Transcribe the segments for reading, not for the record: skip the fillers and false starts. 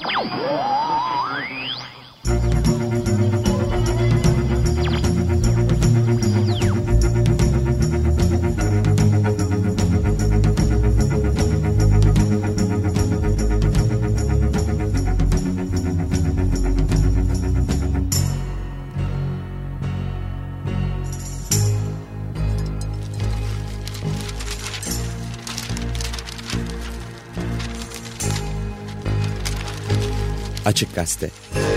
Açık Gazete.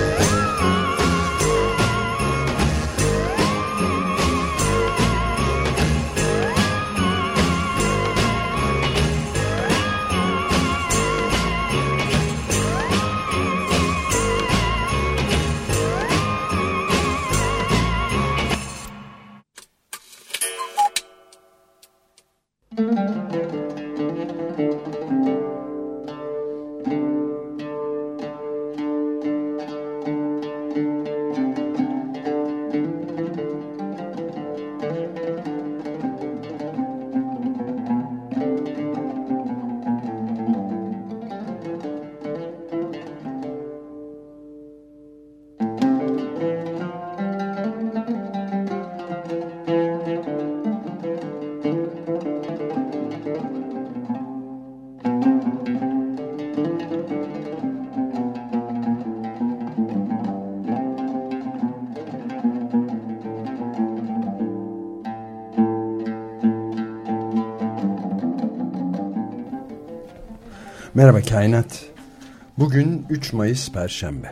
Merhaba Kainat. Bugün 3 Mayıs Perşembe.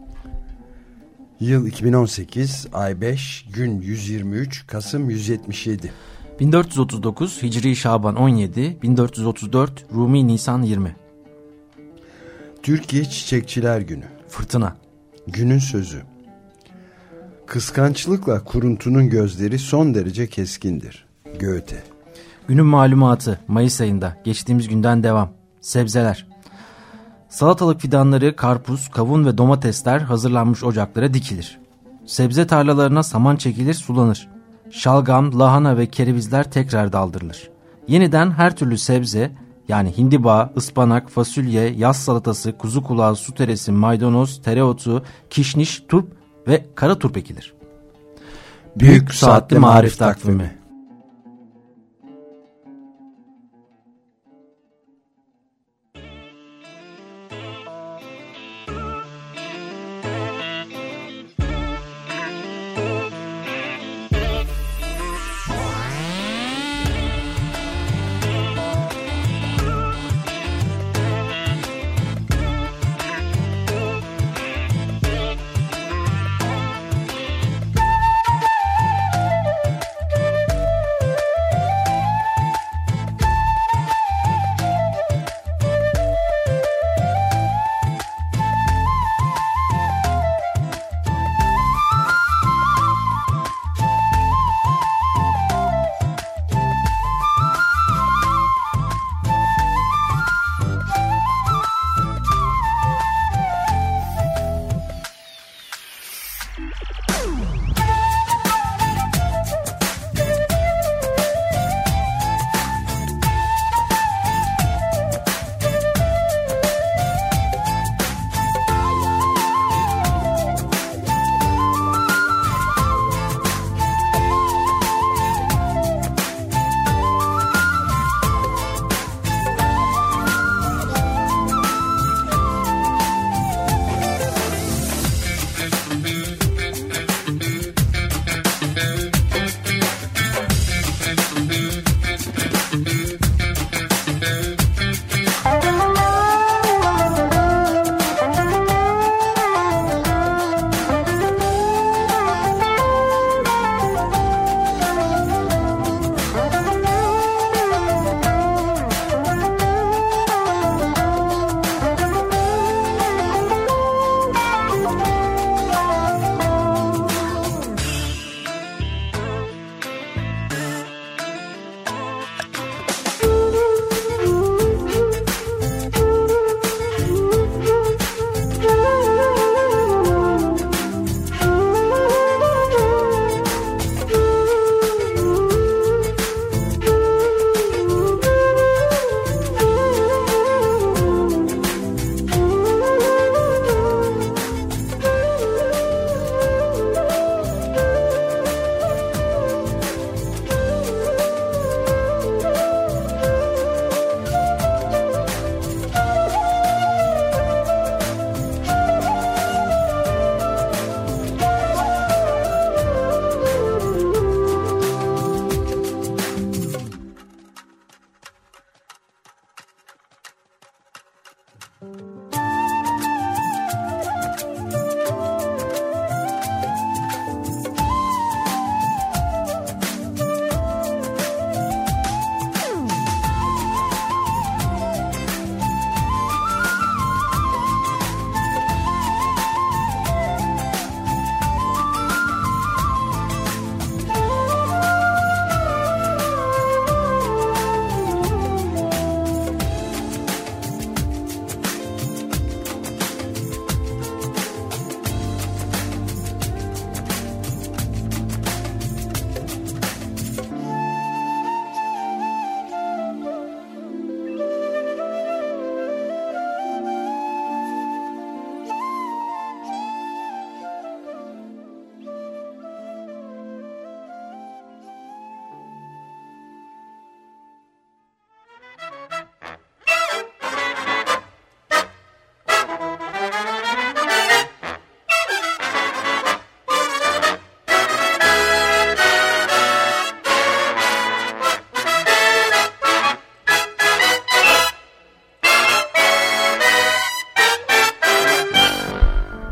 Yıl 2018, ay 5, gün 123, Kasım 177. 1439 Hicri Şaban 17, 1434 Rumi Nisan 20. Türkiye Çiçekçiler Günü. Fırtına. Günün sözü. Kıskançlıkla kuruntunun gözleri son derece keskindir. Goethe. Günün malumatı Mayıs ayında geçtiğimiz günden devam. Sebzeler. Salatalık fidanları, karpuz, kavun ve domatesler hazırlanmış ocaklara dikilir. Sebze tarlalarına saman çekilir, sulanır. Şalgam, lahana ve kerevizler tekrar daldırılır. Yeniden her türlü sebze, yani hindiba, ıspanak, fasulye, yaz salatası, kuzu kulağı, su teresi, maydanoz, tereotu, kişniş, turp ve kara turp ekilir. Büyük Saatli Marif Takvimi.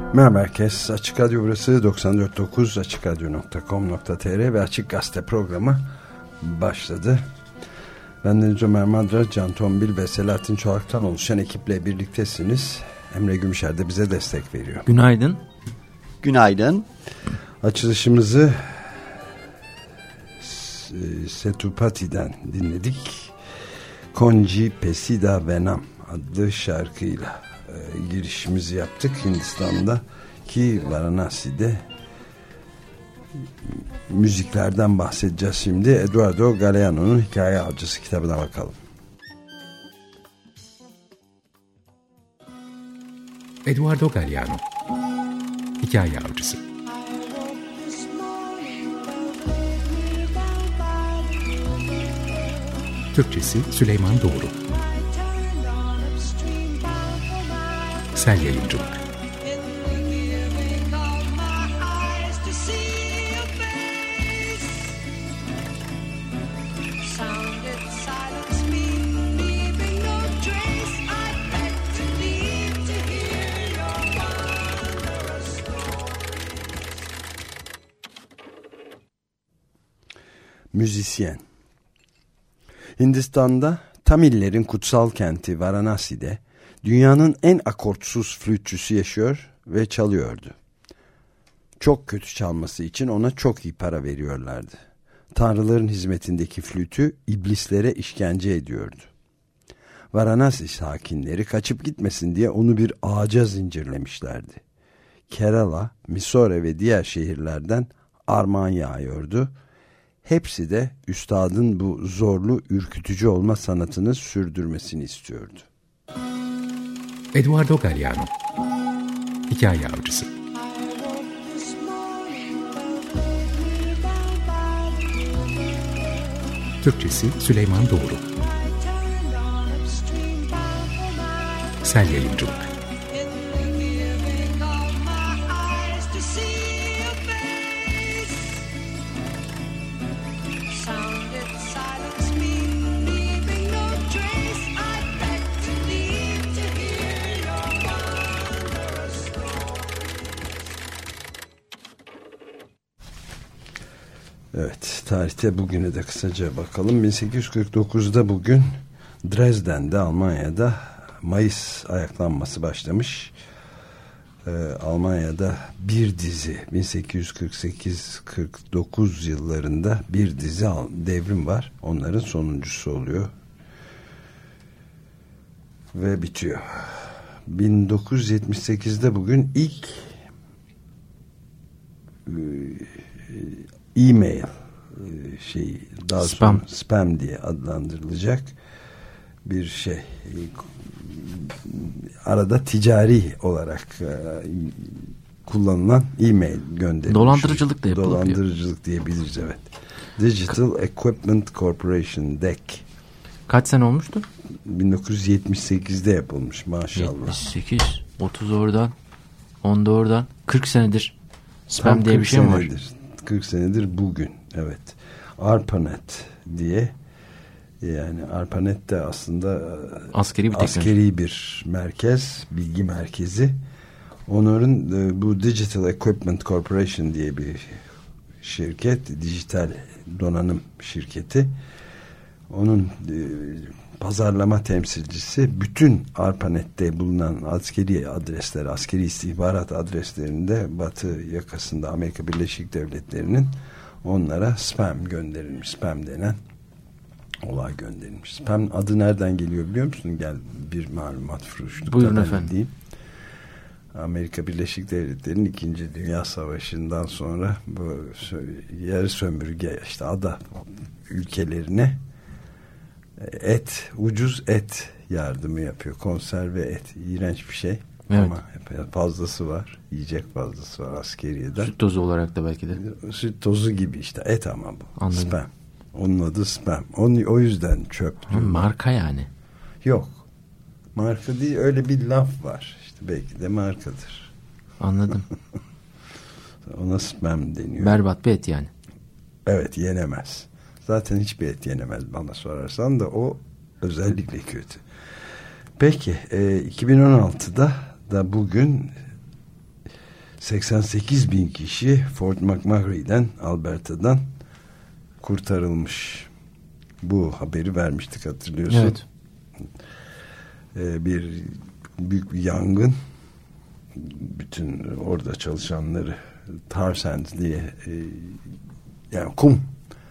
Merhaba herkes. Açık Radyo burası 94.9 açıkradyo.com.tr ve Açık Gazete programı başladı. Bendeniz Ömer Madra, Can Tombil ve Selahattin Çolak'tan oluşan ekiple birliktesiniz. Emre Gümüşer de bize destek veriyor. Günaydın. Günaydın. Açılışımızı Setupati'den dinledik. Konji Pesida Venam adlı şarkıyla girişimizi yaptık. Hindistan'da ki Varanasi'de müziklerden bahsedeceğiz şimdi. Eduardo Galeano'nun Hikaye Avcısı kitabına bakalım. Eduardo Galeano, Hikaye Avcısı. Türkçesi Süleyman Doğru. Sel Yayıncılık. Müzisyen. Hindistan'da Tamillerin kutsal kenti Varanasi'de dünyanın en akortsuz flütçüsü yaşıyor ve çalıyordu. Çok kötü çalması için ona çok iyi para veriyorlardı. Tanrıların hizmetindeki flütü iblislere işkence ediyordu. Varanasi sakinleri kaçıp gitmesin diye onu bir ağaca zincirlemişlerdi. Kerala, Mysore ve diğer şehirlerden armağan yağıyordu. Hepsi de üstadın bu zorlu, ürkütücü olma sanatını sürdürmesini istiyordu. Eduardo Galeano, Hikaye Avcısı. Türkçesi Süleyman Doğru. Sel Yayıncılık. Evet, tarihte bugüne de kısaca bakalım. 1849'da bugün Dresden'de, Almanya'da Mayıs ayaklanması başlamış. Almanya'da bir dizi 1848-49 yıllarında bir dizi devrim var. Onların sonuncusu oluyor. Ve bitiyor. 1978'de bugün ilk e-mail daha sonra spam diye adlandırılacak bir şey, arada ticari olarak kullanılan e-mail gönderilmiş. Dolandırıcılık da yapılıyor. Dolandırıcılık diyebiliriz, evet. Digital Equipment Corporation, DEC. Kaç sene olmuştu? 1978'de yapılmış maşallah. 78, 30 oradan, 10 da oradan. 40 senedir spam diye bir şey mi var? 40 senedir bugün, evet. ARPANET diye, yani ARPANET de aslında askeri bir merkez, bilgi merkezi. Onların bu Digital Equipment Corporation diye bir şirket, dijital donanım şirketi. Onun pazarlama temsilcisi bütün ARPANET'te bulunan askeri adresler, askeri istihbarat adreslerinde Batı yakasında Amerika Birleşik Devletleri'nin onlara spam gönderilmiş, spam denen olay gönderilmiş. Spam adı nereden geliyor biliyor musun? Gel bir malumat fırıştık. Buyurun efendim. Diyeyim. Amerika Birleşik Devletleri'nin 2. Dünya Savaşı'ndan sonra bu yarı sömürge işte ada ülkelerine ucuz et yardımı yapıyor. Konserve et. İğrenç bir şey. Evet. Ama fazlası var. Yiyecek fazlası var askeriyeden. Süt tozu olarak da belki de. Süt tozu gibi işte. Et ama bu. Anladım. Spam. Onun adı spam. O yüzden çöp. Marka yani. Yok. Marka değil. Öyle bir laf var. İşte belki de markadır. Anladım. Ona spam deniyor. Berbat bir et yani. Evet, yenemez. Zaten hiçbir et yenemez bana sorarsan da o özellikle kötü. Peki 2016'da da bugün 88 bin kişi Fort McMurray'den, Alberta'dan kurtarılmış. Bu haberi vermiştik, hatırlıyorsun. Evet. Bir büyük bir yangın, bütün orada çalışanları tar sands diye yani kum,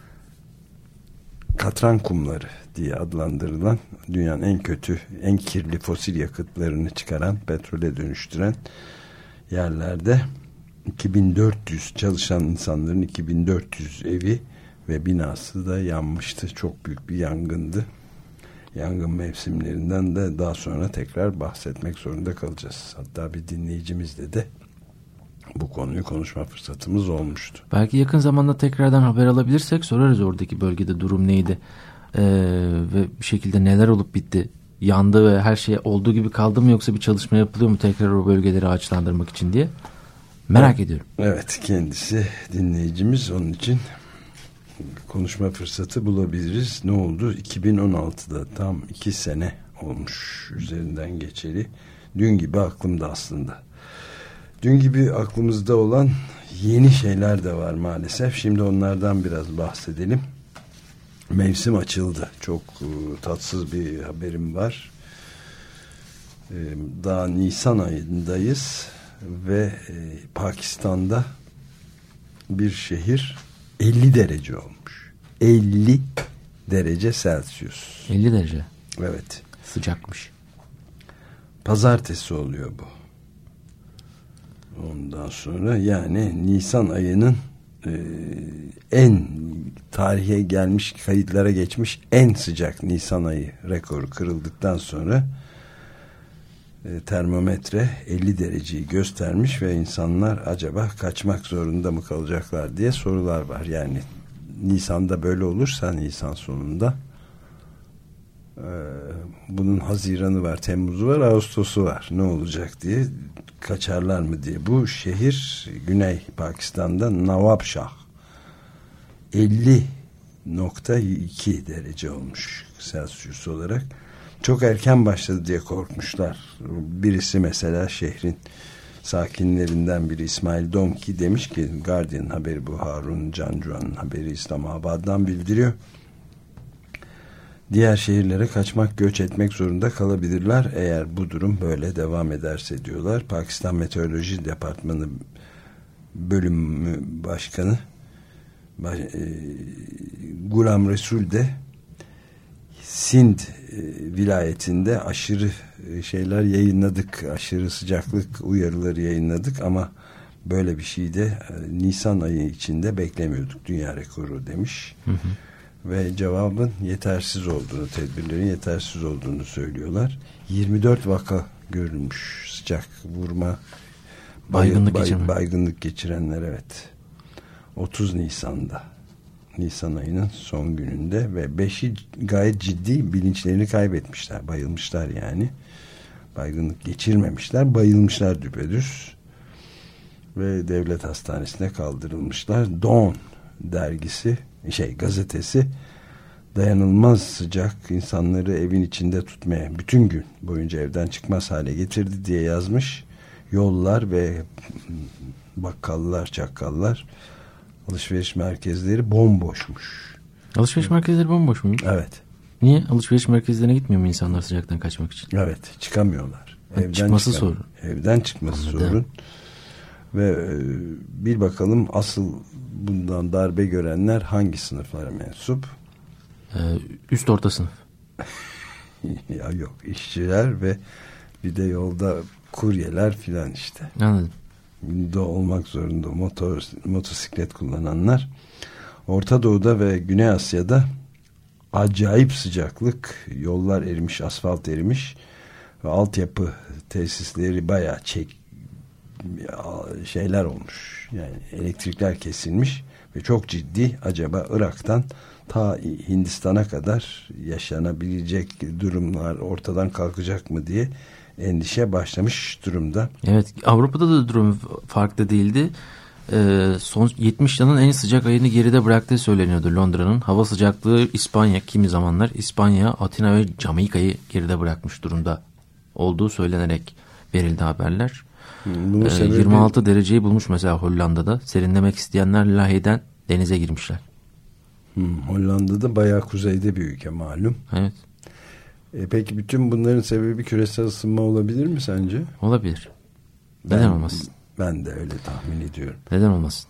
katran kumları diye adlandırılan, dünyanın en kötü, en kirli fosil yakıtlarını çıkaran, petrole dönüştüren yerlerde 2400 çalışan insanların 2400 evi ve binası da yanmıştı. Çok büyük bir yangındı. Yangın mevsimlerinden de daha sonra tekrar bahsetmek zorunda kalacağız. Hatta bir dinleyicimizle de bu konuyu konuşma fırsatımız olmuştu. Belki yakın zamanda tekrardan haber alabilirsek sorarız oradaki bölgede durum neydi ve bir şekilde neler olup bitti. Yandı ve her şey olduğu gibi kaldı mı, yoksa bir çalışma yapılıyor mu tekrar o bölgeleri ağaçlandırmak için diye merak ediyorum. Evet, kendisi dinleyicimiz, onun için konuşma fırsatı bulabiliriz. Ne oldu? 2016'da tam 2 sene olmuş üzerinden geçeli. Dün gibi aklımda aslında. Dün gibi aklımızda olan yeni şeyler de var maalesef. Şimdi onlardan biraz bahsedelim. Mevsim açıldı. Çok tatsız bir haberim var. Daha Nisan ayındayız ve Pakistan'da bir şehir 50 derece olmuş. 50 derece Celsius. 50 derece. Evet. Sıcakmış. Pazartesi oluyor bu. Ondan sonra yani Nisan ayının en tarihe gelmiş, kayıtlara geçmiş en sıcak Nisan ayı rekoru kırıldıktan sonra termometre 50 dereceyi göstermiş ve insanlar acaba kaçmak zorunda mı kalacaklar diye sorular var. Yani Nisan'da böyle olursa, Nisan sonunda bunun Haziran'ı var, Temmuz'u var, Ağustos'u var. Ne olacak diye, kaçarlar mı diye. Bu şehir Güney Pakistan'da Nawabshah 50.2 derece olmuş Celsius olarak. Çok erken başladı diye korkmuşlar. Birisi mesela şehrin sakinlerinden biri, İsmail Domki, demiş ki, Guardian haberi bu, Harun Cancuan'ın haberi İslamabad'dan bildiriyor. Diğer şehirlere kaçmak, göç etmek zorunda kalabilirler eğer bu durum böyle devam ederse diyorlar. Pakistan Meteoroloji Departmanı Bölümü Başkanı Gulam Resul de Sind vilayetinde aşırı şeyler yayınladık, aşırı sıcaklık uyarıları yayınladık ama böyle bir şey de Nisan ayı içinde beklemiyorduk, dünya rekoru demiş. Hı hı. Ve cevabın yetersiz olduğunu, tedbirlerin yetersiz olduğunu söylüyorlar. 24 vaka görülmüş, sıcak vurma, baygınlık geçirenler, evet. 30 Nisan'da, Nisan ayının son gününde ve 5'i gayet ciddi bilinçlerini kaybetmişler, bayılmışlar yani. Baygınlık geçirmemişler, bayılmışlar düpedüz ve devlet hastanesine kaldırılmışlar. Dawn dergisi, gazetesi, dayanılmaz sıcak insanları evin içinde tutmaya, bütün gün boyunca evden çıkmaz hale getirdi diye yazmış. Yollar ve bakkallar, çakkallar, alışveriş merkezleri bomboşmuş. Alışveriş merkezleri bomboş mu? Evet. Niye? Alışveriş merkezlerine gitmiyor mu insanlar sıcaktan kaçmak için? Evet, çıkamıyorlar. Çıkması sorun. Evden çıkması sorun. Ve bir bakalım asıl bundan darbe görenler hangi sınıflara mensup? Üst orta sınıf. Ya yok, işçiler ve bir de yolda kuryeler filan işte. Anladım. Da olmak zorunda motosiklet kullananlar. Orta Doğu'da ve Güney Asya'da acayip sıcaklık, yollar erimiş, asfalt erimiş ve altyapı tesisleri bayağı şeyler olmuş. Yani elektrikler kesilmiş ve çok ciddi, acaba Irak'tan ta Hindistan'a kadar yaşanabilecek durumlar ortadan kalkacak mı diye endişe başlamış durumda. Evet, Avrupa'da da durum farklı değildi. Son 70 yılın en sıcak ayını geride bıraktığı söyleniyordu Londra'nın. Hava sıcaklığı İspanya, kimi zamanlar İspanya, Atina ve Jamaika'yı geride bırakmış durumda olduğu söylenerek verildi haberler. 26 dereceyi bulmuş mesela Hollanda'da. Serinlemek isteyenler Lahey'den denize girmişler. Hollanda'da bayağı kuzeyde bir ülke malum. Evet. Peki bütün bunların sebebi küresel ısınma olabilir mi sence? Olabilir. Neden olmasın? Ben de öyle tahmin ediyorum. Neden olmasın?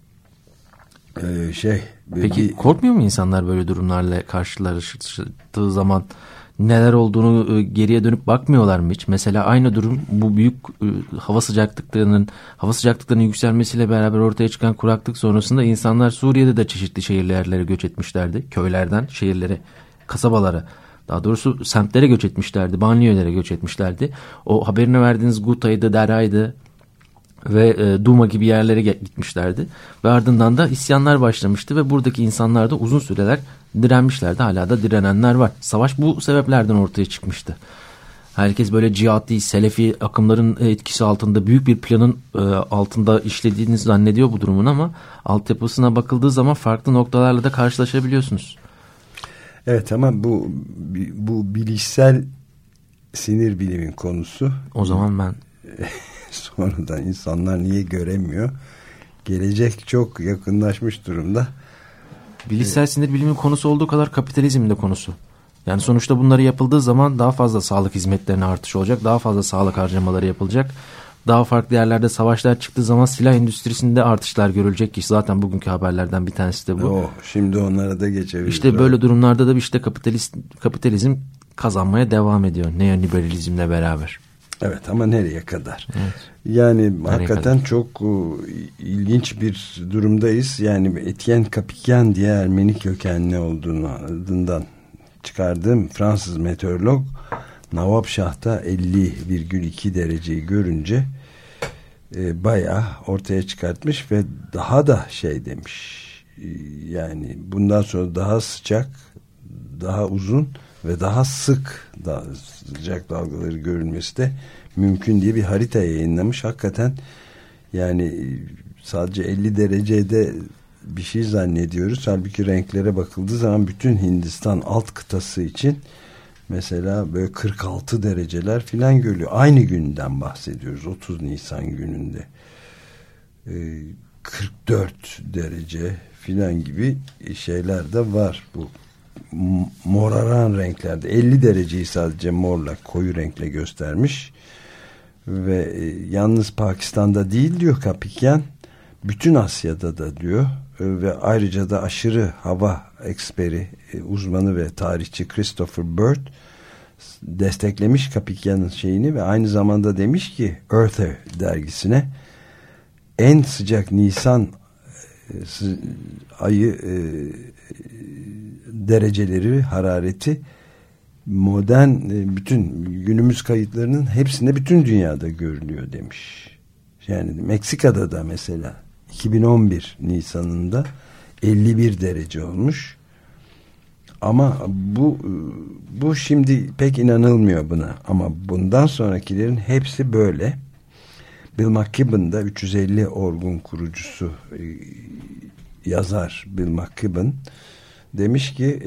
Peki korkmuyor mu insanlar böyle durumlarla karşılaştığı zaman? Neler olduğunu geriye dönüp bakmıyorlar mı hiç? Mesela aynı durum bu büyük hava sıcaklıklarının yükselmesiyle beraber ortaya çıkan kuraklık sonrasında insanlar Suriye'de de çeşitli şehirlere göç etmişlerdi. Köylerden şehirlere, kasabalara, daha doğrusu semtlere göç etmişlerdi. Banliyölere göç etmişlerdi. O haberini verdiğiniz Guta'ydı, Dera'ydı ve Duma gibi yerlere gitmişlerdi. Ve ardından da isyanlar başlamıştı ve buradaki insanlar da uzun süreler direnmişlerdi. Hala da direnenler var. Savaş bu sebeplerden ortaya çıkmıştı. Herkes böyle cihadi, selefi akımların etkisi altında büyük bir planın altında işlediğini zannediyor bu durumun ama altyapısına bakıldığı zaman farklı noktalarla da karşılaşabiliyorsunuz. Evet ama bu bilişsel sinir bilimin konusu. O zaman ben... Sonradan insanlar niye göremiyor? Gelecek çok yakınlaşmış durumda. Bilişsel sinir bilimin konusu olduğu kadar kapitalizmin de konusu. Yani sonuçta bunları yapıldığı zaman daha fazla sağlık hizmetlerine artış olacak. Daha fazla sağlık harcamaları yapılacak. Daha farklı yerlerde savaşlar çıktığı zaman silah endüstrisinde artışlar görülecek ki zaten bugünkü haberlerden bir tanesi de bu. Şimdi onlara da geçebiliriz. İşte böyle durumlarda da işte kapitalizm kazanmaya devam ediyor neoliberalizmle beraber. Evet ama nereye kadar? Evet. Yani nereye hakikaten kadar? Çok ilginç bir durumdayız. Yani Etienne Kapikyan diye Ermeni kökenli olduğunu adından çıkardığım Fransız meteorolog Navapşah'ta 50,2 dereceyi görünce bayağı ortaya çıkartmış ve daha da demiş. Yani bundan sonra daha sıcak, daha uzun ve daha sık sıcak dalgaları görülmesi de mümkün diye bir harita yayınlamış. Hakikaten yani sadece 50 derecede bir şey zannediyoruz. Halbuki renklere bakıldığı zaman bütün Hindistan alt kıtası için mesela böyle 46 dereceler filan görülüyor. Aynı günden bahsediyoruz. 30 Nisan gününde. 44 derece filan gibi şeyler de var bu. Moraran renklerde 50 dereceyi sadece morla, koyu renkle göstermiş ve yalnız Pakistan'da değil diyor Kapikyan, bütün Asya'da da diyor ve ayrıca da aşırı hava eksperi, uzmanı ve tarihçi Christopher Bird desteklemiş Kapikyan'ın şeyini ve aynı zamanda demiş ki Earther dergisine en sıcak Nisan ayı dereceleri, harareti modern bütün günümüz kayıtlarının hepsinde bütün dünyada görülüyor demiş. Yani Meksika'da da mesela 2011 Nisan'ında 51 derece olmuş. Ama bu şimdi pek inanılmıyor buna. Ama bundan sonrakilerin hepsi böyle. Bill McKibben da 350 Org'un kurucusu, yazar Bill McKibben demiş ki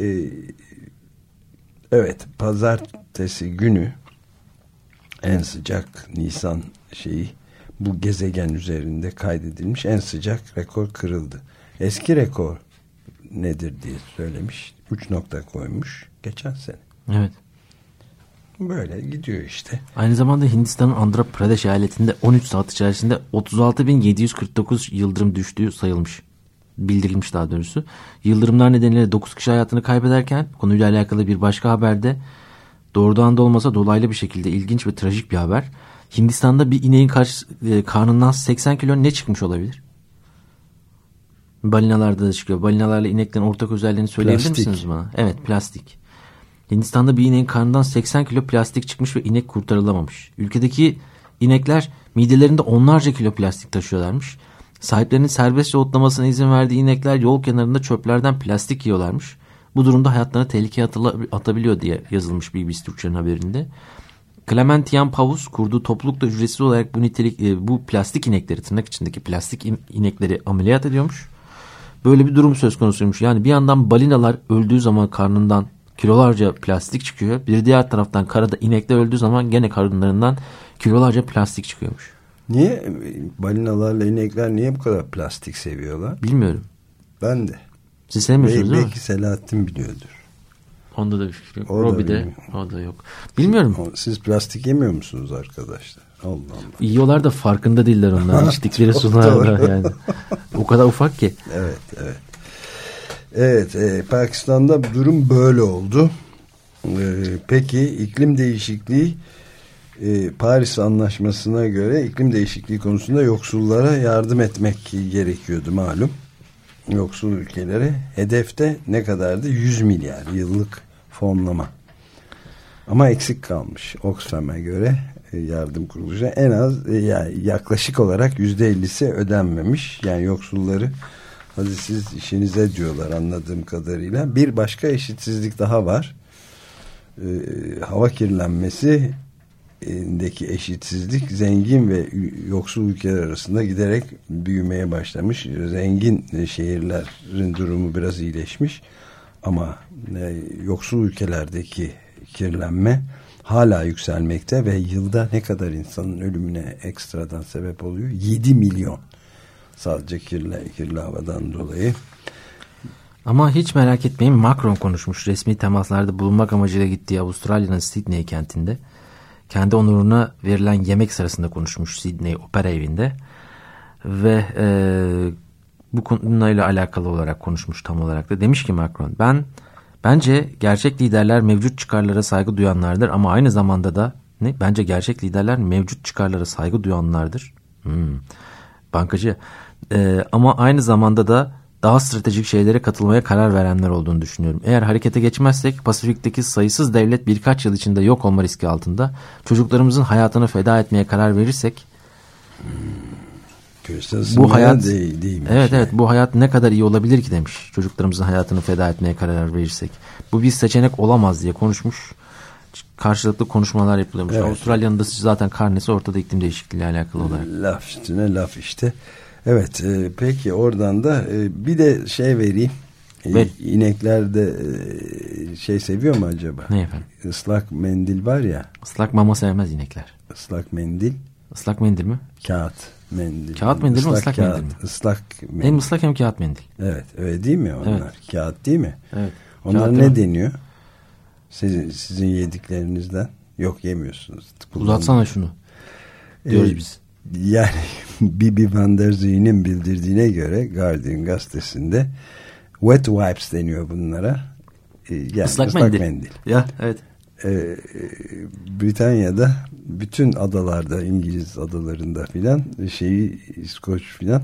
evet, pazartesi günü en sıcak Nisan bu gezegen üzerinde kaydedilmiş en sıcak rekor kırıldı. Eski rekor nedir diye söylemiş. 3 nokta koymuş geçen sene. Evet. Böyle gidiyor işte. Aynı zamanda Hindistan'ın Andhra Pradesh eyaletinde 13 saat içerisinde 36.749 yıldırım düştüğü sayılmış. Bildirilmiş daha doğrusu. Yıldırımlar nedeniyle 9 kişi hayatını kaybederken konuyla alakalı bir başka haberde doğrudan da olmasa dolaylı bir şekilde ilginç ve trajik bir haber. Hindistan'da bir ineğin karnından 80 kilo ne çıkmış olabilir? Balinalarda da çıkıyor. Balinalarla ineklerin ortak özelliğini söyleyebilir misiniz bana? Evet, plastik. Hindistan'da bir ineğin karnından 80 kilo plastik çıkmış ve inek kurtarılamamış. Ülkedeki inekler midelerinde onlarca kilo plastik taşıyorlarmış. Sahiplerinin serbestçe otlamasına izin verdiği inekler yol kenarında çöplerden plastik yiyorlarmış. Bu durumda hayatlarını tehlikeye atabiliyor diye yazılmış BBC Türkçe'nin haberinde. Clementian Pavus kurduğu toplulukta ücretsiz olarak bu plastik inekleri, tırnak içindeki plastik inekleri ameliyat ediyormuş. Böyle bir durum söz konusuymuş. Yani bir yandan balinalar öldüğü zaman karnından kilolarca plastik çıkıyor. Bir diğer taraftan karada inekler öldüğü zaman gene karınlarından kilolarca plastik çıkıyormuş. Niye balinalarla inekler niye bu kadar plastik seviyorlar? Bilmiyorum. Ben de. Siz sevmiyorsunuz değil mi? Belki Selahattin biliyordur. Onda da bir fikir yok. Robi'de o da yok. Bilmiyorum. Siz plastik yemiyor musunuz arkadaşlar? Allah Allah. Yiyorlar da farkında değiller onlar. İçtikleri sularda yani. O kadar ufak ki. Evet, evet. Evet, Pakistan'da durum böyle oldu. Peki iklim değişikliği, Paris Anlaşması'na göre iklim değişikliği konusunda yoksullara yardım etmek gerekiyordu malum. Yoksul ülkelere. Hedefte ne kadardı? 100 milyar yıllık fonlama. Ama eksik kalmış. Oxfam'a göre yardım kuruluşa en az yani yaklaşık olarak %50'si ödenmemiş. Yani yoksulları hadi siz işinize diyorlar anladığım kadarıyla. Bir başka eşitsizlik daha var. Hava kirlenmesi deki eşitsizlik zengin ve yoksul ülkeler arasında giderek büyümeye başlamış. Zengin şehirlerin durumu biraz iyileşmiş ama yoksul ülkelerdeki kirlenme hala yükselmekte ve yılda ne kadar insanın ölümüne ekstradan sebep oluyor? 7 milyon sadece kirli havadan dolayı. Ama hiç merak etmeyin, Macron konuşmuş. Resmi temaslarda bulunmak amacıyla gittiği Avustralya'nın Sydney kentinde. Kendi onuruna verilen yemek sırasında konuşmuş Sydney Opera Evi'nde. Ve bu konuyla alakalı olarak konuşmuş tam olarak da. Demiş ki Macron, bence gerçek liderler mevcut çıkarlara saygı duyanlardır ama aynı zamanda da bence gerçek liderler mevcut çıkarlara saygı duyanlardır. Bankacı. Ama aynı zamanda da daha stratejik şeylere katılmaya karar verenler olduğunu düşünüyorum. Eğer harekete geçmezsek Pasifik'teki sayısız devlet birkaç yıl içinde yok olma riski altında. Çocuklarımızın hayatını feda etmeye karar verirsek bu hayat değilmiş. Evet bu hayat ne kadar iyi olabilir ki demiş. Çocuklarımızın hayatını feda etmeye karar verirsek. Bu bir seçenek olamaz diye konuşmuş. Karşılıklı konuşmalar yapılıyormuş. Evet. Avustralya'nın da zaten karnesi ortada iklim değişikliğiyle alakalı olarak. Laf üstüne laf işte. Evet, peki oradan da bir de şey vereyim. İnekler de seviyor mu acaba? Ne efendim? Islak mendil var ya. Islak mama sevmez inekler. Islak mendil. Islak mendil mi? Kağıt mendil. Kağıt mendil mi? Islak mendil mi? Islak mendil. Hem ıslak hem kağıt mendil. Evet, öyle değil mi onlar? Evet. Kağıt değil mi? Evet. Onlar ne deniyor? Sizin yediklerinizden. Yok, yemiyorsunuz. Uzatsana şunu. Diyoruz biz. Yani Bibi Van der Zuy'nin bildirdiğine göre Guardian gazetesinde wet wipes deniyor bunlara. Yani ıslak mendil. Ya evet. Britanya'da bütün adalarda, İngiliz adalarında filan İskoç filan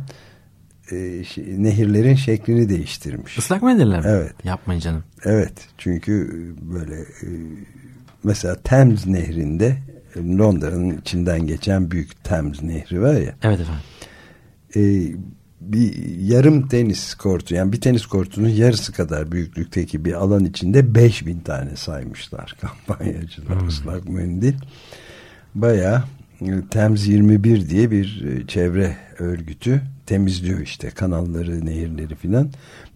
nehirlerin şeklini değiştirmiş. Islak mendiller mi? Evet. Yapmayın canım. Evet. Çünkü böyle mesela Thames Nehri'nde, Londra'nın içinden geçen büyük Thames Nehri var ya. Evet efendim. Bir yarım tenis kortu, yani bir tenis kortunun yarısı kadar büyüklükteki bir alan içinde 5000 tane saymışlar kampanyacılar. Islak mendil. Bayağı Thames 21 diye bir çevre örgütü temizliyor işte kanalları, nehirleri filan.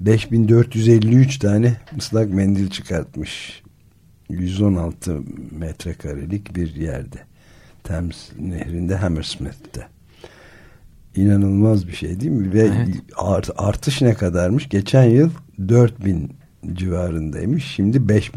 5453 tane ıslak mendil çıkartmış. 116 metrekarelik bir yerde. Thames Nehri'nde, Hammersmith'te. İnanılmaz bir şey değil mi? Ve evet. Artış ne kadarmış? Geçen yıl 4000 civarındaymış. Şimdi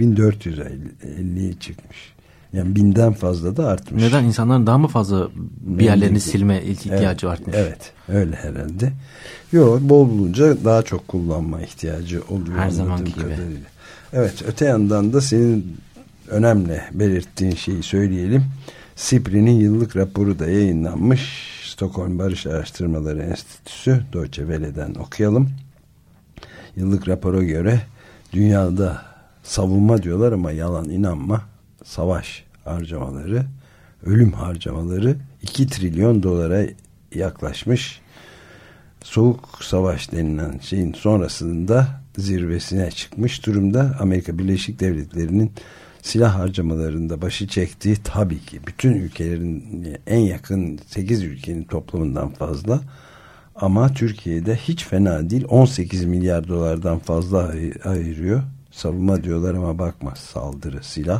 5450'ye çıkmış. Yani 1000'den fazla da artmış. Neden? İnsanların daha mı fazla bir yerlerini silme ihtiyacı artmış? Evet. Öyle herhalde. Yok, bol bulunca daha çok kullanma ihtiyacı oluyor. Her zamanki gibi. Evet. Öte yandan da senin önemli belirttiğin şeyi söyleyelim. SIPRI'nin yıllık raporu da yayınlanmış. Stockholm Barış Araştırmaları Enstitüsü, Deutsche Welle'den okuyalım. Yıllık rapora göre dünyada savunma diyorlar ama yalan, inanma, savaş harcamaları, ölüm harcamaları 2 trilyon dolara yaklaşmış. Soğuk savaş denilen şeyin sonrasında zirvesine çıkmış durumda. Amerika Birleşik Devletleri'nin silah harcamalarında başı çektiği tabii ki bütün ülkelerin, en yakın 8 ülkenin toplamından fazla, ama Türkiye'de hiç fena değil, 18 milyar dolardan fazla ayırıyor Savunma diyorlar ama bakma, saldırı, silah.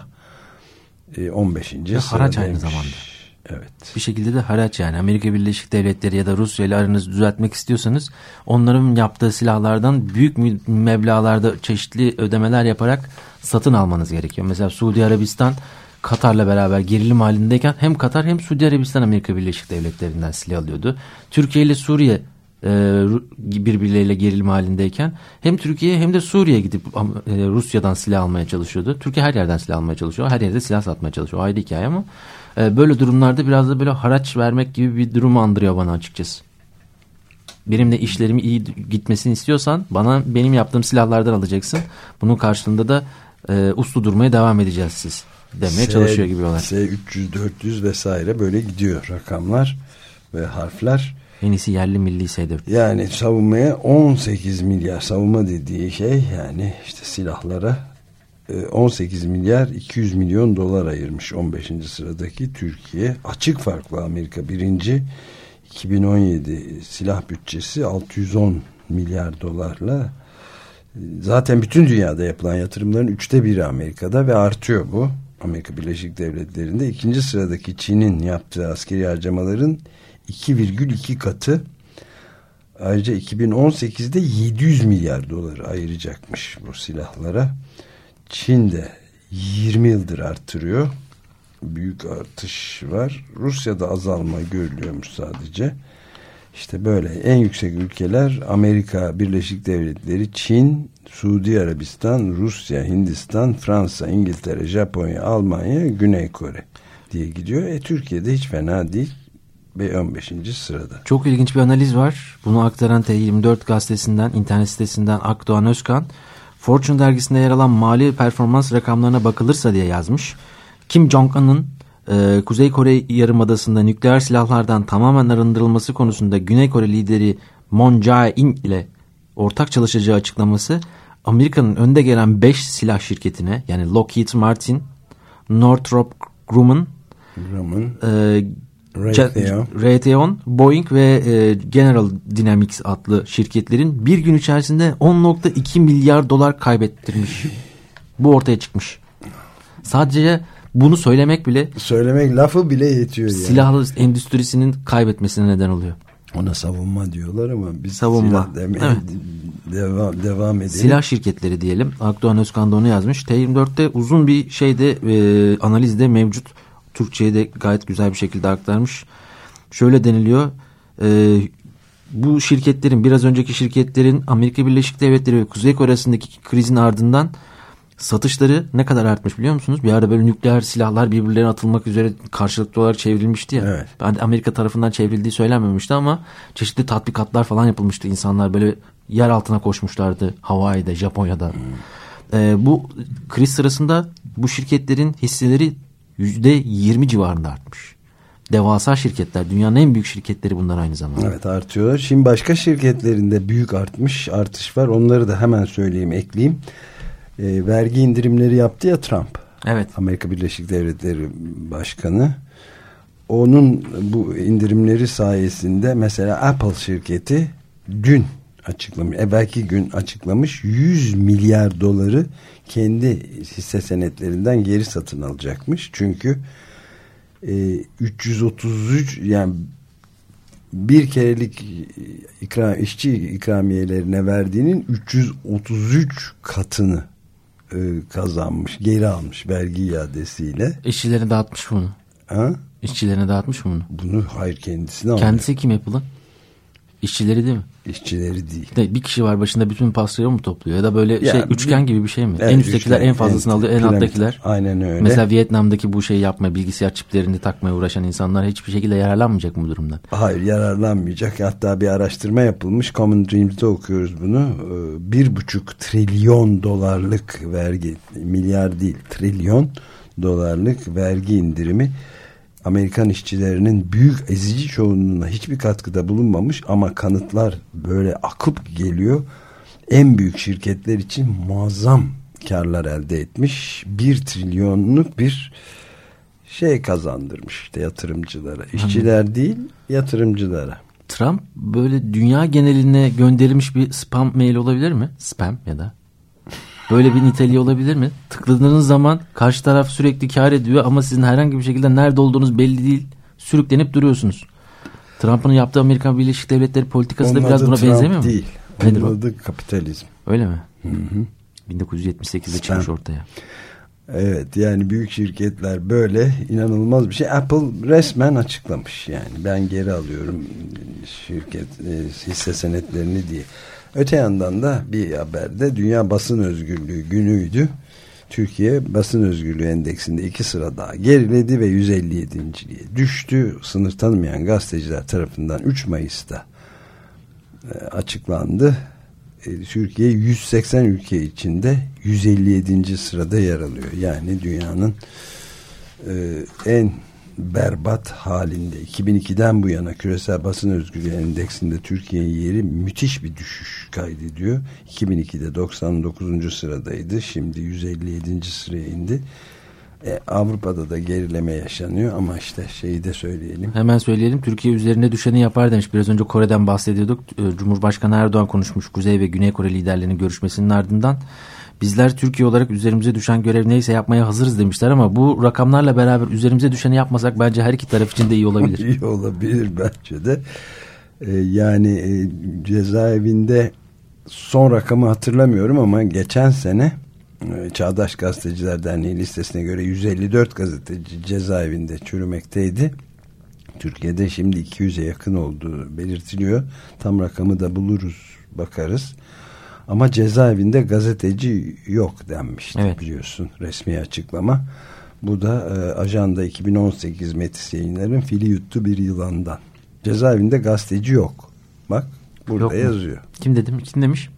15. sıradaymış. Haraç aynı zamanda. Evet. Bir şekilde de haraç yani. Amerika Birleşik Devletleri ya da Rusya ile aranızı düzeltmek istiyorsanız onların yaptığı silahlardan büyük meblağlarda çeşitli ödemeler yaparak satın almanız gerekiyor. Mesela Suudi Arabistan Katar'la beraber gerilim halindeyken hem Katar hem Suudi Arabistan Amerika Birleşik Devletleri'nden silah alıyordu. Türkiye ile Suriye birbirleriyle gerilim halindeyken hem Türkiye hem de Suriye gidip Rusya'dan silah almaya çalışıyordu. Türkiye her yerden silah almaya çalışıyor. Her yerde silah satmaya çalışıyor. O ayrı hikaye ama böyle durumlarda biraz da böyle haraç vermek gibi bir durum andırıyor bana açıkçası. Benimle işlerimi iyi gitmesini istiyorsan benim yaptığım silahlardan alacaksın. Bunun karşılığında da uslu durmaya devam edeceğiz siz demeye çalışıyor gibi olay. S-300, 400 vesaire böyle gidiyor rakamlar ve harfler. En iyisi yerli milli S-400. Yani savunmaya 18 milyar, savunma dediği şey yani işte silahlara 18 milyar 200 milyon dolar ayırmış 15. sıradaki Türkiye. Açık farklı Amerika birinci. 2017 silah bütçesi 610 milyar dolarla. Zaten bütün dünyada yapılan yatırımların 1/3 Amerika'da ve artıyor bu. Amerika Birleşik Devletleri'nde. 2. sıradaki Çin'in yaptığı askeri harcamaların 2,2 katı. Ayrıca 2018'de 700 milyar dolar ayıracakmış bu silahlara. Çin de 20 yıldır artırıyor. Büyük artış var. Rusya'da azalma görülüyormuş sadece. İşte böyle en yüksek ülkeler Amerika Birleşik Devletleri, Çin, Suudi Arabistan, Rusya, Hindistan, Fransa, İngiltere, Japonya, Almanya, Güney Kore diye gidiyor. Türkiye'de hiç fena değil ve 15. sırada. Çok ilginç bir analiz var. Bunu aktaran T24 gazetesinden, internet sitesinden Akdoğan Özkan, Fortune dergisinde yer alan mali performans rakamlarına bakılırsa diye yazmış. Kim Jong-un'un Kuzey Kore Yarımadası'nda nükleer silahlardan tamamen arındırılması konusunda Güney Kore lideri Moon Jae-in ile ortak çalışacağı açıklaması Amerika'nın önde gelen 5 silah şirketine yani Lockheed Martin, Northrop Grumman, Raytheon, Boeing ve General Dynamics adlı şirketlerin bir gün içerisinde 10,2 milyar dolar kaybettirmiş. Bu ortaya çıkmış. Sadece bunu söylemek lafı bile yetiyor yani. Silahlı endüstrisinin kaybetmesine neden oluyor. Ona savunma diyorlar ama biz savunma. Silah demeye devam edelim. Silah şirketleri diyelim. Akdoğan Özkan da onu yazmış. T24'te uzun bir şeyde analizde mevcut. Türkçe'ye de gayet güzel bir şekilde aktarmış. Şöyle deniliyor. Bu şirketlerin, biraz önceki şirketlerin Amerika Birleşik Devletleri ve Kuzey Kore arasındaki krizin ardından satışları ne kadar artmış biliyor musunuz? Bir ara böyle nükleer silahlar birbirlerine atılmak üzere karşılıklı olarak çevrilmişti ya. Evet. Amerika tarafından çevrildiği söylenmemişti ama çeşitli tatbikatlar falan yapılmıştı. İnsanlar böyle yer altına koşmuşlardı Hawaii'de, Japonya'da. Bu kriz sırasında bu şirketlerin hisseleri %20 civarında artmış. Devasa şirketler. Dünyanın en büyük şirketleri bunlar aynı zamanda. Evet, artıyorlar. Şimdi başka şirketlerinde büyük artış var. Onları da hemen söyleyeyim, ekleyeyim. Vergi indirimleri yaptı ya Trump. Evet. Amerika Birleşik Devletleri Başkanı. Onun bu indirimleri sayesinde mesela Apple şirketi dün açıklamış, belki gün açıklamış 100 milyar doları kendi hisse senetlerinden geri satın alacakmış. Çünkü 333 yani bir kerelik işçi ikramiyelerine verdiğinin 333 katını kazanmış, geri almış vergi iadesiyle. İşçilerine dağıtmış bunu. Ha? İşçilerine dağıtmış bunu. Bunu hayır, kendisine alıyor. Kendisi kim Apple'ın? İşçileri değil mi? İşçileri değil. Bir kişi var başında bütün pasları mı topluyor ya da böyle ya, üçgen gibi bir şey mi? Evet, en üsttekiler en fazlasını alıyor, en alttakiler. Aynen öyle. Mesela Vietnam'daki bu şeyi yapmaya, bilgisayar çiplerini takmaya uğraşan insanlar hiçbir şekilde yararlanmayacak mı bu durumdan? Hayır, yararlanmayacak. Hatta bir araştırma yapılmış. Common Dreams'de okuyoruz bunu. 1,5 trilyon dolarlık vergi, milyar değil, trilyon dolarlık vergi indirimi Amerikan işçilerinin büyük ezici çoğunluğuna hiçbir katkıda bulunmamış ama kanıtlar böyle akıp geliyor. En büyük şirketler için muazzam karlar elde etmiş. 1 trilyonluk bir şey kazandırmış işte yatırımcılara. İşçiler değil, yatırımcılara. Trump böyle dünya geneline gönderilmiş bir spam mail olabilir mi? Spam ya da Böyle bir niteliği olabilir mi? Tıkladığınız zaman karşı taraf sürekli kar ediyor ama sizin herhangi bir şekilde nerede olduğunuz belli değil. Sürüklenip duruyorsunuz. Trump'ın yaptığı Amerika Birleşik Devletleri politikası da biraz buna benzemiyor mu? Değil. Nedir onun adı kapitalizm. Öyle mi? Hı-hı. 1978'de çıkmış ortaya. Evet, yani büyük şirketler böyle, inanılmaz bir şey. Apple resmen açıklamış, yani ben geri alıyorum şirket hisse senetlerini diye. Öte yandan da bir haberde Dünya Basın Özgürlüğü günüydü. Türkiye Basın Özgürlüğü Endeksinde 2 sıra daha geriledi ve 157.liğe düştü. Sınır tanımayan gazeteciler tarafından 3 Mayıs'ta açıklandı. Türkiye 180 ülke içinde 157. sırada yer alıyor. Yani dünyanın en berbat halinde. 2002'den bu yana küresel basın özgürlüğü endeksinde Türkiye'nin yeri müthiş bir düşüş kaydediyor. 2002'de 99. sıradaydı. Şimdi 157. sıraya indi. Avrupa'da da gerileme yaşanıyor ama işte şeyi de söyleyelim. Hemen söyleyelim. Türkiye üzerine düşeni yapar demiş. Biraz önce Kore'den bahsediyorduk. Cumhurbaşkanı Erdoğan konuşmuş. Kuzey ve Güney Kore liderlerinin görüşmesinin ardından bizler Türkiye olarak üzerimize düşen görev neyse yapmaya hazırız demişler ama bu rakamlarla beraber üzerimize düşeni yapmasak bence her iki taraf için de iyi olabilir. İyi olabilir bence de. Yani cezaevinde son rakamı hatırlamıyorum ama geçen sene Çağdaş Gazeteciler Derneği listesine göre 154 gazeteci cezaevinde çürümekteydi. Türkiye'de şimdi 200'e yakın olduğu belirtiliyor. Tam rakamı da buluruz, bakarız. Ama cezaevinde gazeteci yok denmişti, evet. Biliyorsun, resmi açıklama. Bu da Ajanda 2018 Metis Yayınları'nın fili yuttu bir yılandan. Cezaevinde gazeteci yok. Bak burada yok yazıyor. Kim demiş?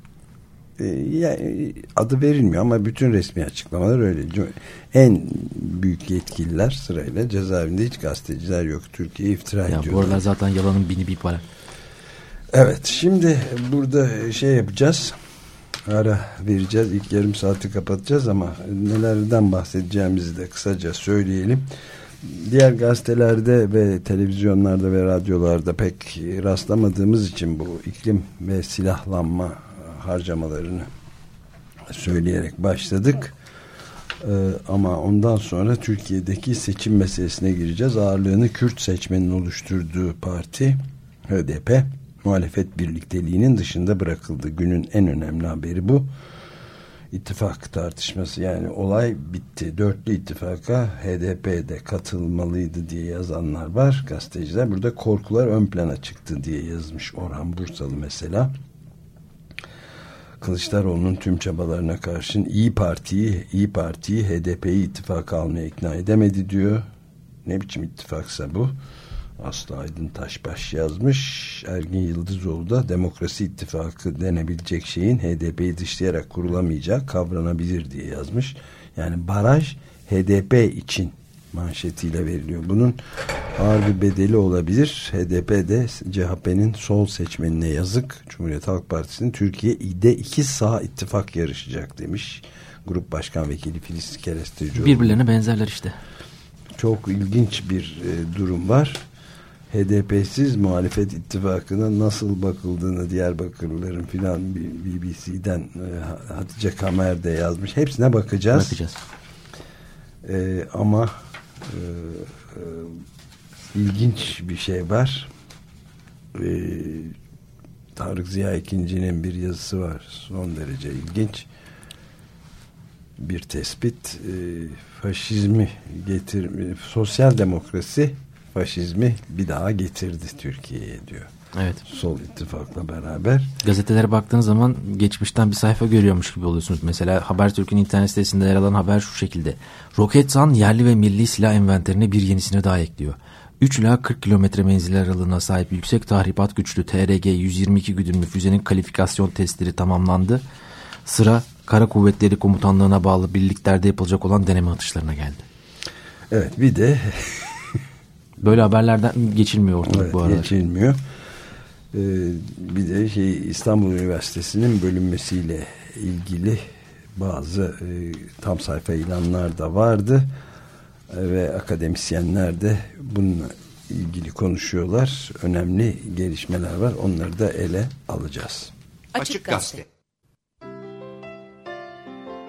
Adı verilmiyor ama bütün resmi açıklamalar öyle. En büyük yetkililer sırayla cezaevinde hiç gazeteciler yok. Türkiye iftira ediyor. Bu aralar zaten yalanın bini bir para. Evet, şimdi burada şey yapacağız. Ara vereceğiz. İlk yarım saati kapatacağız ama nelerden bahsedeceğimizi de kısaca söyleyelim. Diğer gazetelerde ve televizyonlarda ve radyolarda pek rastlamadığımız için bu iklim ve silahlanma harcamalarını söyleyerek başladık. Ama ondan sonra Türkiye'deki seçim meselesine gireceğiz. Ağırlığını Kürt seçmenin oluşturduğu parti HDP muhalefet birlikteliğinin dışında bırakıldı. Günün en önemli haberi bu. İttifak tartışması, yani olay bitti. Dörtlü ittifaka HDP'de katılmalıydı diye yazanlar var. Gazeteciler burada korkular ön plana çıktı diye yazmış Orhan Bursalı mesela. Kılıçdaroğlu'nun tüm çabalarına karşın İYİ Parti'yi HDP'yi ittifaka almaya ikna edemedi diyor. Ne biçim ittifaksa bu. Aslı Aydın Taşbaş yazmış. Ergin Yıldızoğlu da demokrasi ittifakı denebilecek şeyin HDP'yi dışlayarak kurulamayacağı kavranabilir diye yazmış. Yani baraj HDP için manşetiyle veriliyor. Bunun ağır bir bedeli olabilir. HDP de CHP'nin sol seçmenine yazık. Cumhuriyet Halk Partisi'nin Türkiye'de 2 sağ ittifak yarışacak demiş. Grup Başkan Vekili Filiz Kerestecioğlu. Birbirlerine benzerler işte. Çok ilginç bir durum var. HDP'siz muhalefet ittifakına nasıl bakıldığını Diyarbakırlıların filan BBC'den Hatice Kamer de yazmış. Hepsine bakacağız. Ama ilginç bir şey var. Tarık Ziya İkinci'nin bir yazısı var. Son derece ilginç. Bir tespit. Faşizmi sosyal demokrasi faşizmi bir daha getirdi Türkiye'ye diyor. Evet. Sol ittifakla beraber. Gazetelere baktığınız zaman geçmişten bir sayfa görüyormuş gibi oluyorsunuz. Mesela Habertürk'ün internet sitesinde yer alan haber şu şekilde. Roketsan yerli ve milli silah envanterine bir yenisini daha ekliyor. 3 ila 40 kilometre menzil aralığına sahip yüksek tahribat güçlü TRG-122 güdümlü füzenin kalifikasyon testleri tamamlandı. Sıra Kara Kuvvetleri Komutanlığı'na bağlı birliklerde yapılacak olan deneme atışlarına geldi. Evet, bir de böyle haberlerden geçilmiyor ortalık, evet, bu arada. Geçilmiyor. Bir de İstanbul Üniversitesi'nin bölünmesiyle ilgili bazı tam sayfa ilanlar da vardı. Ve akademisyenler de bununla ilgili konuşuyorlar. Önemli gelişmeler var. Onları da ele alacağız. Açık Gazete.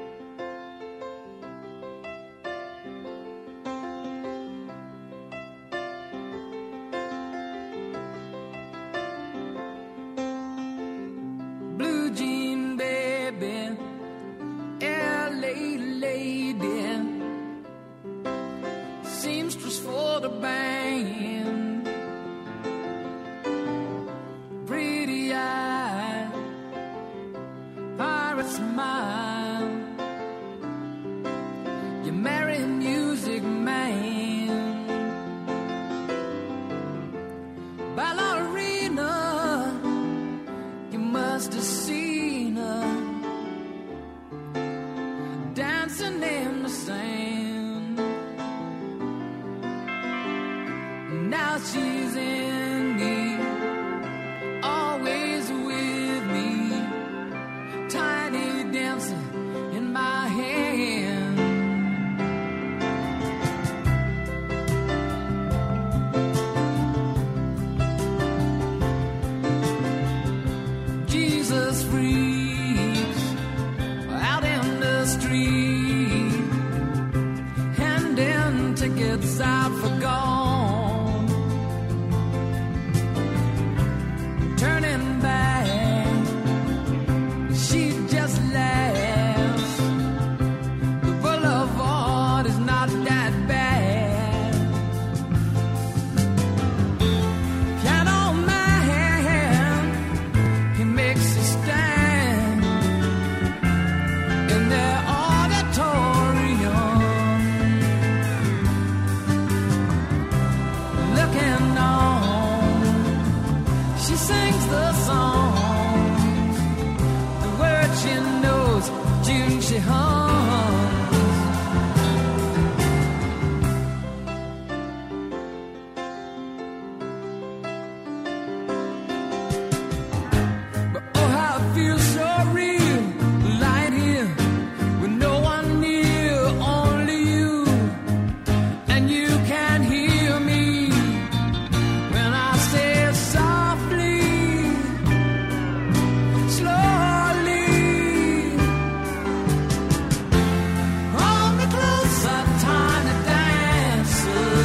ballerina, you must have seen her dancing in the sand. Now she's in me, always with me, tiny dancer in my hand. Jesus freaks out in the street, handing tickets out for gone, turning back, she just laughs. The boulevard is not that bad. Piano man, he makes a stand in their auditorium, looking on. She sings the songs, the words she knows, tune she hums. But oh, how it feels so real, lying here with no one near, only you, and you can hear me when I say softly, slowly, hold me closer, tiny dancer,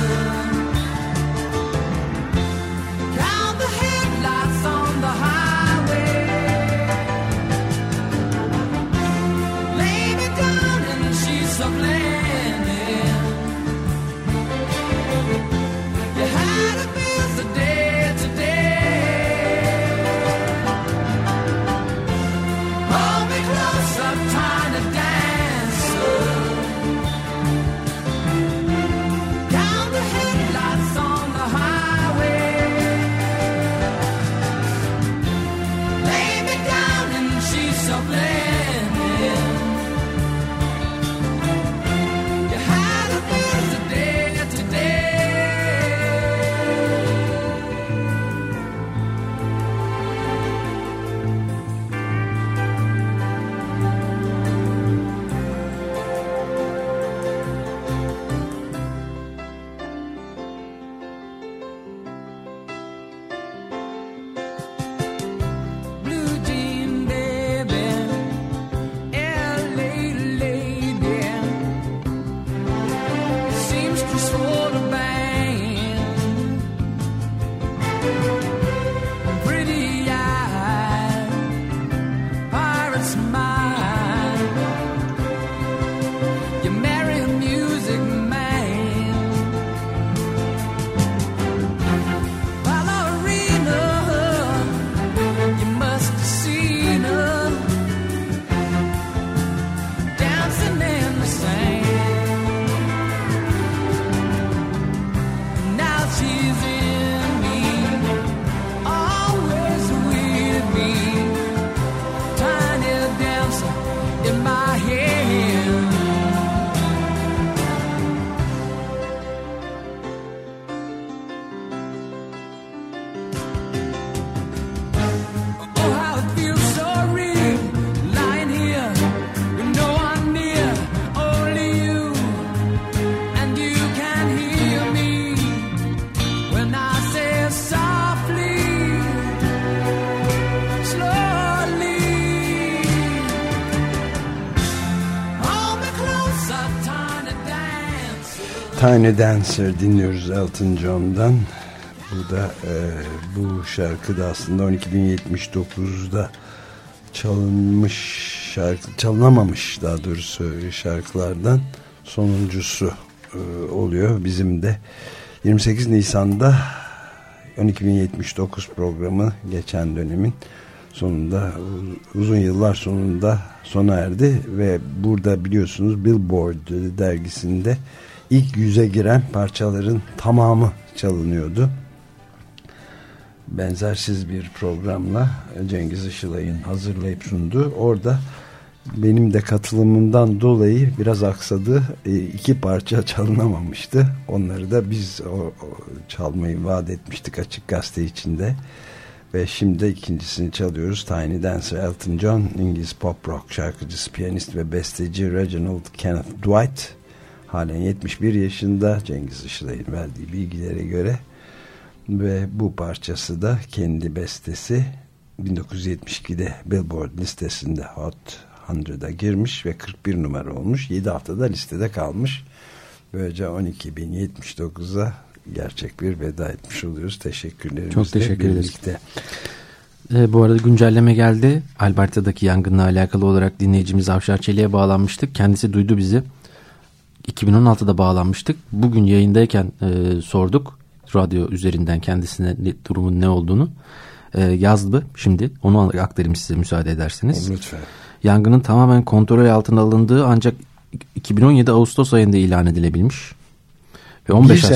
count the headlights on the highway, lay me down in sheets of linen. You had a busy day today. Hold me closer, tiny dancer. Count the headlights on the highway. Lay me down in sheets of linen. You had a busy day today. Blue jean baby, LA lady, seamstress for the band, pretty eyes, pirate smile. You marry a music man, ballerina, you must have seen her dancing in the sand. Now she's in me, always with me, tiny dancer in my hand. Oh, how it feels so real, lying here with no one near, only you, and you can hear me when I say softly, slowly, hold me closer, tiny dancer. Tiny Dancer dinliyoruz Elton John'dan. Bu da bu şarkı da aslında 12.079'da çalınmış şarkı, çalınamamış daha doğrusu şarkılardan sonuncusu oluyor. Bizim de 28 Nisan'da 12.079 programı geçen dönemin sonunda, uzun yıllar sonunda sona erdi ve burada biliyorsunuz Billboard dergisinde ilk 100'e giren parçaların tamamı çalınıyordu. benzersiz bir programla Cengiz Işılay'ın hazırlayıp sunduğu. Orada benim de katılımımdan dolayı biraz aksadı. 2 parça çalınamamıştı. Onları da biz çalmayı vaat etmiştik Açık Gazete içinde. Ve şimdi ikincisini çalıyoruz. Tiny Dancer, Elton John, İngiliz pop rock şarkıcısı, piyanist ve besteci Reginald Kenneth Dwight. Halen 71 yaşında, Cengiz Işılay'ın verdiği bilgilere göre. Ve bu parçası da kendi bestesi. 1972'de Billboard listesinde Hot 100'a girmiş ve 41 numara olmuş. 7 haftada listede kalmış. Böylece 12.079'a gerçek bir veda etmiş oluyoruz. Teşekkürlerimizle çok teşekkür birlikte. Bu arada güncelleme geldi. Alberta'daki yangınla alakalı olarak dinleyicimiz Avşar Çelik'e bağlanmıştık. Kendisi duydu bizi. 2016'da bağlanmıştık. Bugün yayındayken sorduk. Radyo üzerinden kendisine durumun ne olduğunu. Yazdı şimdi. Onu aktarayım size müsaade ederseniz. Lütfen. Yangının tamamen kontrol altına alındığı ancak 2017 Ağustos ayında ilan edilebilmiş. Ve 15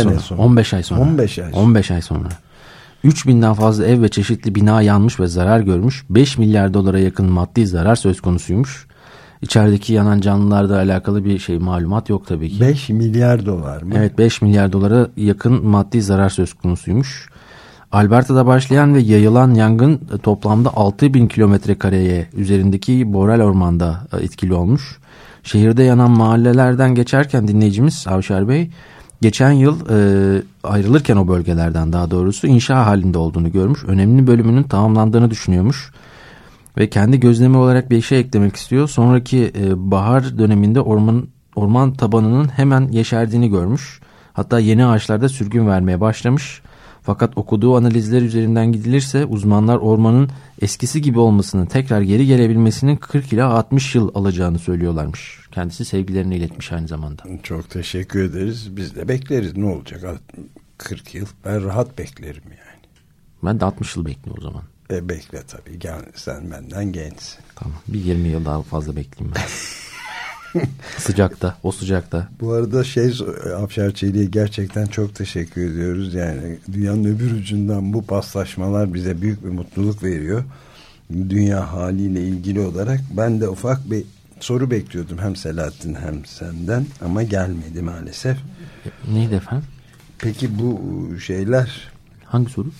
ay sonra 3000'den fazla ev ve çeşitli bina yanmış ve zarar görmüş. 5 milyar dolara yakın maddi zarar söz konusuymuş. İçerideki yanan canlılarla alakalı bir malumat yok tabii ki. 5 milyar dolar mı? Evet, 5 milyar dolara yakın maddi zarar söz konusuymuş. Alberta'da başlayan ve yayılan yangın toplamda 6000 kilometrekareye üzerindeki Boral Orman'da etkili olmuş. Şehirde yanan mahallelerden geçerken dinleyicimiz Avşar Bey geçen yıl ayrılırken o bölgelerden daha doğrusu inşa halinde olduğunu görmüş. Önemli bölümünün tamamlandığını düşünüyormuş. Ve kendi gözlemi olarak bir şey eklemek istiyor. Sonraki bahar döneminde orman tabanının hemen yeşerdiğini görmüş. Hatta yeni ağaçlarda sürgün vermeye başlamış. Fakat okuduğu analizler üzerinden gidilirse uzmanlar ormanın eskisi gibi olmasının tekrar geri gelebilmesinin 40 ila 60 yıl alacağını söylüyorlarmış. Kendisi sevgilerini iletmiş aynı zamanda. Çok teşekkür ederiz. Biz de bekleriz. Ne olacak? 40 yıl. Ben rahat beklerim yani. Ben de 60 yıl bekliyorum o zaman. Bekle tabii. Sen benden gençsin. Tamam. Bir 20 yıl daha fazla bekleyeyim ben. O sıcakta. Bu arada Avşar Çelik'e gerçekten çok teşekkür ediyoruz. Yani dünyanın öbür ucundan bu paslaşmalar bize büyük bir mutluluk veriyor. Dünya haliyle ilgili olarak. Ben de ufak bir soru bekliyordum hem Selahattin hem senden ama gelmedi maalesef. Neydi efendim? Peki bu şeyler... Hangi soru?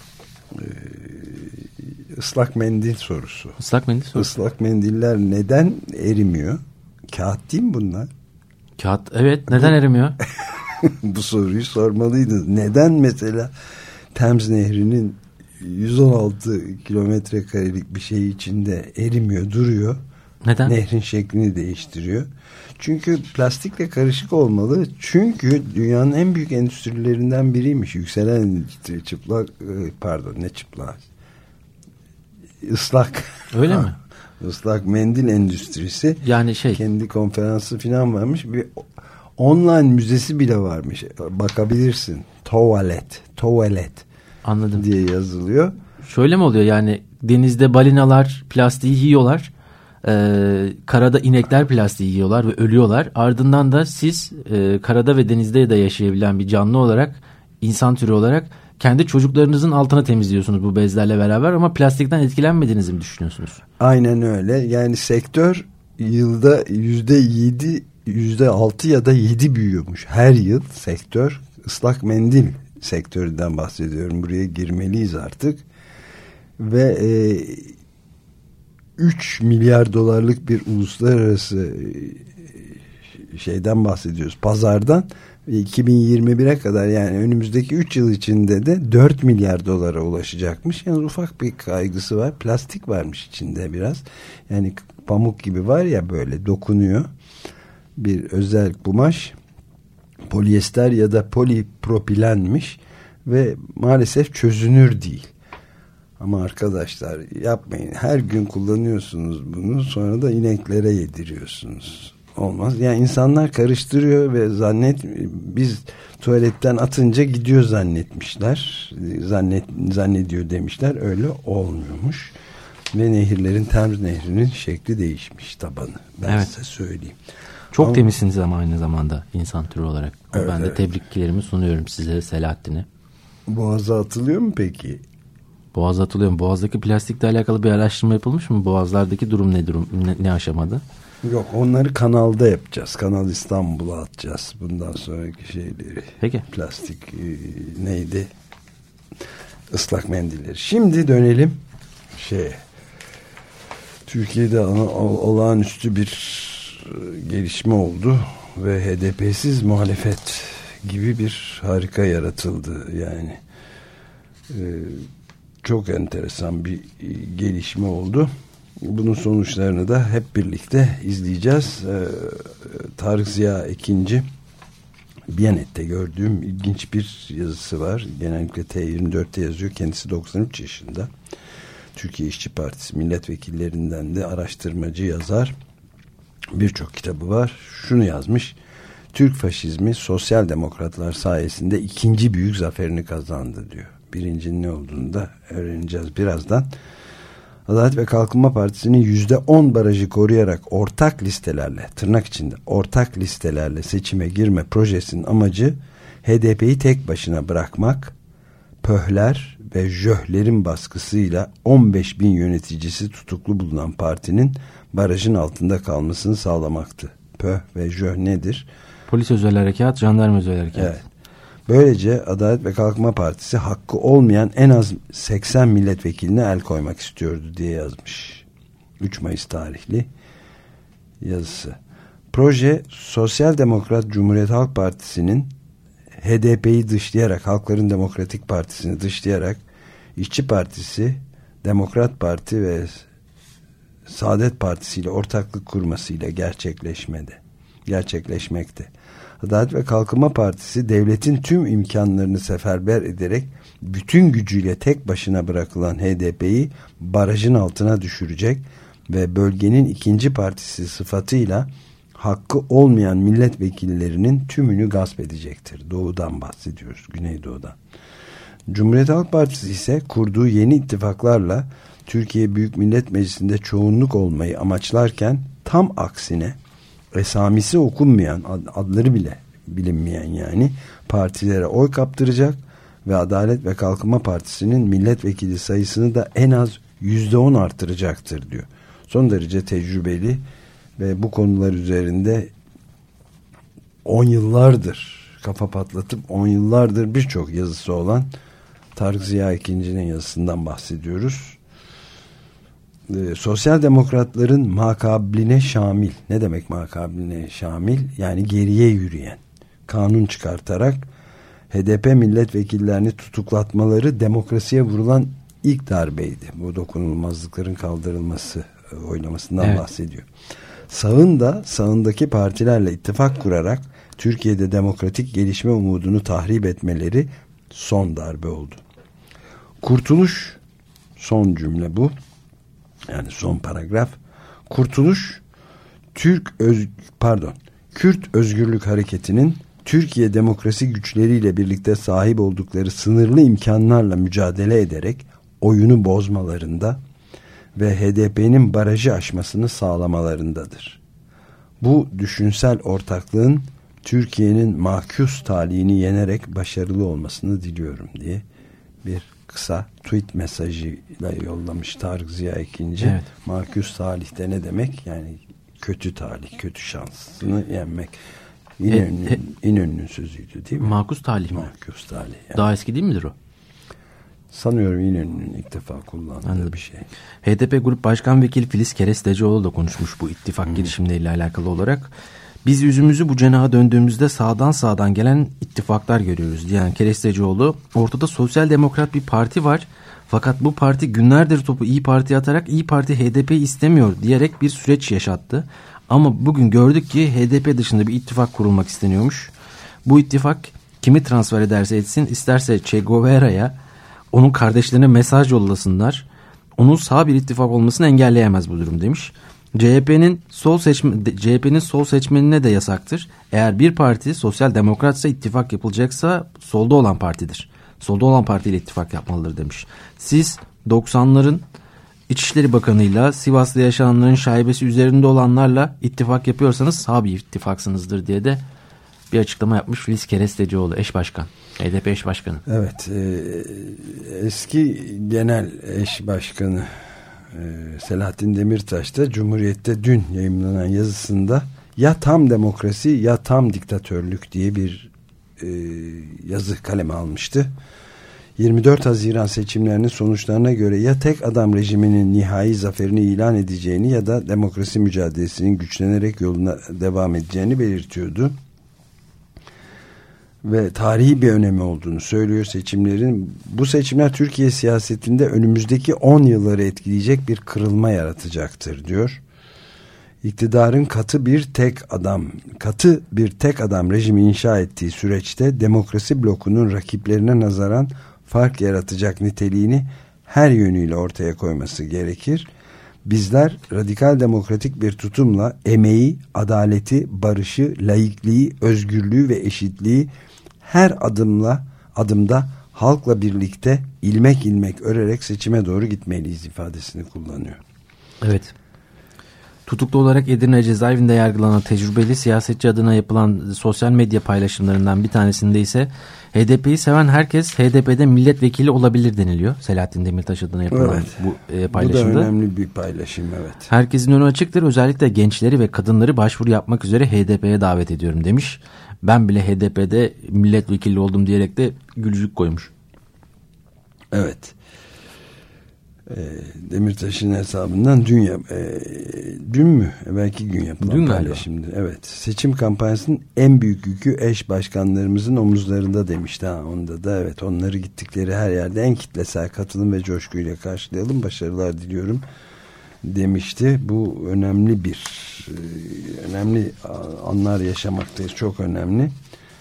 Islak mendil sorusu. Islak mendiller neden erimiyor? Kağıt değil mi bunlar? Kağıt, evet. Neden erimiyor? Bu soruyu sormalıydınız. Neden mesela Thames Nehri'nin 116 kilometre karelik bir şey içinde erimiyor, duruyor. Neden? Nehrin şeklini değiştiriyor. Çünkü plastikle karışık olmalı. Çünkü dünyanın en büyük endüstrilerinden biriymiş. Yükselen Islak. Öyle mi? Islak mendil endüstrisi. Yani kendi konferansı falan varmış. Bir online müzesi bile varmış. Bakabilirsin. Tuvalet. Anladım. Diye yazılıyor. Şöyle mi oluyor yani denizde balinalar plastiği yiyorlar. Karada inekler plastiği yiyorlar ve ölüyorlar. Ardından da siz karada ve denizde de yaşayabilen bir canlı olarak, insan türü olarak kendi çocuklarınızın altına temizliyorsunuz bu bezlerle beraber ama plastikten etkilenmediğinizi mi düşünüyorsunuz? Aynen öyle. Yani sektör yılda %6 ya da 7 büyüyormuş. Her yıl sektör, ıslak mendil sektöründen bahsediyorum. Buraya girmeliyiz artık. Ve 3 milyar dolarlık bir uluslararası şeyden bahsediyoruz. Pazardan 2021'e kadar yani önümüzdeki 3 yıl içinde de 4 milyar dolara ulaşacakmış. Yani ufak bir kaygısı var. Plastik varmış içinde biraz. Yani pamuk gibi var ya böyle dokunuyor. Bir özel kumaş. Polyester ya da polipropilenmiş ve maalesef çözünür değil. Ama arkadaşlar yapmayın. Her gün kullanıyorsunuz bunu. Sonra da ineklere yediriyorsunuz. Olmaz. Yani insanlar karıştırıyor ve biz tuvaletten atınca gidiyor zannetmişler. Zannediyor demişler. Öyle olmuyormuş. Ve nehirlerin, Thames Nehri'nin şekli değişmiş, tabanı. Ben size söyleyeyim. Çok temizsiniz ama aynı zamanda insan türü olarak. Evet, ben de tebriklerimi sunuyorum size, Selahattin'e. Boğaza atılıyor mu peki? Boğaz hatırlıyorum. Boğaz'daki plastikle alakalı bir araştırma yapılmış mı? Boğazlardaki durum ne aşamada? Yok, onları kanalda yapacağız. Kanal İstanbul'a atacağız bundan sonraki şeyleri. Peki. Plastik neydi? Islak mendilleri. Şimdi dönelim Türkiye'de olağanüstü bir gelişme oldu ve HDP'siz muhalefet gibi bir harika yaratıldı. Yani çok enteresan bir gelişme oldu. Bunun sonuçlarını da hep birlikte izleyeceğiz. Tarık Ziya Ekinci, Biyanet'te gördüğüm ilginç bir yazısı var. Genellikle T24'te yazıyor. Kendisi 93 yaşında. Türkiye İşçi Partisi milletvekillerinden de araştırmacı, yazar. Birçok kitabı var. Şunu yazmış: Türk faşizmi sosyal demokratlar sayesinde ikinci büyük zaferini kazandı diyor. Birincinin ne olduğunu da öğreneceğiz birazdan. Adalet ve Kalkınma Partisi'nin %10 barajı koruyarak ortak listelerle, tırnak içinde ortak listelerle seçime girme projesinin amacı HDP'yi tek başına bırakmak, pöhler ve jöhlerin baskısıyla 15 bin yöneticisi tutuklu bulunan partinin barajın altında kalmasını sağlamaktı. Pöh ve jöh nedir? Polis özel harekat, jandarma özel harekat. Evet. Böylece Adalet ve Kalkınma Partisi hakkı olmayan en az 80 milletvekiline el koymak istiyordu diye yazmış. 3 Mayıs tarihli yazısı. Proje Sosyal Demokrat Cumhuriyet Halk Partisi'nin HDP'yi dışlayarak, Halkların Demokratik Partisi'ni dışlayarak İşçi Partisi, Demokrat Parti ve Saadet Partisi ile ortaklık kurmasıyla gerçekleşmekte. Adalet ve Kalkınma Partisi devletin tüm imkanlarını seferber ederek bütün gücüyle tek başına bırakılan HDP'yi barajın altına düşürecek ve bölgenin ikinci partisi sıfatıyla hakkı olmayan milletvekillerinin tümünü gasp edecektir. Doğudan bahsediyoruz, Güneydoğu'dan. Cumhuriyet Halk Partisi ise kurduğu yeni ittifaklarla Türkiye Büyük Millet Meclisi'nde çoğunluk olmayı amaçlarken tam aksine esamisi okunmayan, adları bile bilinmeyen yani partilere oy kaptıracak ve Adalet ve Kalkınma Partisi'nin milletvekili sayısını da en az %10 artıracaktır diyor. Son derece tecrübeli ve bu konular üzerinde 10 yıllardır kafa patlatıp 10 yıllardır birçok yazısı olan Tarık Ziya Ekinci'nin yazısından bahsediyoruz. Sosyal demokratların makabline şamil. Ne demek makabline şamil? Yani geriye yürüyen. Kanun çıkartarak HDP milletvekillerini tutuklatmaları demokrasiye vurulan ilk darbeydi. Bu dokunulmazlıkların kaldırılması oylamasından bahsediyor. Sağındaki partilerle ittifak kurarak Türkiye'de demokratik gelişme umudunu tahrip etmeleri son darbe oldu. Kurtuluş, son cümle bu. Yani son paragraf. Kurtuluş Kürt Özgürlük Hareketi'nin Türkiye demokrasi güçleriyle birlikte sahip oldukları sınırlı imkanlarla mücadele ederek oyunu bozmalarında ve HDP'nin barajı aşmasını sağlamalarındadır. Bu düşünsel ortaklığın Türkiye'nin mahkus talihini yenerek başarılı olmasını diliyorum diye bir kısa tweet mesajıyla yollamış Tarık Ziya Ekinci. Evet. Mahkus talihte ne demek? Yani kötü talih, kötü şansını yenmek. İnönü'nün sözüydü değil mi? Mahkus talih mi? Mahkus talih. Yani. Daha eski değil midir o? Sanıyorum İnönü'nün ilk defa kullandığı bir şey. HDP Grup Başkan Vekili Filiz Kerestecioğlu da konuşmuş bu ittifak girişimleriyle alakalı olarak. Biz yüzümüzü bu cenaha döndüğümüzde sağdan gelen ittifaklar görüyoruz diyen Kerestecioğlu, ortada sosyal demokrat bir parti var. Fakat bu parti günlerdir topu İYİ Parti'ye atarak İYİ Parti HDP'yi istemiyor diyerek bir süreç yaşattı. Ama bugün gördük ki HDP dışında bir ittifak kurulmak isteniyormuş. Bu ittifak kimi transfer ederse etsin, isterse Che Guevara'ya, onun kardeşlerine mesaj yollasınlar. Onun sağ bir ittifak olmasını engelleyemez bu durum demiş. CHP'nin sol seçmenine de yasaktır. Eğer bir parti sosyal demokratsa ittifak yapılacaksa solda olan partidir. Solda olan partiyle ittifak yapmalıdır demiş. Siz 90'ların İçişleri Bakanı'yla Sivas'ta yaşananların şaibesi üzerinde olanlarla ittifak yapıyorsanız sağ bir ittifaksınızdır diye de bir açıklama yapmış Filiz Kerestecioğlu, eş başkan. HDP eş başkanı. Evet. Eski genel eş başkanı Selahattin Demirtaş da Cumhuriyet'te dün yayımlanan yazısında ya tam demokrasi ya tam diktatörlük diye bir yazı kaleme almıştı. 24 Haziran seçimlerinin sonuçlarına göre ya tek adam rejiminin nihai zaferini ilan edeceğini ya da demokrasi mücadelesinin güçlenerek yoluna devam edeceğini belirtiyordu. Ve tarihi bir önemi olduğunu söylüyor seçimlerin. Bu seçimler Türkiye siyasetinde önümüzdeki 10 yılları etkileyecek bir kırılma yaratacaktır diyor. İktidarın katı bir tek adam rejimi inşa ettiği süreçte demokrasi blokunun rakiplerine nazaran fark yaratacak niteliğini her yönüyle ortaya koyması gerekir. Bizler radikal demokratik bir tutumla emeği, adaleti, barışı, laikliği, özgürlüğü ve eşitliği her adımda halkla birlikte ilmek ilmek örerek seçime doğru gitmeliyiz ifadesini kullanıyor. Evet. Tutuklu olarak Edirne cezaevinde yargılanan tecrübeli siyasetçi adına yapılan sosyal medya paylaşımlarından bir tanesinde ise HDP'yi seven herkes HDP'de milletvekili olabilir deniliyor. Selahattin Demirtaş adına yapılan bu paylaşımda. Bu da önemli bir paylaşım, evet. Herkesin önü açıktır. Özellikle gençleri ve kadınları başvuru yapmak üzere HDP'ye davet ediyorum demiş. Ben bile HDP'de milletvekili oldum diyerek de gülücük koymuş. Evet. Demirtaş'ın hesabından dün mü? Belki gün yapılan paylaşımdı. Evet. Seçim kampanyasının en büyük yükü eş başkanlarımızın omuzlarında demişti. Onda da evet, onları gittikleri her yerde en kitlesel katılım ve coşkuyla karşılayalım. Başarılar diliyorum demişti. Bu önemli önemli anlar yaşamaktayız. Çok önemli.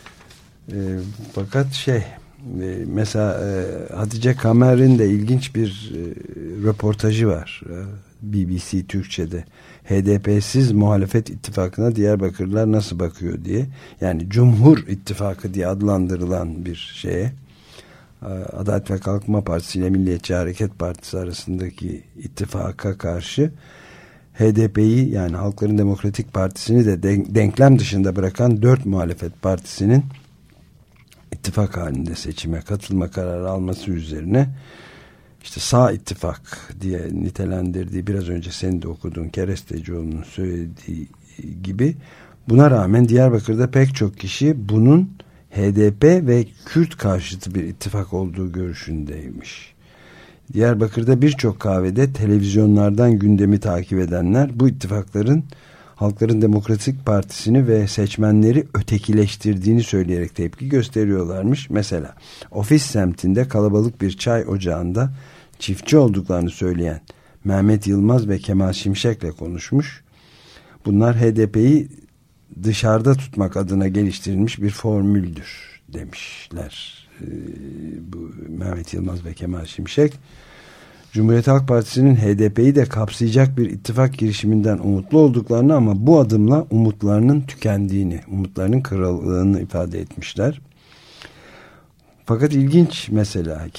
Fakat mesela Hatice Kamer'in de ilginç bir röportajı var BBC Türkçe'de. HDP'siz muhalefet ittifakına Diyarbakırlılar nasıl bakıyor diye. Yani Cumhur İttifakı diye adlandırılan bir şeye, Adalet ve Kalkınma Partisi ile Milliyetçi Hareket Partisi arasındaki ittifaka karşı HDP'yi, yani Halkların Demokratik Partisi'ni de denklem dışında bırakan 4 muhalefet partisinin ittifak halinde seçime katılma kararı alması üzerine işte sağ ittifak diye nitelendirdiği, biraz önce senin de okuduğun Kerestecioğlu'nun söylediği gibi, buna rağmen Diyarbakır'da pek çok kişi bunun HDP ve Kürt karşıtı bir ittifak olduğu görüşündeymiş. Diyarbakır'da birçok kahvede televizyonlardan gündemi takip edenler bu ittifakların Halkların Demokratik Partisi'ni ve seçmenleri ötekileştirdiğini söyleyerek tepki gösteriyorlarmış. Mesela ofis semtinde kalabalık bir çay ocağında çiftçi olduklarını söyleyen Mehmet Yılmaz ve Kemal Şimşek'le konuşmuş. Bunlar HDP'yi dışarıda tutmak adına geliştirilmiş bir formüldür demişler. Bu Mehmet Yılmaz ve Kemal Şimşek, Cumhuriyet Halk Partisi'nin HDP'yi de kapsayacak bir ittifak girişiminden umutlu olduklarını ama bu adımla umutlarının tükendiğini, umutlarının kırıldığını ifade etmişler. Fakat ilginç mesela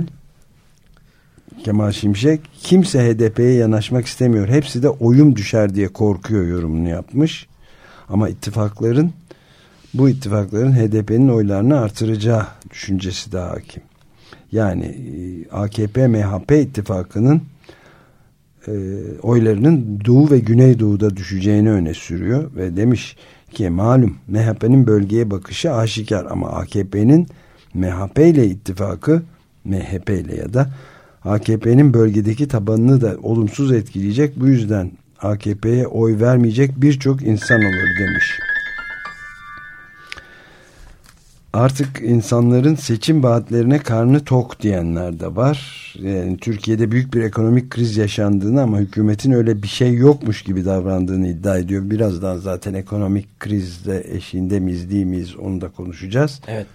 Kemal Şimşek, kimse HDP'ye yanaşmak istemiyor, hepsi de oyum düşer diye korkuyor yorumunu yapmış. Ama bu ittifakların HDP'nin oylarını artıracağı düşüncesi de hakim. Yani AKP-MHP ittifakının oylarının Doğu ve Güneydoğu'da düşeceğini öne sürüyor ve demiş ki malum MHP'nin bölgeye bakışı aşikar ama AKP'nin MHP ile ittifakı, MHP ile ya da AKP'nin bölgedeki tabanını da olumsuz etkileyecek, bu yüzden AKP'ye oy vermeyecek birçok insan olur demiş. Artık insanların seçim vaatlerine karnı tok diyenler de var. Yani Türkiye'de büyük bir ekonomik kriz yaşandığını ama hükümetin öyle bir şey yokmuş gibi davrandığını iddia ediyor. Birazdan zaten ekonomik krizde eşiğinde miyiz değil miyiz onu da konuşacağız. Evet.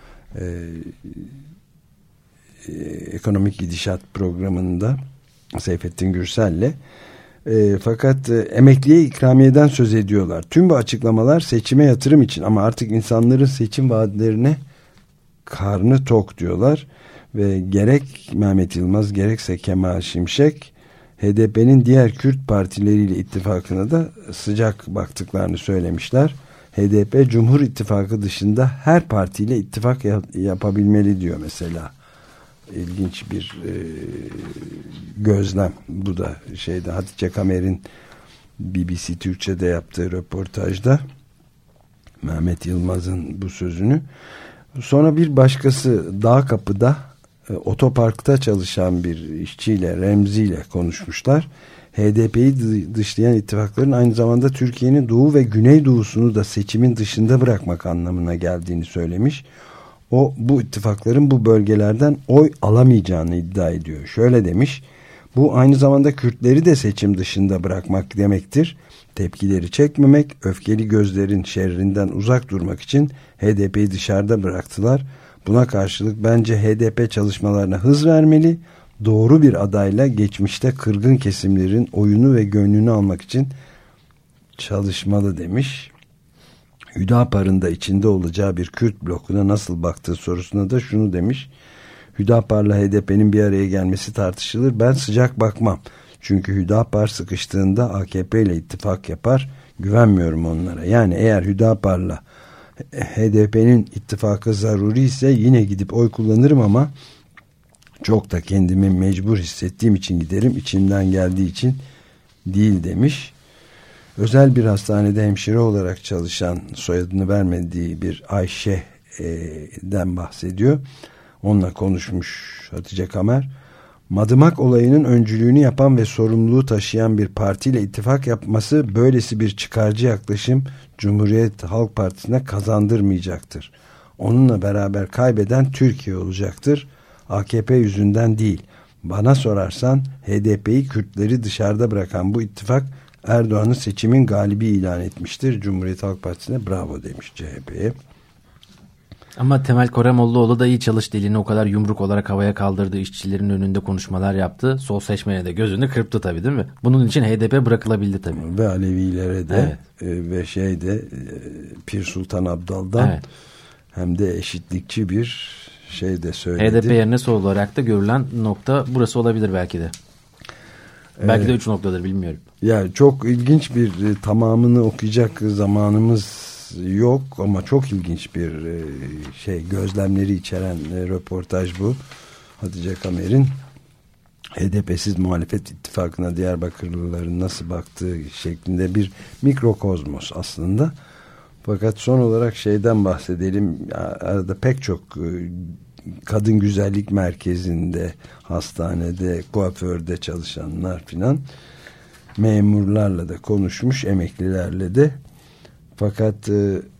Ekonomik gidişat programında Seyfettin Gürsel'le. Fakat emekliye ikramiyeden söz ediyorlar. Tüm bu açıklamalar seçime yatırım için ama artık insanların seçim vaatlerine karnı tok diyorlar ve gerek Mehmet Yılmaz gerekse Kemal Şimşek HDP'nin diğer Kürt partileriyle ittifakına da sıcak baktıklarını söylemişler. HDP Cumhur İttifakı dışında her partiyle ittifak yapabilmeli diyor mesela. İlginç bir gözlem. Bu da Hatice Kamer'in BBC Türkçe'de yaptığı röportajda Mehmet Yılmaz'ın bu sözünü. Sonra bir başkası Dağkapı'da otoparkta çalışan bir işçiyle, Remzi ile konuşmuşlar. HDP'yi dışlayan ittifakların aynı zamanda Türkiye'nin doğu ve güneydoğusunu da seçimin dışında bırakmak anlamına geldiğini söylemiş. O bu ittifakların bu bölgelerden oy alamayacağını iddia ediyor. Şöyle demiş: bu aynı zamanda Kürtleri de seçim dışında bırakmak demektir. Tepkileri çekmemek, öfkeli gözlerin şerrinden uzak durmak için HDP'yi dışarıda bıraktılar. Buna karşılık bence HDP çalışmalarına hız vermeli, doğru bir adayla geçmişte kırgın kesimlerin oyunu ve gönlünü almak için çalışmalı demiş. Hüdapar'ın da içinde olacağı bir Kürt blokuna nasıl baktığı sorusuna da şunu demiş: Hüdapar'la HDP'nin bir araya gelmesi tartışılır. Ben sıcak bakmam. Çünkü Hüdapar sıkıştığında AKP ile ittifak yapar. Güvenmiyorum onlara. Yani eğer Hüdapar'la HDP'nin ittifakı zaruri ise yine gidip oy kullanırım ama çok da kendimi mecbur hissettiğim için giderim. İçimden geldiği için değil demiş. Özel bir hastanede hemşire olarak çalışan, soyadını vermediği bir Ayşe'den bahsediyor. Onunla konuşmuş Hatice Kamer. Madımak olayının öncülüğünü yapan ve sorumluluğu taşıyan bir partiyle ittifak yapması böylesi bir çıkarcı yaklaşım Cumhuriyet Halk Partisi'ne kazandırmayacaktır. Onunla beraber kaybeden Türkiye olacaktır. AKP yüzünden değil. Bana sorarsan HDP'yi, Kürtleri dışarıda bırakan bu ittifak Erdoğan'ı seçimin galibi ilan etmiştir. Cumhuriyet Halk Partisi'ne bravo demiş CHP'ye. Ama Temel Koremollaoğlu da iyi çalış dilini o kadar yumruk olarak havaya kaldırdı. İşçilerin önünde konuşmalar yaptı. Sol seçmene de gözünü kırptı tabii, değil mi? Bunun için HDP bırakılabildi tabii. Ve Alevilere de ve Pir Sultan Abdal'dan hem de eşitlikçi bir şey de söyledi. HDP yerine sol olarak da görülen nokta burası olabilir belki de. Belki de 3 noktadır, bilmiyorum. Yani çok ilginç bir, tamamını okuyacak zamanımız yok ama çok ilginç bir gözlemleri içeren röportaj bu. Hatice Kamer'in HDP'siz muhalefet ittifakına Diyarbakırlıların nasıl baktığı şeklinde bir mikrokozmos aslında. Fakat son olarak şeyden bahsedelim. Arada pek çok kadın güzellik merkezinde, hastanede, kuaförde çalışanlar filan, memurlarla da konuşmuş, emeklilerle de. Fakat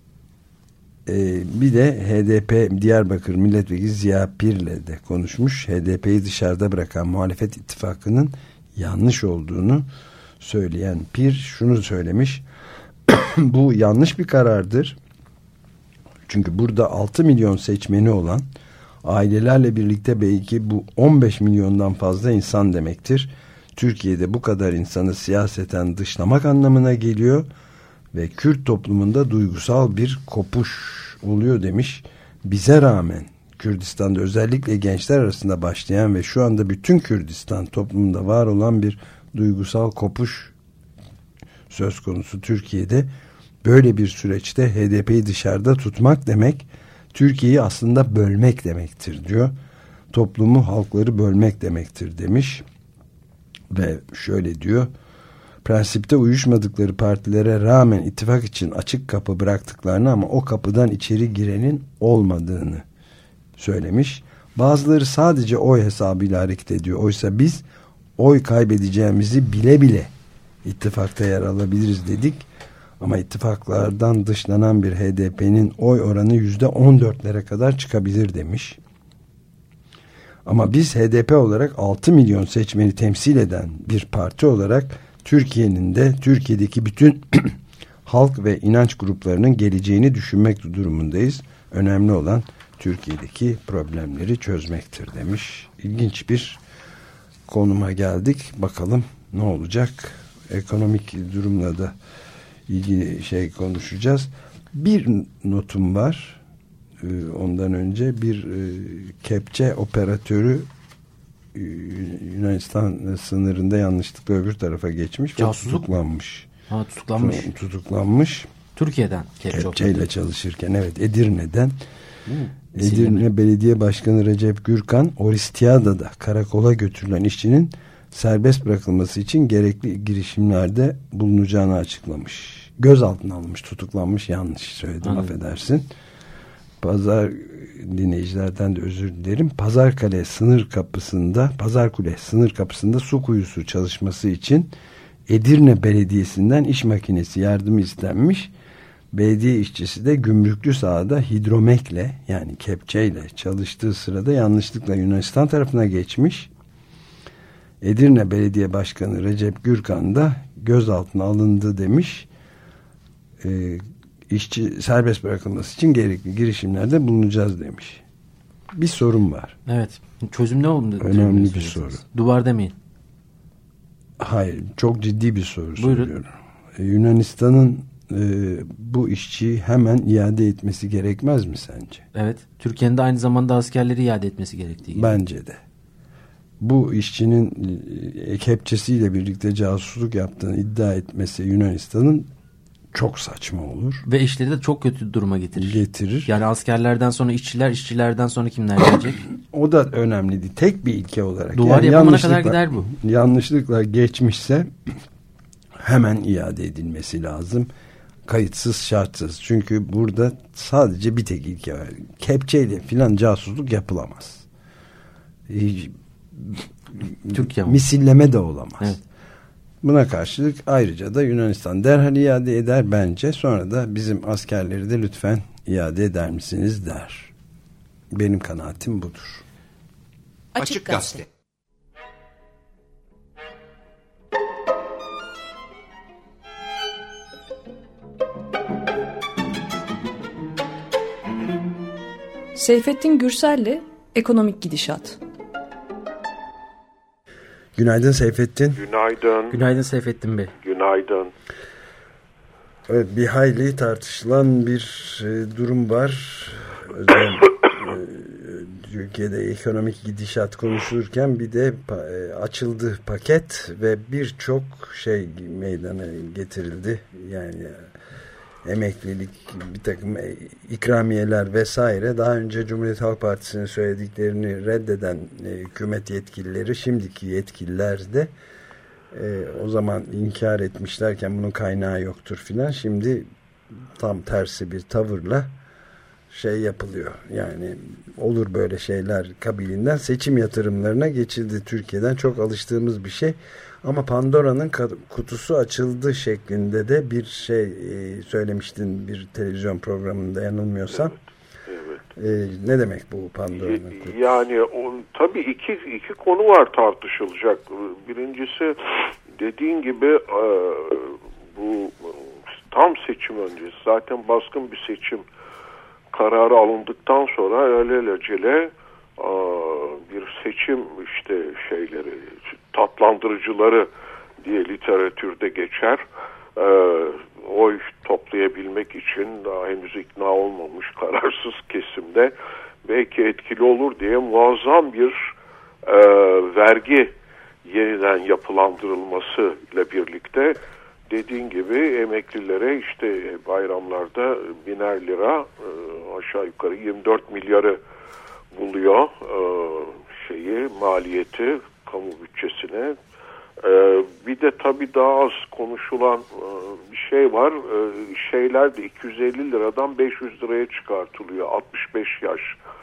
bir de HDP Diyarbakır Milletvekili Ziya Pir'le de konuşmuş. HDP'yi dışarıda bırakan muhalefet ittifakının yanlış olduğunu söyleyen Pir şunu söylemiş: bu yanlış bir karardır. Çünkü burada 6 milyon seçmeni olan, ailelerle birlikte belki bu 15 milyondan fazla insan demektir. Türkiye'de bu kadar insanı siyaseten dışlamak anlamına geliyor ve Kürt toplumunda duygusal bir kopuş oluyor demiş. Bize rağmen Kürdistan'da özellikle gençler arasında başlayan ve şu anda bütün Kürdistan toplumunda var olan bir duygusal kopuş söz konusu Türkiye'de. Böyle bir süreçte HDP'yi dışarıda tutmak demek, Türkiye'yi aslında bölmek demektir diyor. Toplumu, halkları bölmek demektir demiş. Ve şöyle diyor: prensipte uyuşmadıkları partilere rağmen ittifak için açık kapı bıraktıklarını ama o kapıdan içeri girenin olmadığını söylemiş. Bazıları sadece oy hesabıyla hareket ediyor. Oysa biz oy kaybedeceğimizi bile bile ittifakta yer alabiliriz dedik. Ama ittifaklardan dışlanan bir HDP'nin oy oranı %14'lere kadar çıkabilir demiş. Ama biz HDP olarak 6 milyon seçmeni temsil eden bir parti olarak Türkiye'nin de, Türkiye'deki bütün halk ve inanç gruplarının geleceğini düşünmek durumundayız. Önemli olan Türkiye'deki problemleri çözmektir demiş. İlginç bir konuma geldik. Bakalım ne olacak? Ekonomik durumla da ilgili konuşacağız. Bir notum var. Ondan önce bir kepçe operatörü Yunanistan sınırında yanlışlıkla öbür tarafa geçmiş ve tutuklanmış. Tutuklanmış. Tutuklanmış. Türkiye'den kepçeyle çalışırken, evet, Edirne'den. Edirne Belediye Başkanı Recep Gürkan, Oristiada'da karakola götürülen işçinin serbest bırakılması için gerekli girişimlerde bulunacağını açıklamış. Gözaltına alınmış, tutuklanmış, yanlış söyledim, affedersin. Dinleyicilerden de özür dilerim. Pazarkule sınır kapısında su kuyusu çalışması için Edirne Belediyesi'nden iş makinesi yardımı istenmiş. Belediye işçisi de gümrüklü sahada hidromekle, yani kepçeyle çalıştığı sırada yanlışlıkla Yunanistan tarafına geçmiş. Edirne Belediye Başkanı Recep Gürkan da gözaltına alındı demiş. İşçi serbest bırakılması için gerekli girişimlerde bulunacağız demiş. Bir sorun var. Evet. Çözüm ne oldu? Önemli bir soru. Duvar demeyin. Hayır. Çok ciddi bir soru soruyorum. Yunanistan'ın bu işçiyi hemen iade etmesi gerekmez mi sence? Evet. Türkiye'nin de aynı zamanda askerleri iade etmesi gerektiği gibi. Bence de. Bu işçinin kepçesiyle birlikte casusluk yaptığını iddia etmesi Yunanistan'ın çok saçma olur. Ve işleri de çok kötü duruma getirir. Yani askerlerden sonra işçiler, işçilerden sonra kimler gelecek? O da önemli değil. Tek bir ilke olarak. Duvar yapımına kadar gider bu. Yanlışlıkla geçmişse hemen iade edilmesi lazım. Kayıtsız, şartsız. Çünkü burada sadece bir tek ilke var. Kepçeyle filan casusluk yapılamaz. Türkiye misilleme de olamaz. Evet. Buna karşılık ayrıca da Yunanistan derhal iade eder bence. Sonra da bizim askerleri de lütfen iade eder misiniz der. Benim kanaatim budur. Açık Gazete. Seyfettin Gürsel'le Ekonomik Gidişat. Günaydın Seyfettin. Günaydın. Günaydın Seyfettin Bey. Günaydın. Evet, bir hayli tartışılan bir durum var. Türkiye'de ekonomik gidişat konuşulurken bir de açıldı paket ve birçok şey meydana getirildi. Yani emeklilik, bir takım ikramiyeler vesaire. Daha önce Cumhuriyet Halk Partisi'nin söylediklerini reddeden hükümet yetkilileri, şimdiki yetkililer de o zaman inkar etmişlerken bunun kaynağı yoktur filan. Şimdi tam tersi bir tavırla şey yapılıyor. Yani olur böyle şeyler kabilinden seçim yatırımlarına geçildi. Türkiye'den çok alıştığımız bir şey. Ama Pandora'nın kutusu açıldı şeklinde de bir şey söylemiştin bir televizyon programında yanılmıyorsam. Evet. Ne demek bu Pandora'nın kutusu? Yani tabii iki konu var tartışılacak. Birincisi dediğin gibi bu tam seçim öncesi zaten baskın bir seçim kararı alındıktan sonra alelacele bir seçim işte şeyleri, tatlandırıcıları diye literatürde geçer. Oy toplayabilmek için daha henüz ikna olmamış kararsız kesimde belki etkili olur diye muazzam bir vergi yeniden yapılandırılması ile birlikte dediğin gibi emeklilere işte bayramlarda 1000'er lira aşağı yukarı 24 milyarı buluyor maliyeti kamu bütçesine. Bir de tabii daha az konuşulan bir şey var. Şeyler de 250 liradan 500 liraya çıkartılıyor. 65 yaş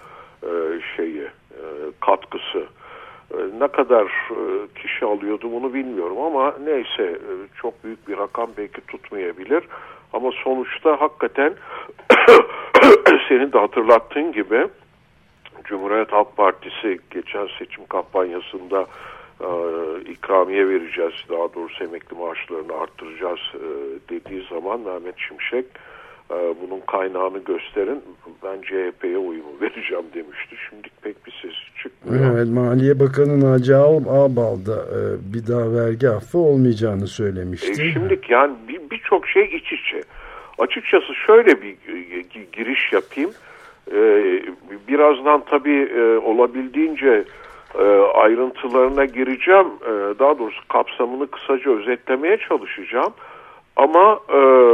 katkısı. Ne kadar kişi alıyordu bunu bilmiyorum ama neyse çok büyük bir rakam belki tutmayabilir. Ama sonuçta hakikaten senin de hatırlattığın gibi Cumhuriyet Halk Partisi geçen seçim kampanyasında ikramiye vereceğiz, daha doğrusu emekli maaşlarını arttıracağız dediği zaman Mehmet Şimşek bunun kaynağını gösterin, ben CHP'ye oyumu vereceğim demişti. Şimdi pek bir ses çıkmıyor. Evet, Maliye Bakanı Naci Ağbal da bir daha vergi affı olmayacağını söylemişti. Şimdi yani birçok şey iç içe. Açıkçası şöyle bir giriş yapayım. Birazdan tabii olabildiğince ayrıntılarına gireceğim. Daha doğrusu kapsamını kısaca özetlemeye çalışacağım. Ama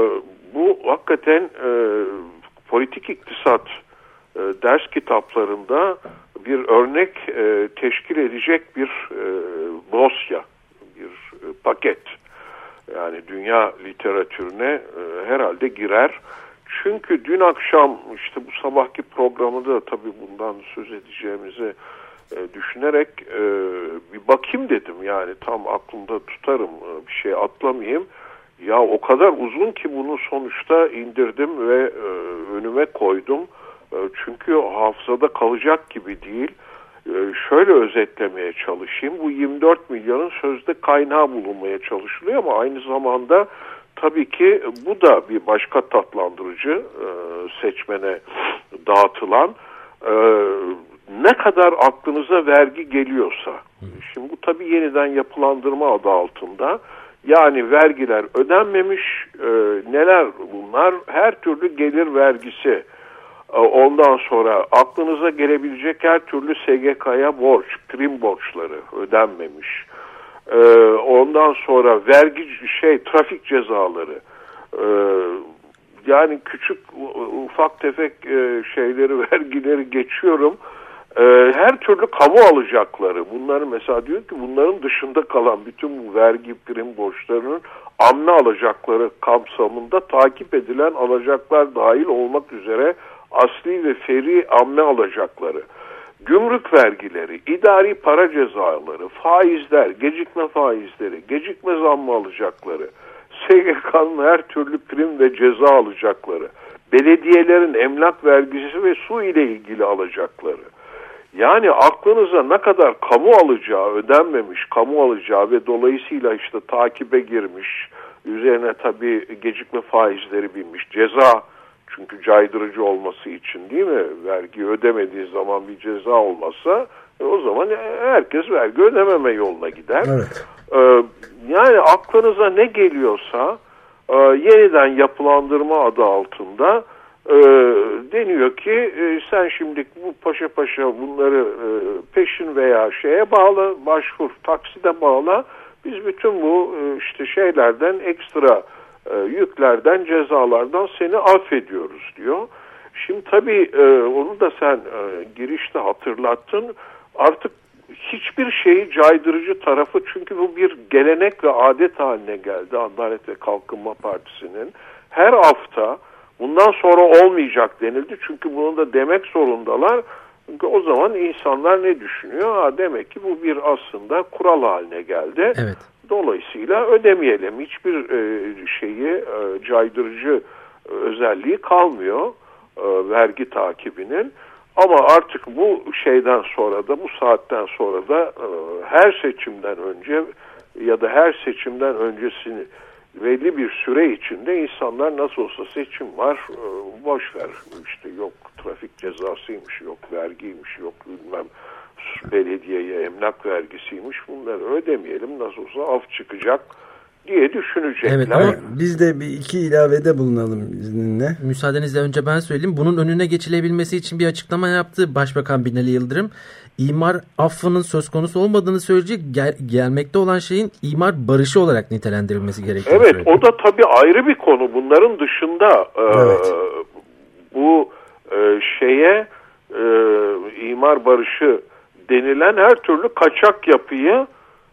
bu hakikaten politik iktisat ders kitaplarında bir örnek teşkil edecek bir dosya, bir paket. Yani dünya literatürüne herhalde girer. Çünkü dün akşam işte bu sabahki programda tabii bundan söz edeceğimizi düşünerek bir bakayım dedim. Yani tam aklımda tutarım, bir şey atlamayayım. Ya o kadar uzun ki bunu sonuçta indirdim ve önüme koydum. Çünkü hafızada kalacak gibi değil. Şöyle özetlemeye çalışayım. Bu 24 milyonun sözde kaynağı bulunmaya çalışılıyor ama aynı zamanda tabii ki bu da bir başka tatlandırıcı seçmene dağıtılan ne kadar aklınıza vergi geliyorsa. Şimdi bu tabii yeniden yapılandırma adı altında. Yani vergiler ödenmemiş, neler bunlar? Her türlü gelir vergisi. Ondan sonra aklınıza gelebilecek her türlü SGK'ya borç, prim borçları ödenmemiş. Ondan sonra vergi trafik cezaları. Yani küçük ufak tefek şeyleri, vergileri geçiyorum. Her türlü kamu alacakları. Bunları mesela diyor ki bunların dışında kalan bütün bu vergi prim borçlarının amne alacakları kapsamında takip edilen alacaklar dahil olmak üzere asli ve feri amne alacakları, gümrük vergileri, idari para cezaları, faizler, gecikme faizleri, gecikme zammı alacakları, SGK'nın her türlü prim ve ceza alacakları, belediyelerin emlak vergisi ve su ile ilgili alacakları. Yani aklınıza ne kadar kamu alacağı ödenmemiş, kamu alacağı ve dolayısıyla işte takibe girmiş, üzerine tabii gecikme faizleri binmiş, ceza, çünkü caydırıcı olması için değil mi? Vergi ödemediği zaman bir ceza olmazsa o zaman herkes vergi ödememe yoluna gider. Evet. Yani aklınıza ne geliyorsa yeniden yapılandırma adı altında deniyor ki sen şimdi bu paşa bunları peşin veya şeye bağlı, başvur, takside bağla. Biz bütün bu işte şeylerden, ekstra yüklerden, cezalardan seni affediyoruz diyor. Şimdi tabii onu da sen girişte hatırlattın. Artık hiçbir şeyi caydırıcı tarafı, çünkü bu bir gelenek ve adet haline geldi Adalet ve Kalkınma Partisi'nin. Her hafta bundan sonra olmayacak denildi. Çünkü bunu da demek zorundalar. Çünkü o zaman insanlar ne düşünüyor? Demek ki bu bir aslında kural haline geldi. Evet. Dolayısıyla ödemeyelim. Hiçbir şeyi caydırıcı özelliği kalmıyor vergi takibinin. Ama artık bu şeyden sonra da, bu saatten sonra da her seçimden önce ya da her seçimden öncesini belli bir süre içinde insanlar nasıl olsa seçim var, boş ver işte, yok trafik cezasıymış, yok vergiymiş, yok bilmem belediyeye emlak vergisiymiş, bunları ödemeyelim, nasıl olsa af çıkacak diye düşünecekler. Evet, ama biz de bir iki ilavede bulunalım izninle. Müsaadenizle önce ben söyleyeyim. Bunun önüne geçilebilmesi için bir açıklama yaptı Başbakan Binali Yıldırım. İmar affının söz konusu olmadığını söyleyecek, gelmekte olan şeyin imar barışı olarak nitelendirilmesi gerektiğini evet, söyledi. O da tabii ayrı bir konu. Bunların dışında evet, bu şeye imar barışı denilen her türlü kaçak yapıyı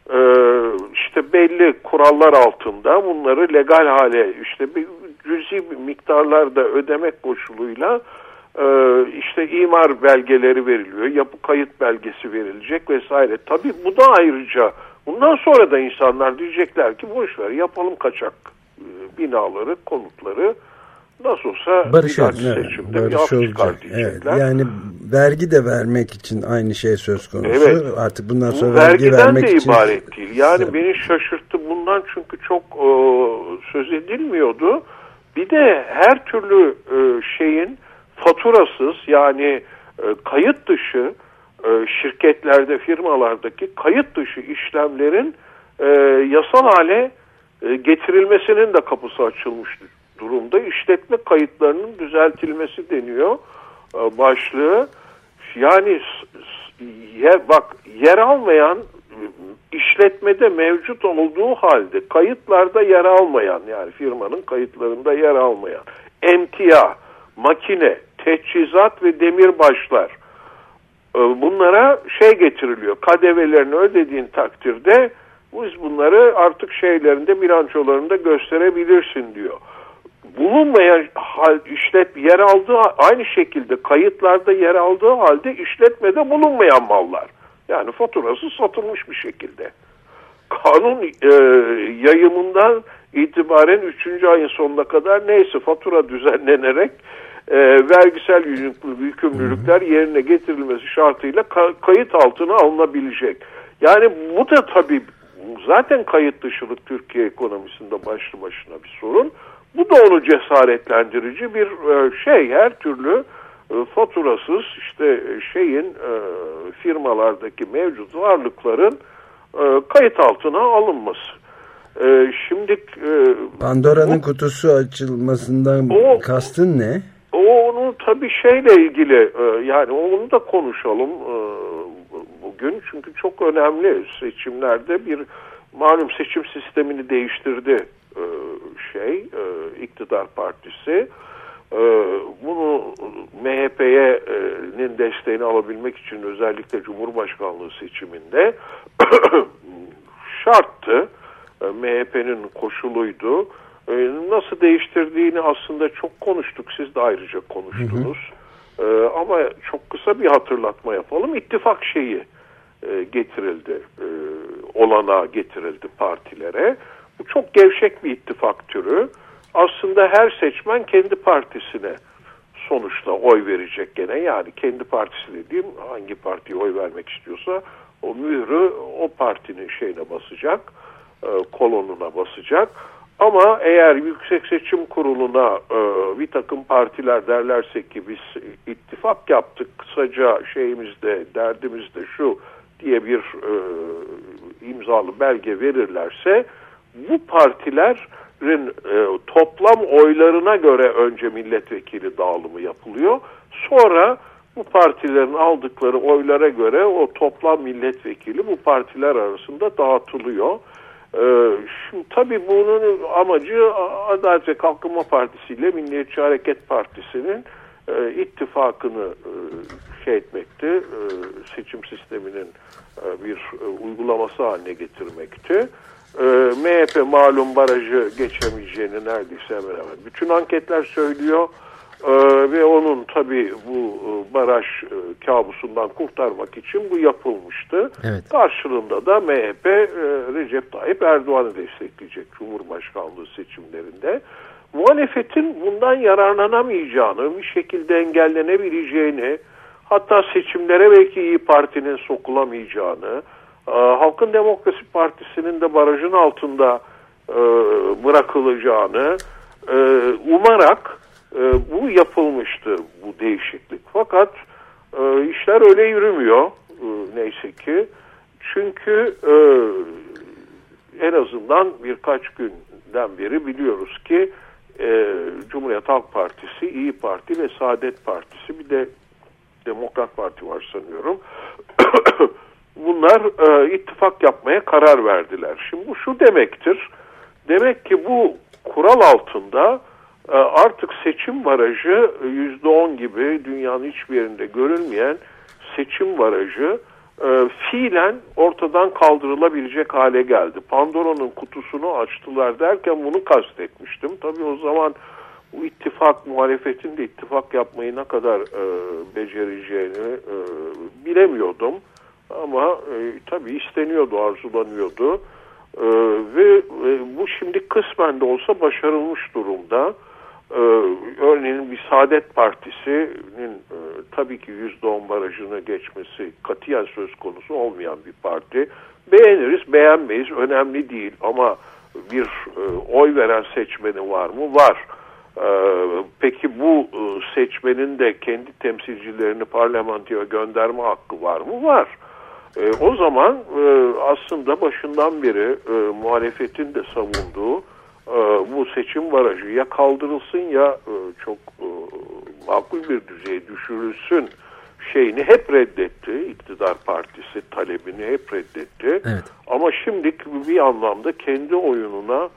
işte belli kurallar altında bunları legal hale, işte bir cüzi miktarlarda ödemek koşuluyla işte imar belgeleri veriliyor, yapı kayıt belgesi verilecek vesaire. Tabii bu da ayrıca, bundan sonra da insanlar diyecekler ki boş ver, yapalım kaçak binaları, konutları, nasıl olsa barışıyoruz. Seçimde bir af çıkar diyecekler. Evet, yani vergi de vermek için aynı şey söz konusu. Evet. Artık bundan sonra bu vergi vermek için. Vergiden de ibaret değil. Yani beni şaşırttı bundan, çünkü çok söz edilmiyordu. Bir de her türlü şeyin faturasız, yani kayıt dışı şirketlerde, firmalardaki kayıt dışı işlemlerin yasal hale getirilmesinin de kapısı açılmış durumda. İşletme kayıtlarının düzeltilmesi deniyor başlığı. Yani bak, yer almayan işletmede mevcut olduğu halde kayıtlarda yer almayan, yani firmanın kayıtlarında yer almayan emtia, makine, teçhizat ve demirbaşlar, bunlara getiriliyor. KDV'lerini ödediğin takdirde biz bunları artık şeylerinde, bilançolarında gösterebilirsin diyor. Bulunmayan yer aldığı, aynı şekilde kayıtlarda yer aldığı halde işletmede bulunmayan mallar. Yani faturası satılmış bir şekilde. Kanun yayımından itibaren 3. ayın sonuna kadar neyse fatura düzenlenerek vergisel yükümlülükler yerine getirilmesi şartıyla kayıt altına alınabilecek. Yani bu da tabii zaten kayıt dışılık Türkiye ekonomisinde başlı başına bir sorun. Bu da onu cesaretlendirici bir her türlü faturasız firmalardaki mevcut varlıkların kayıt altına alınması. Şimdi Pandora'nın kutusu açılmasından kastın ne? Onu tabii ilgili yani onu da konuşalım bugün, çünkü çok önemli. Seçimlerde malum seçim sistemini değiştirdi iktidar partisi. Bunu MHP'nin desteğini alabilmek için özellikle Cumhurbaşkanlığı seçiminde şarttı. MHP'nin koşuluydu. Nasıl değiştirdiğini aslında çok konuştuk. Siz de ayrıca konuştunuz. Ama çok kısa bir hatırlatma yapalım. İttifak getirildi. Olanağı getirildi partilere. Bu çok gevşek bir ittifak türü. Aslında her seçmen kendi partisine sonuçta oy verecek gene. Yani kendi partisi dediğim, hangi partiye oy vermek istiyorsa o mührü o partinin basacak, kolonuna basacak. Ama eğer Yüksek Seçim Kurulu'na bir takım partiler derlerse ki biz ittifak yaptık, kısaca derdimiz de şu diye bir imzalı belge verirlerse, bu partilerin toplam oylarına göre önce milletvekili dağılımı yapılıyor. Sonra bu partilerin aldıkları oylara göre o toplam milletvekili bu partiler arasında dağıtılıyor. Şimdi tabii bunun amacı Adalet ve Kalkınma Partisi ile Milliyetçi Hareket Partisi'nin ittifakını etmekti. Seçim sisteminin bir uygulaması haline getirmekti. MHP malum barajı geçemeyeceğini neredeyse hemen hemen bütün anketler söylüyor. Ve onun tabii bu baraj kabusundan kurtarmak için bu yapılmıştı. Evet. Karşılığında da MHP Recep Tayyip Erdoğan'ı destekleyecek Cumhurbaşkanlığı seçimlerinde. Muhalefetin bundan yararlanamayacağını, bir şekilde engellenebileceğini, hatta seçimlere belki İYİ Parti'nin sokulamayacağını, Halkın Demokrasi Partisi'nin de barajın altında bırakılacağını umarak bu yapılmıştı, bu değişiklik. Fakat işler öyle yürümüyor neyse ki. Çünkü en azından birkaç günden beri biliyoruz ki Cumhuriyet Halk Partisi, İYİ Parti ve Saadet Partisi, bir de Demokrat Parti var sanıyorum. Bunlar ittifak yapmaya karar verdiler. Şimdi bu şu demektir. Demek ki bu kural altında artık seçim barajı %10 gibi dünyanın hiçbir yerinde görülmeyen seçim barajı fiilen ortadan kaldırılabilecek hale geldi. Pandora'nın kutusunu açtılar derken bunu kastetmiştim. Tabii o zaman bu ittifak, muhalefetin de ittifak yapmayı ne kadar becereceğini bilemiyordum. Ama tabii isteniyordu, arzulanıyordu. Ve bu şimdi kısmen de olsa başarılmış durumda. Örneğin bir Saadet Partisi'nin tabii ki %10 barajını geçmesi katiyen söz konusu olmayan bir parti. Beğeniriz, beğenmeyiz, önemli değil. Ama bir oy veren seçmeni var mı? Var. Peki bu seçmenin de kendi temsilcilerini parlamentoya gönderme hakkı var mı? Var. O zaman aslında başından beri muhalefetin de savunduğu bu seçim barajı ya kaldırılsın ya çok makul bir düzeye düşürülsün şeyini hep reddetti. İktidar partisi talebini hep reddetti. Evet. Ama şimdi bir anlamda kendi oyununa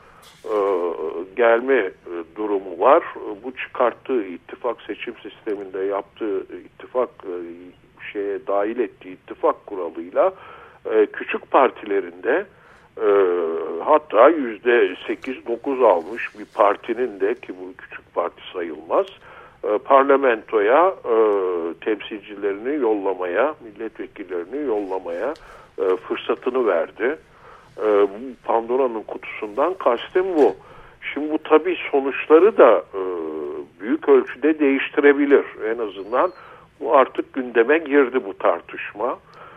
gelme durumu var. Bu çıkarttığı ittifak seçim sisteminde yaptığı ittifak şeye dahil ettiği ittifak kuralıyla küçük partilerinde hatta %8-9 almış bir partinin de, ki bu küçük parti sayılmaz, parlamentoya temsilcilerini yollamaya, milletvekillerini yollamaya fırsatını verdi. Pandora'nın kutusundan kastım bu. Şimdi bu tabii sonuçları da büyük ölçüde değiştirebilir. En azından bu artık gündeme girdi, bu tartışma.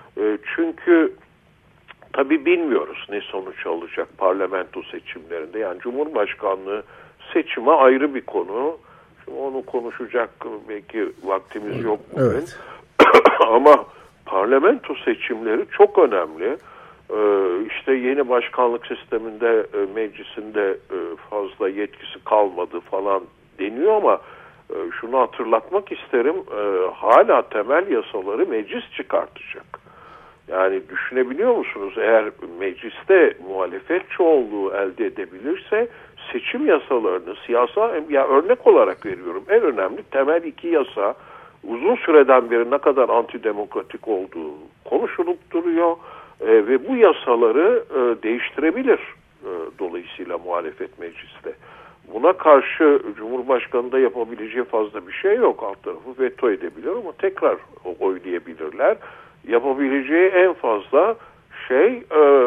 Çünkü tabii bilmiyoruz ne sonuç alacak parlamento seçimlerinde. Yani Cumhurbaşkanlığı seçimi ayrı bir konu. Şimdi onu konuşacak belki vaktimiz yok bugün. Evet. Ama parlamento seçimleri çok önemli. İşte yeni başkanlık sisteminde meclisinde fazla yetkisi kalmadı falan deniyor ama şunu hatırlatmak isterim, hala temel yasaları meclis çıkartacak. Yani düşünebiliyor musunuz, eğer mecliste muhalefet çoğunluğu elde edebilirse seçim yasalarını ya örnek olarak veriyorum, en önemli temel 2 yasa uzun süreden beri ne kadar antidemokratik olduğu konuşulup duruyor. Ve bu yasaları değiştirebilir dolayısıyla muhalefet mecliste. Buna karşı Cumhurbaşkanı'nda yapabileceği fazla bir şey yok. Alt tarafı veto edebilir ama tekrar oylayabilirler. Yapabileceği en fazla şey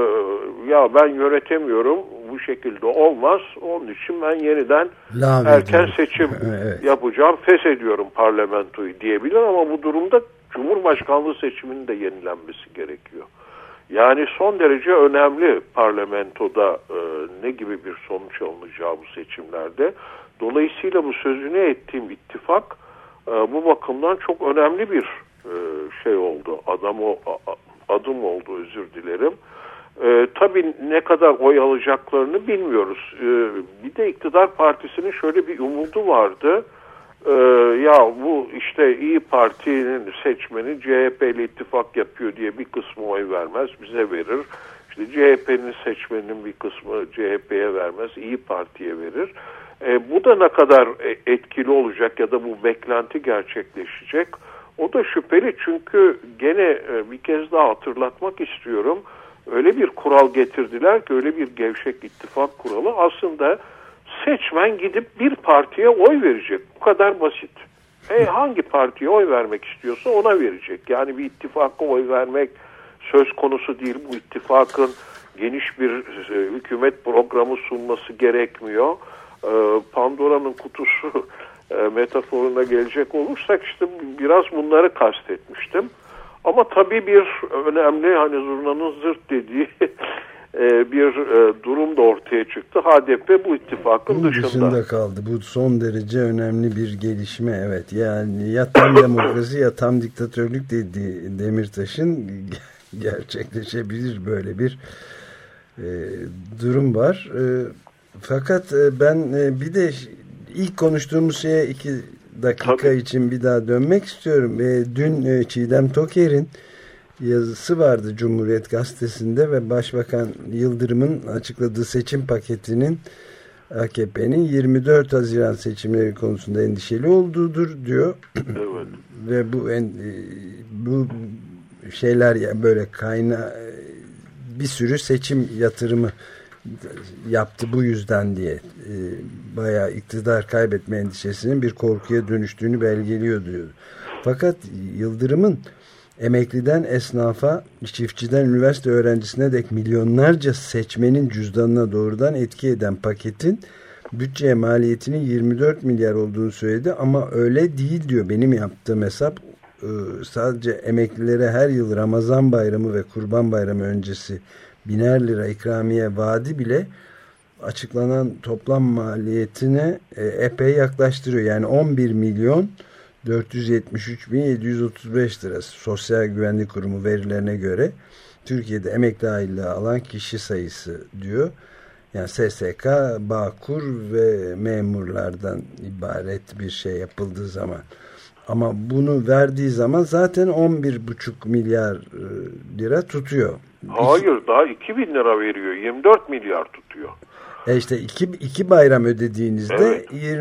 ya ben yönetemiyorum, bu şekilde olmaz, onun için ben yeniden erken seçim yapacağım, feshediyorum parlamentoyu diyebilir ama bu durumda Cumhurbaşkanlığı seçiminin de yenilenmesi gerekiyor. Yani son derece önemli parlamentoda ne gibi bir sonuç alınacağı bu seçimlerde. Dolayısıyla bu sözünü ettiğim ittifak bu bakımdan çok önemli bir şey oldu. Adım oldu, özür dilerim. Tabii ne kadar oy alacaklarını bilmiyoruz. Bir de iktidar partisinin şöyle bir umudu vardı. Ya bu işte İyi Parti'nin seçmeni CHP ile ittifak yapıyor diye bir kısmı oy vermez, bize verir. İşte CHP'nin seçmeninin bir kısmı CHP'ye vermez, İyi Parti'ye verir. Bu da ne kadar etkili olacak ya da bu beklenti gerçekleşecek, o da şüpheli. Çünkü gene bir kez daha hatırlatmak istiyorum, öyle bir kural getirdiler ki, öyle bir gevşek ittifak kuralı, aslında seçmen gidip bir partiye oy verecek. Bu kadar basit. Hangi partiye oy vermek istiyorsa ona verecek. Yani bir ittifaka oy vermek söz konusu değil. Bu ittifakın geniş bir hükümet programı sunması gerekmiyor. Pandora'nın kutusu metaforuna gelecek olursak işte biraz bunları kastetmiştim. Ama tabii bir önemli, hani zurnanın zırt dediği bir durum da ortaya çıktı. HDP bu ittifakın dışında kaldı. Bu son derece önemli bir gelişme. Evet, yani ya tam demokrasi ya tam diktatörlük dediği Demirtaş'ın gerçekleşebilir böyle bir durum var. Fakat ben bir de ilk konuştuğumuz şeye 2 dakika için bir daha dönmek istiyorum. Dün Çiğdem Toker'in yazısı vardı Cumhuriyet Gazetesi'nde ve Başbakan Yıldırım'ın açıkladığı seçim paketinin AKP'nin 24 Haziran seçimleri konusunda endişeli olduğudur diyor. Evet. Ve bu şeyler yani böyle bir sürü seçim yatırımı yaptı bu yüzden diye bayağı iktidar kaybetme endişesinin bir korkuya dönüştüğünü belgeliyor diyor. Fakat Yıldırım'ın emekliden esnafa, çiftçiden üniversite öğrencisine dek milyonlarca seçmenin cüzdanına doğrudan etki eden paketin bütçeye maliyetinin 24 milyar olduğunu söyledi ama öyle değil diyor. Benim yaptığım hesap sadece emeklilere her yıl Ramazan Bayramı ve Kurban Bayramı öncesi 1000'er lira ikramiye vaadi bile açıklanan toplam maliyetine epey yaklaştırıyor. Yani 11 milyon 473.735 lira Sosyal Güvenlik Kurumu verilerine göre Türkiye'de emekli aylığı alan kişi sayısı diyor. Yani SSK, Bağkur ve memurlardan ibaret bir şey yapıldığı zaman. Ama bunu verdiği zaman zaten 11,5 milyar lira tutuyor. Hayır, daha 2.000 lira veriyor. 24 milyar tutuyor. İşte iki bayram ödediğinizde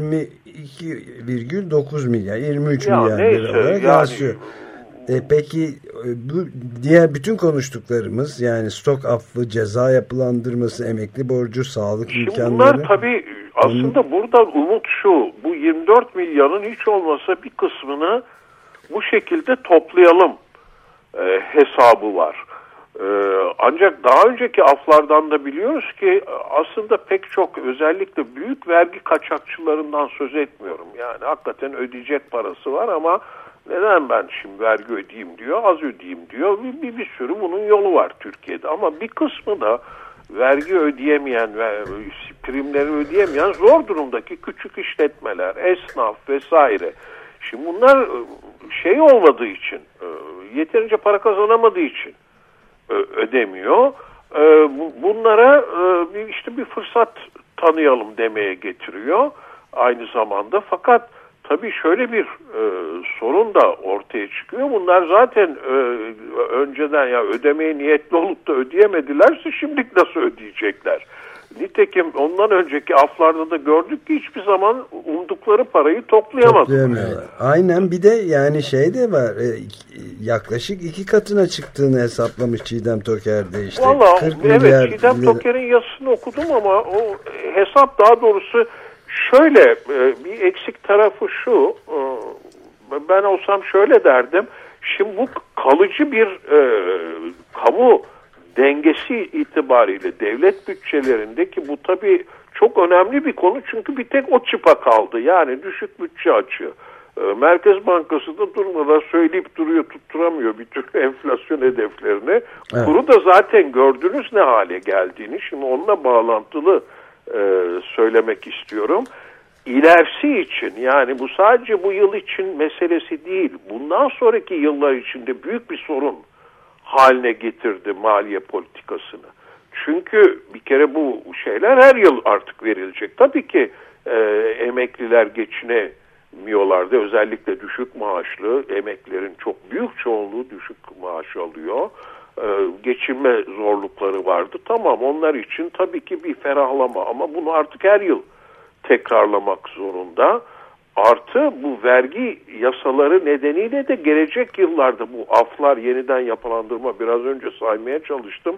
22,9 milyar, 23 milyar lira olarak yansıyor. Peki bu diğer bütün konuştuklarımız, yani stok affı, ceza yapılandırması, emekli borcu, sağlık imkanları. Bunlar tabii aslında burada umut şu: bu 24 milyarın hiç olmasa bir kısmını bu şekilde toplayalım hesabı var. Ancak daha önceki aflardan da biliyoruz ki aslında pek çok, özellikle büyük vergi kaçakçılarından söz etmiyorum. Yani hakikaten ödeyecek parası var ama neden ben şimdi vergi ödeyeyim diyor, az ödeyeyim diyor. Bir sürü bunun yolu var Türkiye'de, ama bir kısmı da vergi ödeyemeyen ve primleri ödeyemeyen zor durumdaki küçük işletmeler, esnaf vesaire. Şimdi bunlar şey olmadığı için, yeterince para kazanamadığı için ödemiyor. Bunlara işte bir fırsat tanıyalım demeye getiriyor aynı zamanda. Fakat tabii şöyle bir sorun da ortaya çıkıyor. Bunlar zaten önceden ya ödemeye niyetli olup da ödeyemedilerse şimdi nasıl ödeyecekler? Nitekim ondan önceki aflarda da gördük ki hiçbir zaman umdukları parayı toplayamadılar. Aynen, bir de yani şey de var, yaklaşık 2 katına çıktığını hesaplamış Çiğdem Toker'de işte. Valla evet, Çiğdem Toker'in yazısını okudum ama o hesap, daha doğrusu şöyle bir eksik tarafı şu, ben olsam şöyle derdim: şimdi bu kalıcı bir kamu dengesi itibariyle devlet bütçelerindeki bu tabii çok önemli bir konu, çünkü bir tek o çıpa kaldı, yani düşük bütçe açığı. Merkez Bankası da durmadan söyleyip duruyor, tutturamıyor bir tür enflasyon hedeflerini. Evet. Kuru da zaten gördünüz ne hale geldiğini. Şimdi onunla bağlantılı söylemek istiyorum. İlerisi için, yani bu sadece bu yıl için meselesi değil, bundan sonraki yıllar içinde büyük bir sorun haline getirdi maliye politikasını. Çünkü bir kere bu şeyler her yıl artık verilecek. Tabii ki emekliler geçinemiyorlardı. Özellikle düşük maaşlı emeklilerin çok büyük çoğunluğu düşük maaş alıyor. Geçinme zorlukları vardı. Tamam, onlar için tabii ki bir ferahlama, ama bunu artık her yıl tekrarlamak zorunda. Artı bu vergi yasaları nedeniyle de gelecek yıllarda bu aflar, yeniden yapılandırma, biraz önce saymaya çalıştım.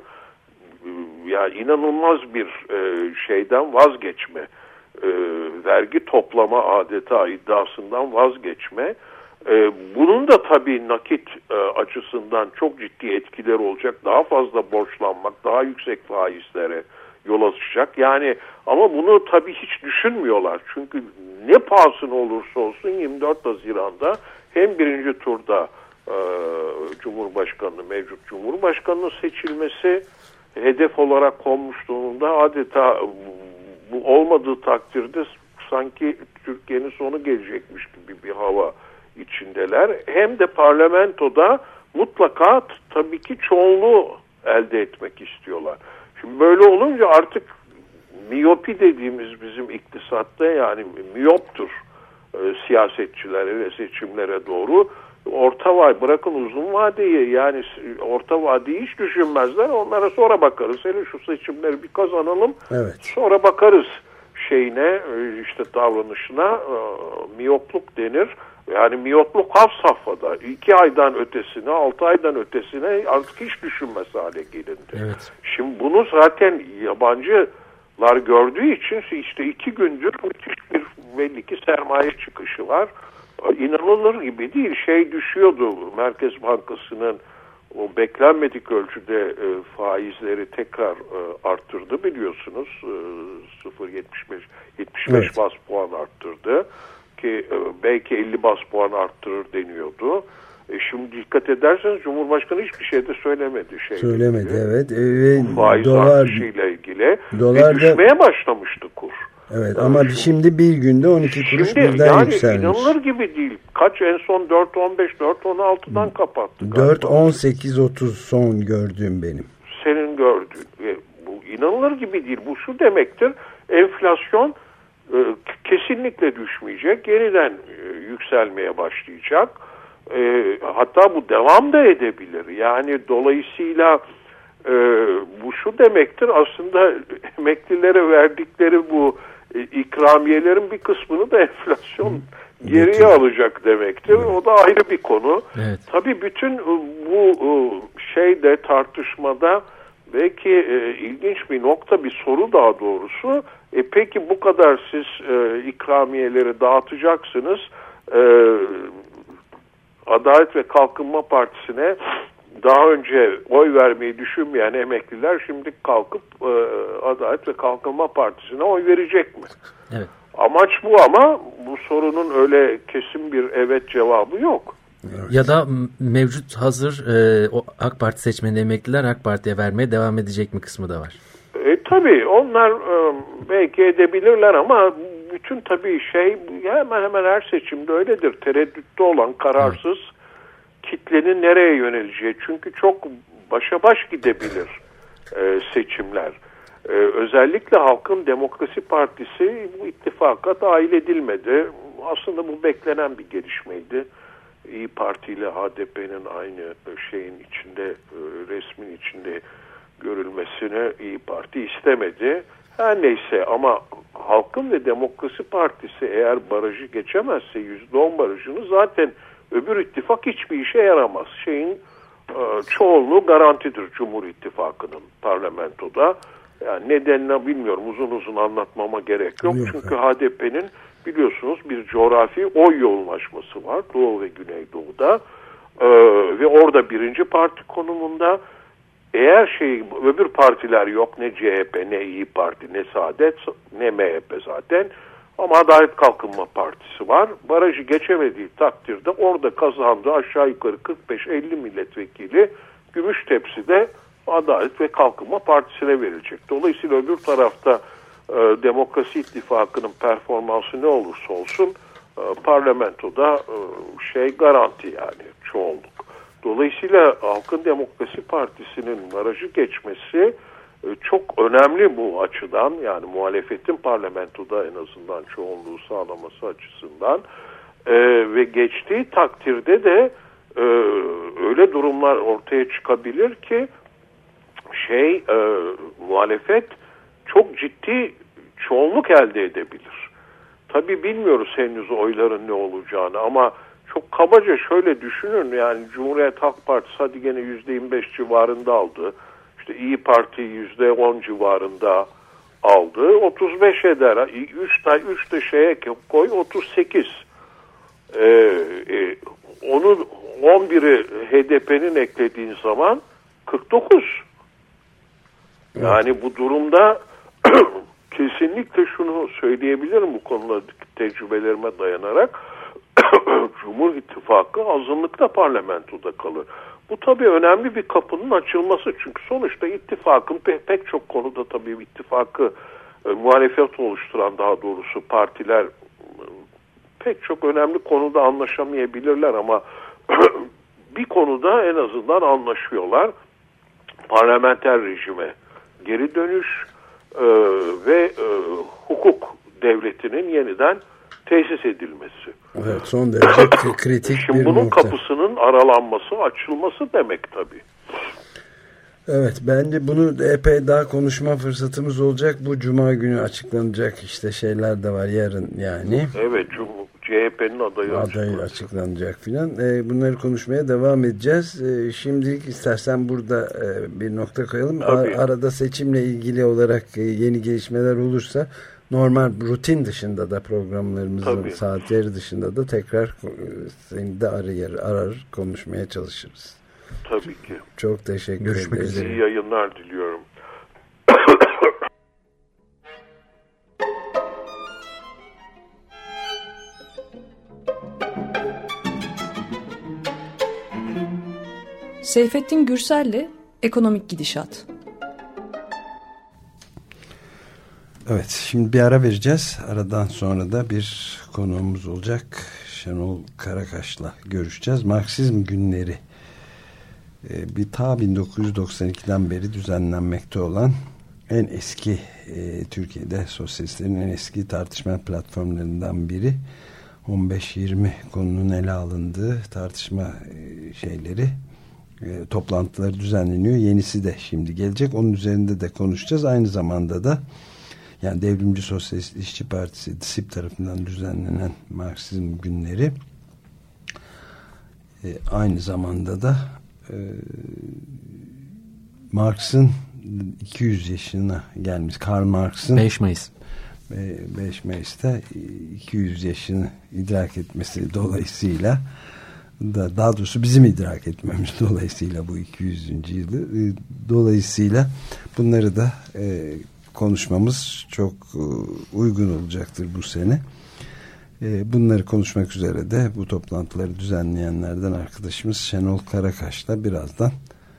Ya inanılmaz bir şeyden vazgeçme. Vergi toplama adeta iddiasından vazgeçme. Bunun da tabii nakit açısından çok ciddi etkileri olacak. Daha fazla borçlanmak, daha yüksek faizlere yol açacak. Yani ama bunu tabii hiç düşünmüyorlar. Çünkü ne pahasına olursa olsun 24 Haziran'da hem birinci turda mevcut Cumhurbaşkanı'nın seçilmesi hedef olarak konmuş durumda. Adeta bu olmadığı takdirde sanki Türkiye'nin sonu gelecekmiş gibi bir hava içindeler. Hem de parlamentoda mutlaka tabii ki çoğunluğu elde etmek istiyorlar. Şimdi böyle olunca artık miyopi dediğimiz bizim iktisatta, yani miyoptur siyasetçilere ve seçimlere doğru. Orta vade, bırakın uzun vadeyi, yani orta vadeyi hiç düşünmezler. Onlara sonra bakarız. Hele şu seçimleri bir kazanalım. Evet. Sonra bakarız şeyine, işte davranışına. Miyopluk denir. Yani miyopluk has safhada. 2 aydan ötesine, 6 aydan ötesine artık hiç düşünmez hale gelindi. Evet. Şimdi bunu zaten yabancılar gördüğü için işte 2 gündür müthiş bir belli ki sermaye çıkışı var. İnanılır gibi değil. Düşüyordu, Merkez Bankası'nın o beklenmedik ölçüde faizleri tekrar arttırdı biliyorsunuz. 75 bas puan arttırdı ki belki 50 bas puan arttırır deniyordu. Şimdi dikkat ederseniz Cumhurbaşkanı hiçbir şey de söylemedi. Söylemedi, evet. Faiz artışıyla ilgili. Ve düşmeye başlamıştı kur. Evet, ama şimdi bir günde 12 kuruş birden yükselmiş. İnanılır gibi değil. Kaç en son 4.15, 4.16'dan kapattı. 4.18.30 son gördüğüm benim. Senin gördüğün. Bu inanılır gibi değil. Bu şu demektir: enflasyon kesinlikle düşmeyecek. Yeniden yükselmeye başlayacak. Hatta bu devam da edebilir. Yani dolayısıyla bu şu demektir, aslında emeklilere verdikleri bu ikramiyelerin bir kısmını da enflasyon geriye alacak demektir. O da ayrı bir konu. Evet. Tabii bütün bu şeyde, tartışmada belki ilginç bir nokta, bir soru daha doğrusu. Peki bu kadar siz ikramiyeleri dağıtacaksınız. Adalet ve Kalkınma Partisi'ne daha önce oy vermeyi düşünmeyen emekliler şimdi kalkıp Adalet ve Kalkınma Partisi'ne oy verecek mi? Evet. Amaç bu, ama bu sorunun öyle kesin bir evet cevabı yok. Ya da mevcut hazır o AK Parti seçmeni emekliler AK Parti'ye vermeye devam edecek mi kısmı da var. Tabii onlar belki edebilirler, ama bütün tabii hemen hemen her seçimde öyledir. Tereddütte olan, kararsız kitlenin nereye yöneleceği. Çünkü çok başa baş gidebilir seçimler. Özellikle Halkın Demokrasi Partisi bu ittifaka dahil edilmedi. Aslında bu beklenen bir gelişmeydi. İYİ Parti ile HDP'nin aynı şeyin içinde, resmin içinde görülmesini İYİ Parti istemedi. Her neyse, ama Halkın ve Demokrasi Partisi eğer barajı geçemezse, %10 barajını, zaten öbür ittifak hiçbir işe yaramaz. Çoğunluğu garantidir Cumhur İttifakı'nın parlamentoda. Yani nedenini bilmiyorum, uzun uzun anlatmama gerek yok. Çünkü HDP'nin biliyorsunuz bir coğrafi oy yoğunlaşması var Doğu ve Güneydoğu'da. Ve orada birinci parti konumunda. Eğer öbür partiler yok, ne CHP, ne İYİ Parti, ne Saadet, ne MHP zaten, ama Adalet Kalkınma Partisi var. Barajı geçemediği takdirde orada kazandığı aşağı yukarı 45-50 milletvekili gümüş tepside Adalet ve Kalkınma Partisi'ne verilecek. Dolayısıyla öbür tarafta Demokrasi İttifakı'nın performansı ne olursa olsun parlamentoda garanti, yani çoğunluk. Dolayısıyla Halkın Demokrasi Partisi'nin barajı geçmesi çok önemli bu açıdan. Yani muhalefetin parlamentoda en azından çoğunluğu sağlaması açısından. Ve geçtiği takdirde de öyle durumlar ortaya çıkabilir ki muhalefet çok ciddi çoğunluk elde edebilir. Tabii bilmiyoruz henüz oyların ne olacağını, ama çok kabaca şöyle düşünün, yani Cumhuriyet Halk Partisi hadi gene %25 civarında aldı. İşte İYİ Parti %10 civarında aldı. 35 eder. 3 de şeye koy, 38. Onu 11'i HDP'nin eklediğin zaman 49. Yani bu durumda kesinlikle şunu söyleyebilirim bu konudaki tecrübelerime dayanarak. Cumhur İttifakı azınlıkta parlamentoda kalır. Bu tabii önemli bir kapının açılması. Çünkü sonuçta ittifakın pek çok konuda, tabii ittifakı muhalefet oluşturan, daha doğrusu partiler pek çok önemli konuda anlaşamayabilirler, ama bir konuda en azından anlaşıyorlar. Parlamenter rejime geri dönüş ve hukuk devletinin yeniden tesis edilmesi. Evet, son derece kritik şimdi bir bunun nokta. Kapısının aralanması, açılması demek tabii. Evet, bence bunu epey daha konuşma fırsatımız olacak. Bu Cuma günü açıklanacak işte şeyler de var yarın yani. Evet, CHP'nin adayı açıklanacak filan. Bunları konuşmaya devam edeceğiz. Şimdilik istersen burada bir nokta koyalım. Arada seçimle ilgili olarak yeni gelişmeler olursa normal rutin dışında da programlarımızın saatleri dışında da tekrar seni de arar konuşmaya çalışırız. Tabii ki. Çok teşekkür ederiz. İyi yayınlar diliyorum. Seyfettin Gürsel'le Ekonomik Gidişat. Evet, şimdi bir ara vereceğiz. Aradan sonra da bir konuğumuz olacak. Şenol Karakaş'la görüşeceğiz. Marksizm günleri. Ta 1992'den beri düzenlenmekte olan en eski Türkiye'de sosyalistlerin en eski tartışma platformlarından biri. 15-20 konunun ele alındığı tartışma şeyleri, toplantıları düzenleniyor. Yenisi de şimdi gelecek. Onun üzerinde de konuşacağız. Aynı zamanda da yani Devrimci Sosyalist İşçi Partisi DİSİP tarafından düzenlenen Marksizm günleri, aynı zamanda da Marx'ın 200 yaşına gelmiş, Karl Marx'ın 5 Mayıs 5 Mayıs'ta 200 yaşını idrak etmesi dolayısıyla da, daha doğrusu bizim idrak etmemiz dolayısıyla bu 200. yılı dolayısıyla bunları da konuşmamız çok uygun olacaktır bu sene. Bunları konuşmak üzere de bu toplantıları düzenleyenlerden arkadaşımız Şenol Karakaş'la birazdan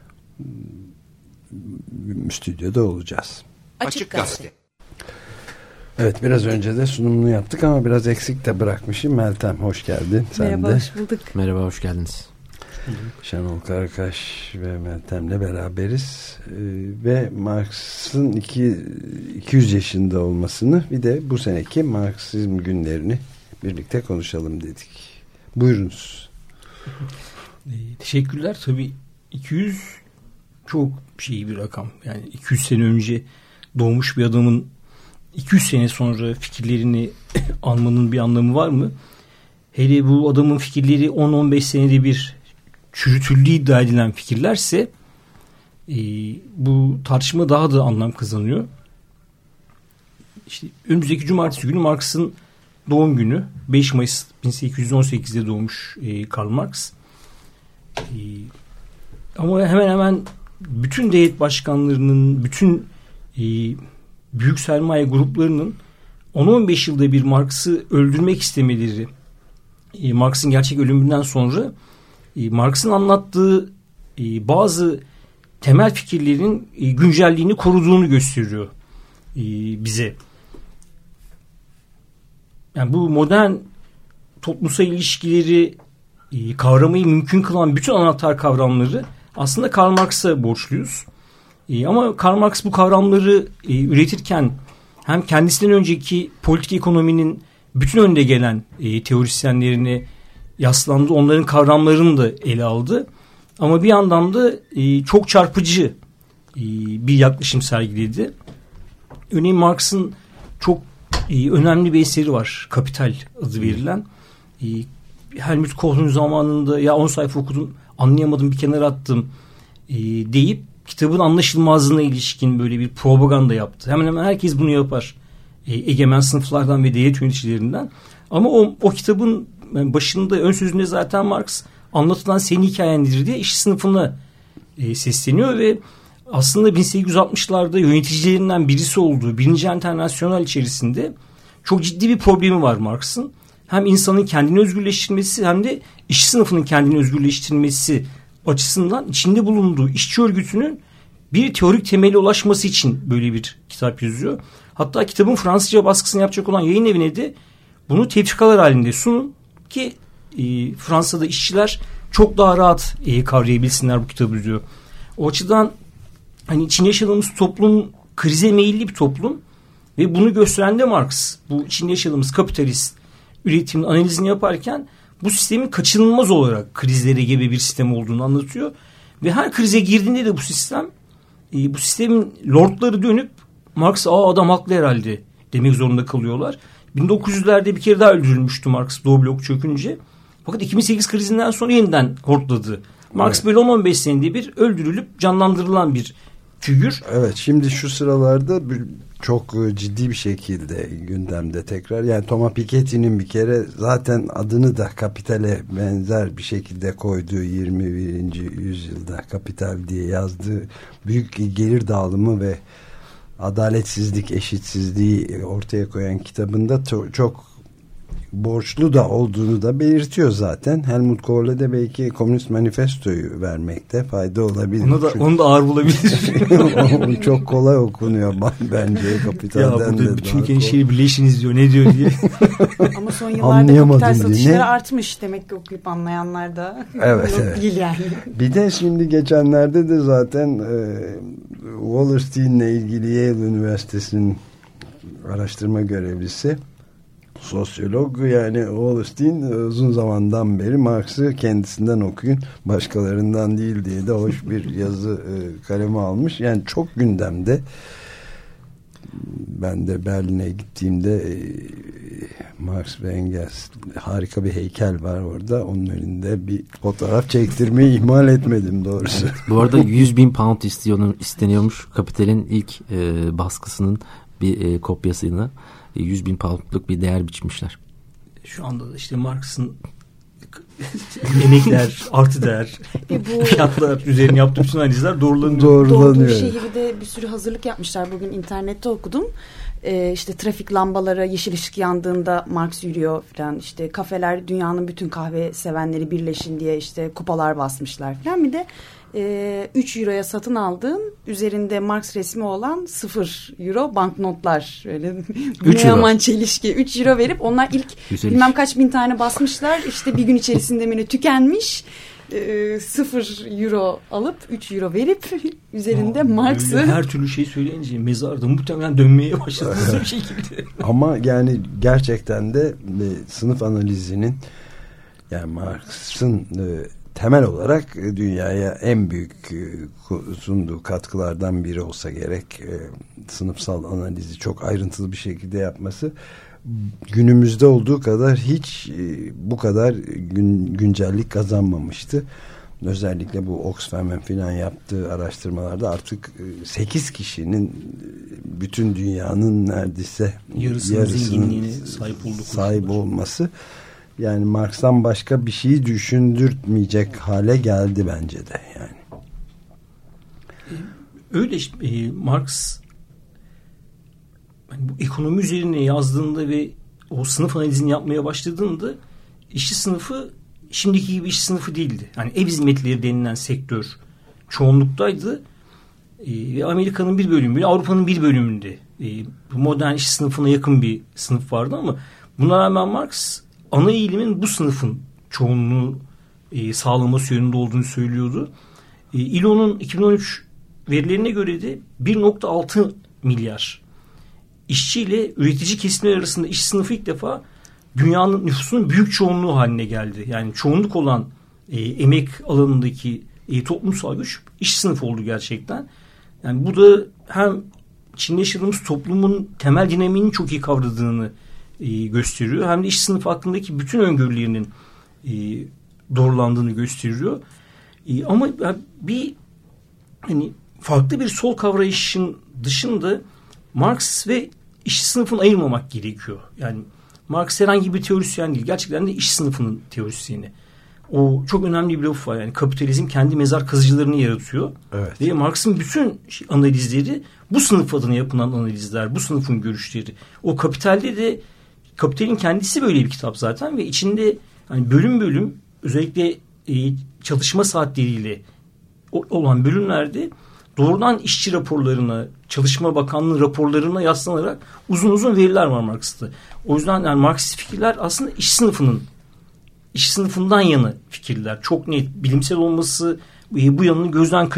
stüdyoda olacağız. Açık Gazete. Evet, biraz önce de sunumunu yaptık ama biraz eksik de bırakmışım. Meltem, hoş geldin. Sen merhaba, de. hoş bulduk. Merhaba, hoş geldiniz. Şenol Karakaş ve Meltem'le beraberiz. Ve Marx'ın 200 yaşında olmasını, bir de bu seneki Marksizm günlerini birlikte konuşalım dedik. Buyurunuz. Teşekkürler. Tabii 200 çok bir rakam. Yani 200 sene önce doğmuş bir adamın 200 sene sonra fikirlerini almanın bir anlamı var mı? Hele bu adamın fikirleri 10-15 senede bir çürütüldüğü iddia edilen fikirlerse bu tartışma daha da anlam kazanıyor. İşte önümüzdeki cumartesi günü Marx'ın doğum günü. 5 Mayıs 1818'de doğmuş Karl Marx. Ama hemen hemen bütün devlet başkanlarının, bütün büyük sermaye gruplarının 10-15 yılda bir Marx'ı öldürmek istemeleri, Marx'ın gerçek ölümünden sonra Marx'ın anlattığı bazı temel fikirlerin güncelliğini koruduğunu gösteriyor bize. Yani bu modern toplumsal ilişkileri kavramayı mümkün kılan bütün anahtar kavramları aslında Karl Marx'a borçluyuz. Ama Karl Marx bu kavramları üretirken hem kendisinden önceki politik ekonominin bütün önde gelen teorisyenlerine yaslandı. Onların kavramlarını da ele aldı. Ama bir yandan da çok çarpıcı bir yaklaşım sergiledi. Örneğin Marx'ın çok önemli bir eseri var. Kapital adı verilen. Helmut Kohl'un zamanında ya 10 sayfa okudum, anlayamadım, bir kenara attım deyip kitabın anlaşılmazlığına ilişkin böyle bir propaganda yaptı. Hemen hemen herkes bunu yapar. Egemen sınıflardan ve devlet yöneticilerinden. Ama o kitabın başında, ön sözünde zaten Marx anlatılan senin hikayendir diye işçi sınıfına sesleniyor ve aslında 1860'larda yöneticilerinden birisi olduğu Birinci Enternasyonal içerisinde çok ciddi bir problemi var Marx'ın. Hem insanın kendini özgürleştirmesi hem de işçi sınıfının kendini özgürleştirmesi açısından içinde bulunduğu işçi örgütünün bir teorik temeli ulaşması için böyle bir kitap yazıyor. Hatta kitabın Fransızca baskısını yapacak olan yayın evine de bunu tefrikalar halinde sunun ki Fransa'da işçiler çok daha rahat kavrayabilsinler bu kitabı diyor. O açıdan hani içinde yaşadığımız toplum krize meyilli bir toplum ve bunu gösteren de Marx. Bu içinde yaşadığımız kapitalist üretimin analizini yaparken bu sistemin kaçınılmaz olarak krizlere gebe bir sistem olduğunu anlatıyor. Ve her krize girdiğinde de bu sistemin lordları dönüp Marx'a adam haklı herhalde demek zorunda kalıyorlar. 1900'lerde bir kere daha öldürülmüştü Marx Doğu blok çökünce. Fakat 2008 krizinden sonra yeniden hortladı. Marx evet. Böyle 10-15 senede bir öldürülüp canlandırılan bir figür. Evet, şimdi şu sıralarda çok ciddi bir şekilde gündemde tekrar. Yani Thomas Piketty'nin bir kere zaten adını da kapitale benzer bir şekilde koyduğu 21. yüzyılda kapital diye yazdığı büyük gelir dağılımı ve adaletsizlik, eşitsizliği ortaya koyan kitabında çok borçlu da olduğunu da belirtiyor zaten. Helmut Kohl'e de belki Komünist Manifesto'yu vermekte fayda olabilir. Onu da ağır bulabilir. Çok kolay okunuyor bence Kapital'den ya, de. Bütün gençleri birleşin izliyor ne diyor diye. Ama son yıllarda kapital satışları artmış demek ki okuyup anlayanlar da evet. değil yani. Bir de şimdi geçenlerde de zaten Wallerstein'le ilgili Yale Üniversitesi'nin araştırma görevlisi sosyolog yani Wallerstein uzun zamandan beri Marx'ı kendisinden okuyun, başkalarından değil diye de hoş bir yazı kaleme almış. Yani çok gündemde. Ben de Berlin'e gittiğimde Marx ve Engels harika bir heykel var orada. Onun önünde bir fotoğraf çektirmeyi ihmal etmedim doğrusu. Evet, bu arada 100.000 pound isteniyormuş. Kapital'in ilk baskısının bir kopyasını 100.000 poundluk bir değer biçmişler. Şu anda da işte Marx'ın emekler, artı değer, fiyatlar üzerine yaptığı bütün analizler doğrulanıyor. Doğduğu şehri de bir sürü hazırlık yapmışlar. Bugün internette okudum. İşte trafik lambaları yeşil ışık yandığında Marx yürüyor falan. İşte kafeler, dünyanın bütün kahve sevenleri birleşin diye işte kupalar basmışlar falan. Bir de 3 euroya satın aldığın üzerinde Marx resmi olan 0 euro banknotlar. Öyle bu ne aman çelişki. 3 euro verip onlar ilk bilmem kaç bin tane basmışlar. İşte bir gün içerisinde mi tükenmiş. 0 euro alıp 3 euro verip üzerinde Marx'ı her türlü şey söyleyince mezarda muhtemelen dönmeye başladınız bir şekilde. Ama yani gerçekten de sınıf analizinin yani Marx'ın temel olarak dünyaya en büyük sunduğu katkılardan biri olsa gerek sınıfsal analizi çok ayrıntılı bir şekilde yapması günümüzde olduğu kadar hiç bu kadar güncellik kazanmamıştı. Özellikle bu Oxfam'ın filan yaptığı araştırmalarda artık 8 kişinin bütün dünyanın neredeyse yarısının sahip olması yani Marx'tan başka bir şeyi düşündürtmeyecek hale geldi bence de yani. Öyle işte Marx yani bu ekonomi üzerine yazdığında ve o sınıf analizini yapmaya başladığında işçi sınıfı şimdiki gibi işçi sınıfı değildi. Yani ev hizmetleri denilen sektör çoğunluktaydı. Ve Amerika'nın bir bölümü, Avrupa'nın bir bölümünde modern işçi sınıfına yakın bir sınıf vardı ama buna rağmen Marx ana eğilimin bu sınıfın çoğunluğu sağlaması yönünde olduğunu söylüyordu. İLO'nun 2013 verilerine göre de 1.6 milyar işçi ile üretici kesimler arasında işçi sınıfı ilk defa dünyanın nüfusunun büyük çoğunluğu haline geldi. Yani çoğunluk olan emek alanındaki toplumsal güç işçi sınıfı oldu gerçekten. Yani bu da hem Çin'de yaşadığımız toplumun temel dinamiğini çok iyi kavradığını gösteriyor. Hem de işçi sınıfı hakkındaki bütün öngörülerinin doğrulandığını gösteriyor. Ama bir hani farklı bir sol kavrayışın dışında Marx ve işçi sınıfını ayırmamak gerekiyor. Yani Marx herhangi bir teorisyen değil. Gerçekten de işçi sınıfının teorisyeni. O çok önemli bir laf var. Yani kapitalizm kendi mezar kazıcılarını yaratıyor. Evet. Ve Marx'ın bütün analizleri bu sınıf adına yapılan analizler, bu sınıfın görüşleri. O Kapital'de de Kapital'in kendisi böyle bir kitap zaten ve içinde hani bölüm bölüm özellikle çalışma saatleriyle olan bölümlerde doğrudan işçi raporlarına, Çalışma Bakanlığı raporlarına yaslanarak uzun uzun veriler var Marx'ta. O yüzden yani Marksist fikirler aslında iş sınıfından yana fikirler. Çok net, bilimsel olması bu yanını gözden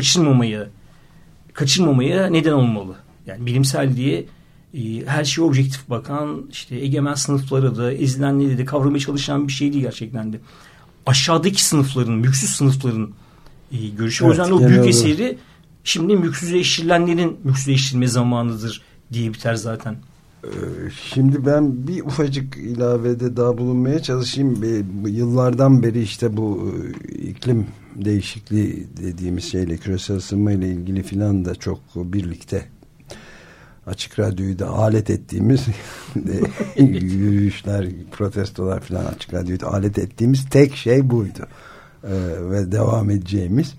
kaçırmamaya neden olmalı. Yani bilimsel diye her şeye objektif bakan, işte egemen sınıflara da, ezilenleri de kavramaya çalışan bir şey değil gerçekten de. Aşağıdaki sınıfların, mülksüz sınıfların görüşü. Evet, o yüzden o büyük eseri şimdi mülksüzleştirilenlerin mülksüzleştirilme zamanıdır diye biter zaten. Şimdi ben bir ufacık ilavede daha bulunmaya çalışayım. Yıllardan beri işte bu iklim değişikliği dediğimiz şeyle, küresel ısınma ile ilgili filan da çok birlikte Açık Radyo'yu da alet ettiğimiz yürüyüşler, protestolar filan Açık Radyo'yu da alet ettiğimiz tek şey buydu. Ve devam edeceğimiz.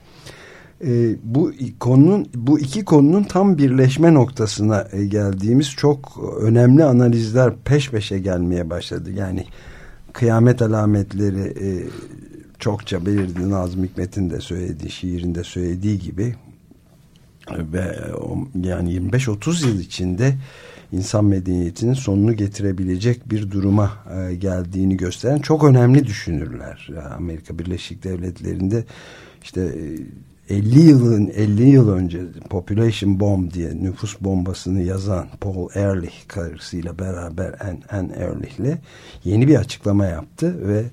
Bu iki konunun tam birleşme noktasına geldiğimiz çok önemli analizler peş peşe gelmeye başladı. Yani kıyamet alametleri çokça belirdi. Nazım Hikmet'in de söylediği, şiirinde söylediği gibi ve yani 25-30 yıl içinde insan medeniyetinin sonunu getirebilecek bir duruma geldiğini gösteren çok önemli düşünürler. Amerika Birleşik Devletleri'nde işte 50 yıl önce Population Bomb diye nüfus bombasını yazan Paul Ehrlich karısıyla beraber Anne Ehrlich'le yeni bir açıklama yaptı ve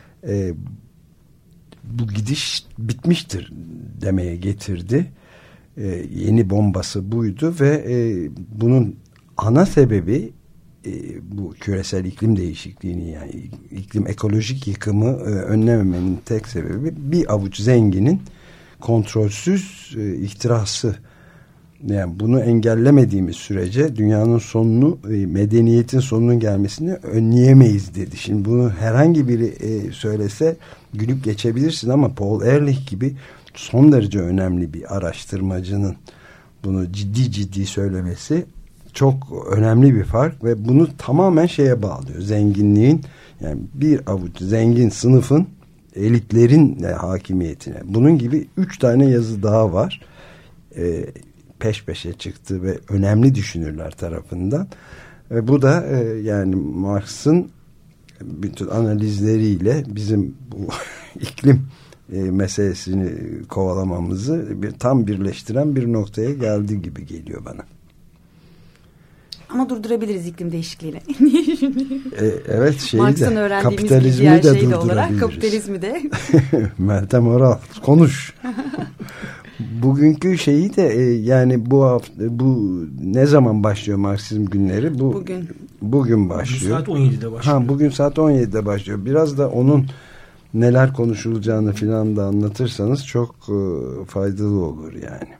bu gidiş bitmiştir demeye getirdi. Yeni bombası buydu ve bunun ana sebebi bu küresel iklim değişikliğini, yani iklim ekolojik yıkımı önlememenin tek sebebi bir avuç zenginin kontrolsüz ihtirası. Yani bunu engellemediğimiz sürece dünyanın sonunu, medeniyetin sonunun gelmesini önleyemeyiz dedi. Şimdi bunu herhangi biri söylese gülüp geçebilirsin ama Paul Ehrlich gibi son derece önemli bir araştırmacının bunu ciddi söylemesi çok önemli bir fark ve bunu tamamen şeye bağlıyor. Zenginliğin, yani bir avuç zengin sınıfın, elitlerin hakimiyetine. Bunun gibi 3 tane yazı daha var. Peş peşe çıktı ve önemli düşünürler tarafından. Bu da yani Marx'ın bütün analizleriyle bizim bu iklim meselesini kovalamamızı tam birleştiren bir noktaya geldi gibi geliyor bana. Ama durdurabiliriz iklim değişikliğini. Evet, Marx'ın öğrendiğimiz bir diğer şey de olarak kapitalizmi de. Meltem Oral konuş. Bugünkü şeyi de yani bu hafta, bu ne zaman başlıyor Marksizm günleri? Bugün başlıyor. Bugün saat 17'de başlıyor. Bugün saat 17'de başlıyor. Biraz da onun neler konuşulacağını filan da anlatırsanız çok faydalı olur yani.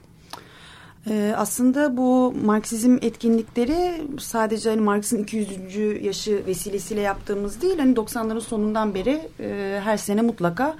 Aslında bu Marksizm etkinlikleri sadece hani Marx'ın 200. yaşı vesilesiyle yaptığımız değil, hani 90'ların sonundan beri her sene mutlaka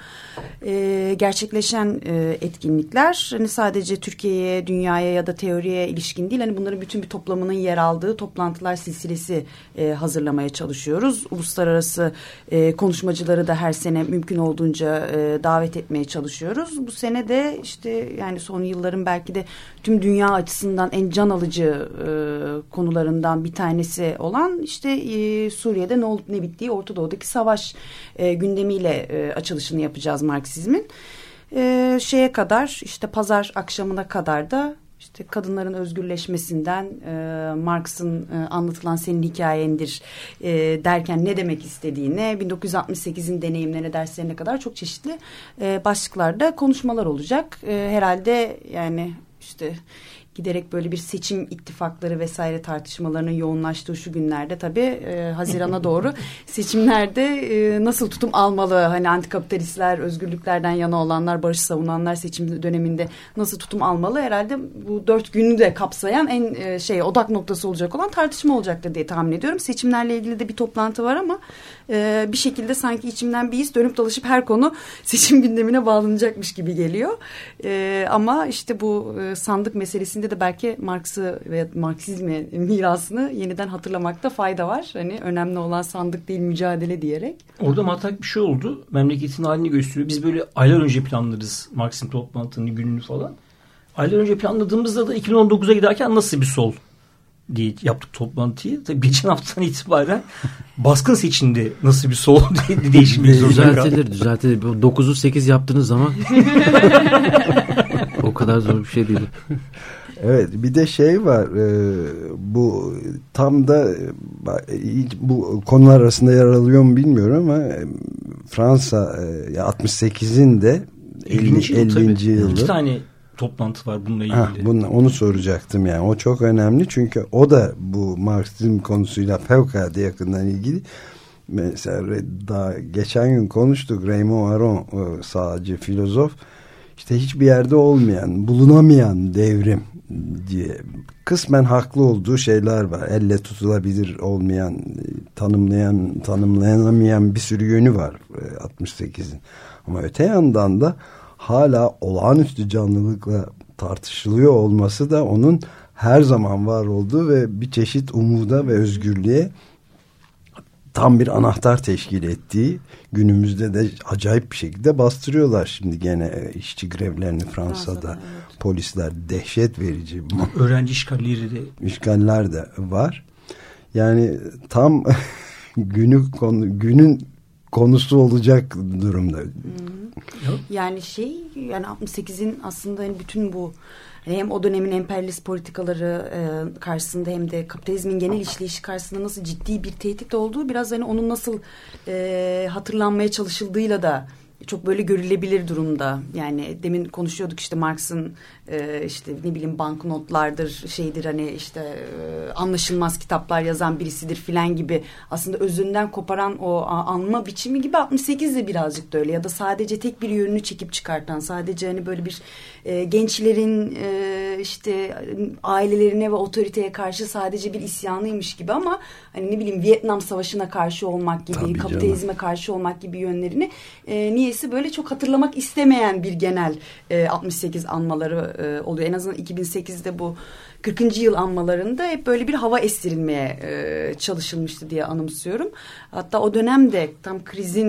gerçekleşen etkinlikler. Hani sadece Türkiye'ye, dünyaya ya da teoriye ilişkin değil, hani bunların bütün bir toplamının yer aldığı toplantılar silsilesi hazırlamaya çalışıyoruz. Uluslararası konuşmacıları da her sene mümkün olduğunca davet etmeye çalışıyoruz. Bu sene de işte yani son yılların belki de tüm dünya açısından en can alıcı konularından bir tanesi olan işte Suriye'de ne olup ne bittiği, Orta Doğu'daki savaş gündemiyle açılışını yapacağız Marksizmin. Şeye kadar, işte pazar akşamına kadar da işte kadınların özgürleşmesinden Marx'ın anlatılan senin hikayendir derken ne demek istediğine, 1968'in deneyimlerine, derslerine kadar çok çeşitli başlıklarda konuşmalar olacak. Herhalde yani işte giderek böyle bir seçim ittifakları vesaire tartışmalarının yoğunlaştığı şu günlerde tabii Haziran'a doğru seçimlerde nasıl tutum almalı? Hani antikapitalistler, özgürlüklerden yana olanlar, barış savunanlar seçim döneminde nasıl tutum almalı? Herhalde bu 4 günü de kapsayan en odak noktası olacak olan tartışma olacaktır diye tahmin ediyorum. Seçimlerle ilgili de bir toplantı var ama bir şekilde sanki içimden bir his dönüp dolaşıp her konu seçim gündemine bağlanacakmış gibi geliyor. Ama işte bu sandık meselesinde de belki Marx'ı ve Marksizmi mirasını yeniden hatırlamakta fayda var. Hani önemli olan sandık değil mücadele diyerek. Orada matrak bir şey oldu. Memleketin halini gösteriyor. Biz böyle aylar önce planlarız Marksizm toplantının gününü falan. Aylar önce planladığımızda da 2019'a giderken nasıl bir sol diye yaptık toplantıyı. Tabii geçen haftadan itibaren baskın seçimde nasıl bir sol diye değişim. Düzeltilir. 9'u 8 yaptığınız zaman o kadar zor bir şey değil. Evet, bir de şey var, bu tam da bu konular arasında yer alıyor mu bilmiyorum ama Fransa 68'in de 50. yılı. 2 tane toplantı var bununla ilgili. Onu soracaktım yani. O çok önemli çünkü o da bu Marksizm konusuyla fevkalade yakından ilgili. Mesela daha geçen gün konuştuk, Raymond Aron, sağcı filozof, işte hiçbir yerde olmayan, bulunamayan devrim diye kısmen haklı olduğu şeyler var. Elle tutulabilir olmayan, tanımlanamayan bir sürü yönü var 68'in. Ama öte yandan da hala olağanüstü canlılıkla tartışılıyor olması da onun her zaman var olduğu ve bir çeşit umuda ve özgürlüğe tam bir anahtar teşkil ettiği, günümüzde de acayip bir şekilde bastırıyorlar. Şimdi gene işçi grevlerini Fransa'da evet. Polisler dehşet verici. Öğrenci işgaller de var. Yani tam günün konusu olacak durumda. Yani yani 68'in aslında hani bütün bu hem o dönemin emperyalist politikaları karşısında hem de kapitalizmin genel işleyişi karşısında nasıl ciddi bir tehdit olduğu, biraz hani onun nasıl hatırlanmaya çalışıldığıyla da çok böyle görülebilir durumda. Yani demin konuşuyorduk işte Marx'ın işte ne bileyim banknotlardır, şeydir hani işte anlaşılmaz kitaplar yazan birisidir filan gibi aslında özünden koparan o anma biçimi gibi 68'de birazcık da öyle, ya da sadece tek bir yönünü çekip çıkartan, sadece hani böyle bir gençlerin işte ailelerine ve otoriteye karşı sadece bir isyanıymış gibi, ama hani ne bileyim Vietnam Savaşı'na karşı olmak gibi, tabii kapitalizme karşı olmak gibi yönlerini niyeyse böyle çok hatırlamak istemeyen bir genel 68 anmaları oluyor. En azından 2008'de bu 40. yıl anmalarında hep böyle bir hava estirilmeye çalışılmıştı diye anımsıyorum. Hatta o dönemde tam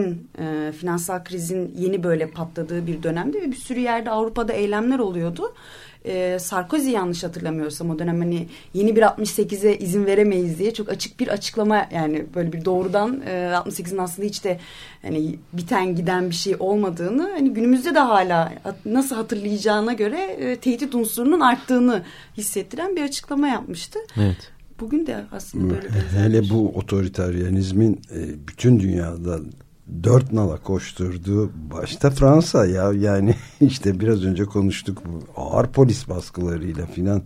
finansal krizin yeni böyle patladığı bir dönemde ve bir sürü yerde Avrupa'da eylemler oluyordu. Sarkozy, yanlış hatırlamıyorsam o dönem hani yeni bir 68'e izin veremeyiz diye çok açık bir açıklama, yani böyle bir doğrudan 68'in aslında hiç de hani biten giden bir şey olmadığını, hani günümüzde de hala nasıl hatırlayacağına göre tehdit unsurunun arttığını hissettiren bir açıklama yapmıştı. Evet. Bugün de aslında böyle hele bu otoriteryenizmin bütün dünyada dört nala koşturduğu, başta Fransa ya, yani işte biraz önce konuştuk, bu ağır polis baskılarıyla filan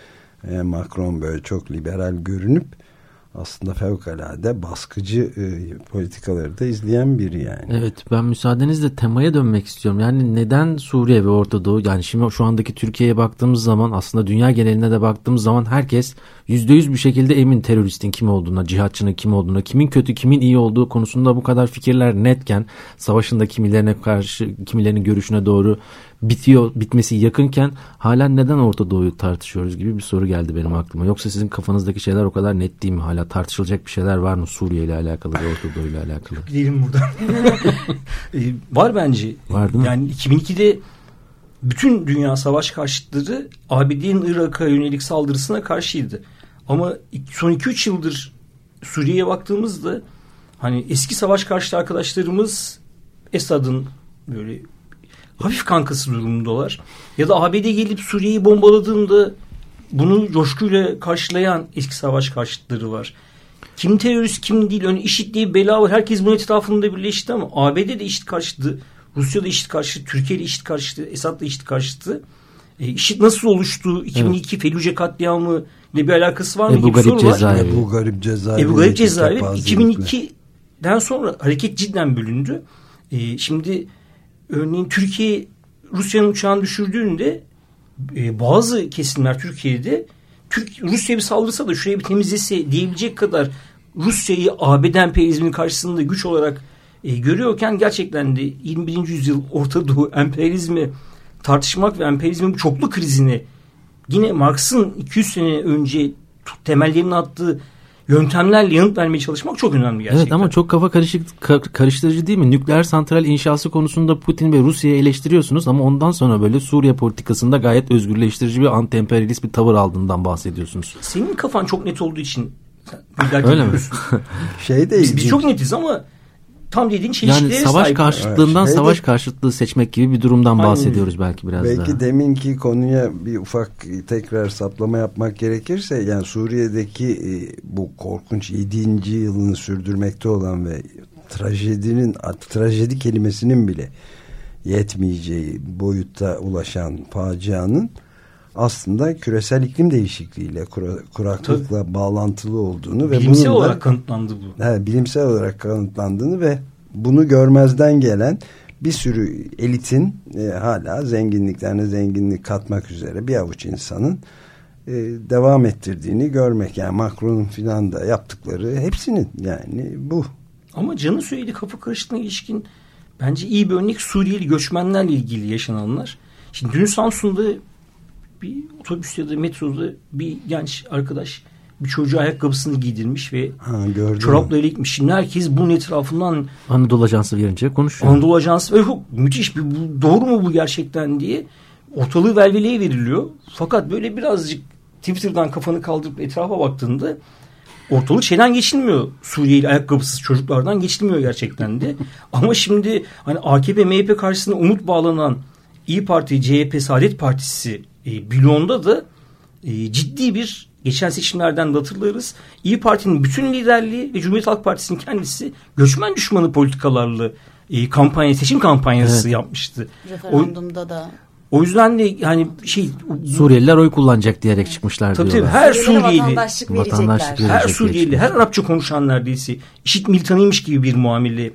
Macron böyle çok liberal görünüp aslında fevkalade baskıcı politikaları da izleyen biri yani. Evet, ben müsaadenizle temaya dönmek istiyorum. Yani neden Suriye ve Orta Doğu? Yani şimdi şu andaki Türkiye'ye baktığımız zaman, aslında dünya geneline de baktığımız zaman herkes %100 bir şekilde emin teröristin kim olduğuna, cihatçının kim olduğuna, kimin kötü kimin iyi olduğu konusunda bu kadar fikirler netken, savaşın da kimilerine karşı, kimilerinin görüşüne doğru bitmesi yakınken hala neden Orta Doğu'yu tartışıyoruz gibi bir soru geldi benim aklıma. Yoksa sizin kafanızdaki şeyler o kadar net değil mi? Hala tartışılacak bir şeyler var mı Suriye ile alakalı ve Orta Doğu ile alakalı? Gidelim buradan. Var bence. Var değil mi? Yani 2002'de bütün dünya savaş karşıtları ABD'nin Irak'a yönelik saldırısına karşıydı. Ama son 2-3 yıldır Suriye'ye baktığımızda hani eski savaş karşıtı arkadaşlarımız Esad'ın böyle hafif kankası durumundalar. Ya da ABD gelip Suriye'yi bombaladığında bunu coşkuyla karşılayan eski savaş karşıtları var. Kim terörist kim değil, öyle IŞİD diye bela var. Herkes bunun etrafında birleşti ama ABD de IŞİD karşıtı, Rusya da IŞİD karşıtı, Türkiye de IŞİD karşıtı, Esad da IŞİD karşıtı. IŞİD nasıl oluştu? 2002 Fellüce katliamı ile bir alakası var mı? Ebu Garip Cezaevi. Ebu Garip Cezaevi. 2002'den sonra hareket cidden bölündü. Şimdi örneğin Türkiye Rusya'nın uçağını düşürdüğünde bazı kesimler Türkiye'de Rusya bir saldırsa da şuraya bir temizlese diyebilecek kadar Rusya'yı ABD emperyalizminin karşısında güç olarak görüyorken, gerçekten de 21. yüzyıl Orta Doğu emperyalizmi tartışmak ve emperyalizmin bu çoklu krizini yine Marx'ın 200 sene önce temellerini attığı yöntemlerle yanıt vermeye çalışmak çok önemli gerçekten. Evet, ama çok kafa karıştırıcı değil mi? Nükleer santral inşası konusunda Putin ve Rusya'yı eleştiriyorsunuz ama ondan sonra böyle Suriye politikasında gayet özgürleştirici bir anti-emperyalist bir tavır aldığından bahsediyorsunuz. Senin kafan çok net olduğu için öyle mi? Biz çok netiz ama tam dediğin çeşitlere yani savaş sahip. karşıtlığından savaş karşıtlığı seçmek gibi bir durumdan bahsediyoruz belki biraz belki daha. Belki deminki konuya bir ufak tekrar saplama yapmak gerekirse, yani Suriye'deki bu korkunç 7. yılını sürdürmekte olan ve trajedi kelimesinin bile yetmeyeceği boyutta ulaşan facianın aslında küresel iklim değişikliğiyle, kuraklıkla bağlantılı olduğunu ve bilimsel olarak kanıtlandı bu. Evet, bilimsel olarak kanıtlandığını ve bunu görmezden gelen bir sürü elitin hala zenginliklerine zenginlik katmak üzere bir avuç insanın devam ettirdiğini görmek. Yani Macron'un filan da yaptıkları hepsinin, yani bu. Ama Can'ın söylediği kafa karışıklığına ilişkin bence iyi bir örnek Suriyeli göçmenlerle ilgili yaşananlar. Şimdi dün Samsun'da bir otobüs ya da metroda bir genç arkadaş bir çocuğa ayakkabısını giydirmiş ve çoraplarıyla gitmiş. Şimdi herkes bunun etrafından Anadolu Ajansı verince konuşuyor. Anadolu Ajansı müthiş bu, doğru mu bu gerçekten diye ortalığı velveleye veriliyor. Fakat böyle birazcık Twitter'dan kafanı kaldırıp etrafa baktığında ortalık şeyden geçilmiyor. Suriyeli ayakkabısız çocuklardan geçilmiyor gerçekten de. Ama şimdi hani AKP, MHP karşısında umut bağlanan İYİ Parti, CHP, Saadet Partisi bloğunda da ciddi bir, geçen seçimlerden de hatırlarız, İYİ Parti'nin bütün liderliği ve Cumhuriyet Halk Partisi'nin kendisi göçmen düşmanı politikalarla seçim kampanyası yapmıştı. Referandumda da. O yüzden de yani Suriyeliler oy kullanacak diyerek çıkmışlar tabii, diyorlar. her Suriyeli vatandaşlık her Suriyeli, her Arapça konuşan neredeyse IŞİD militanıymış gibi bir muamele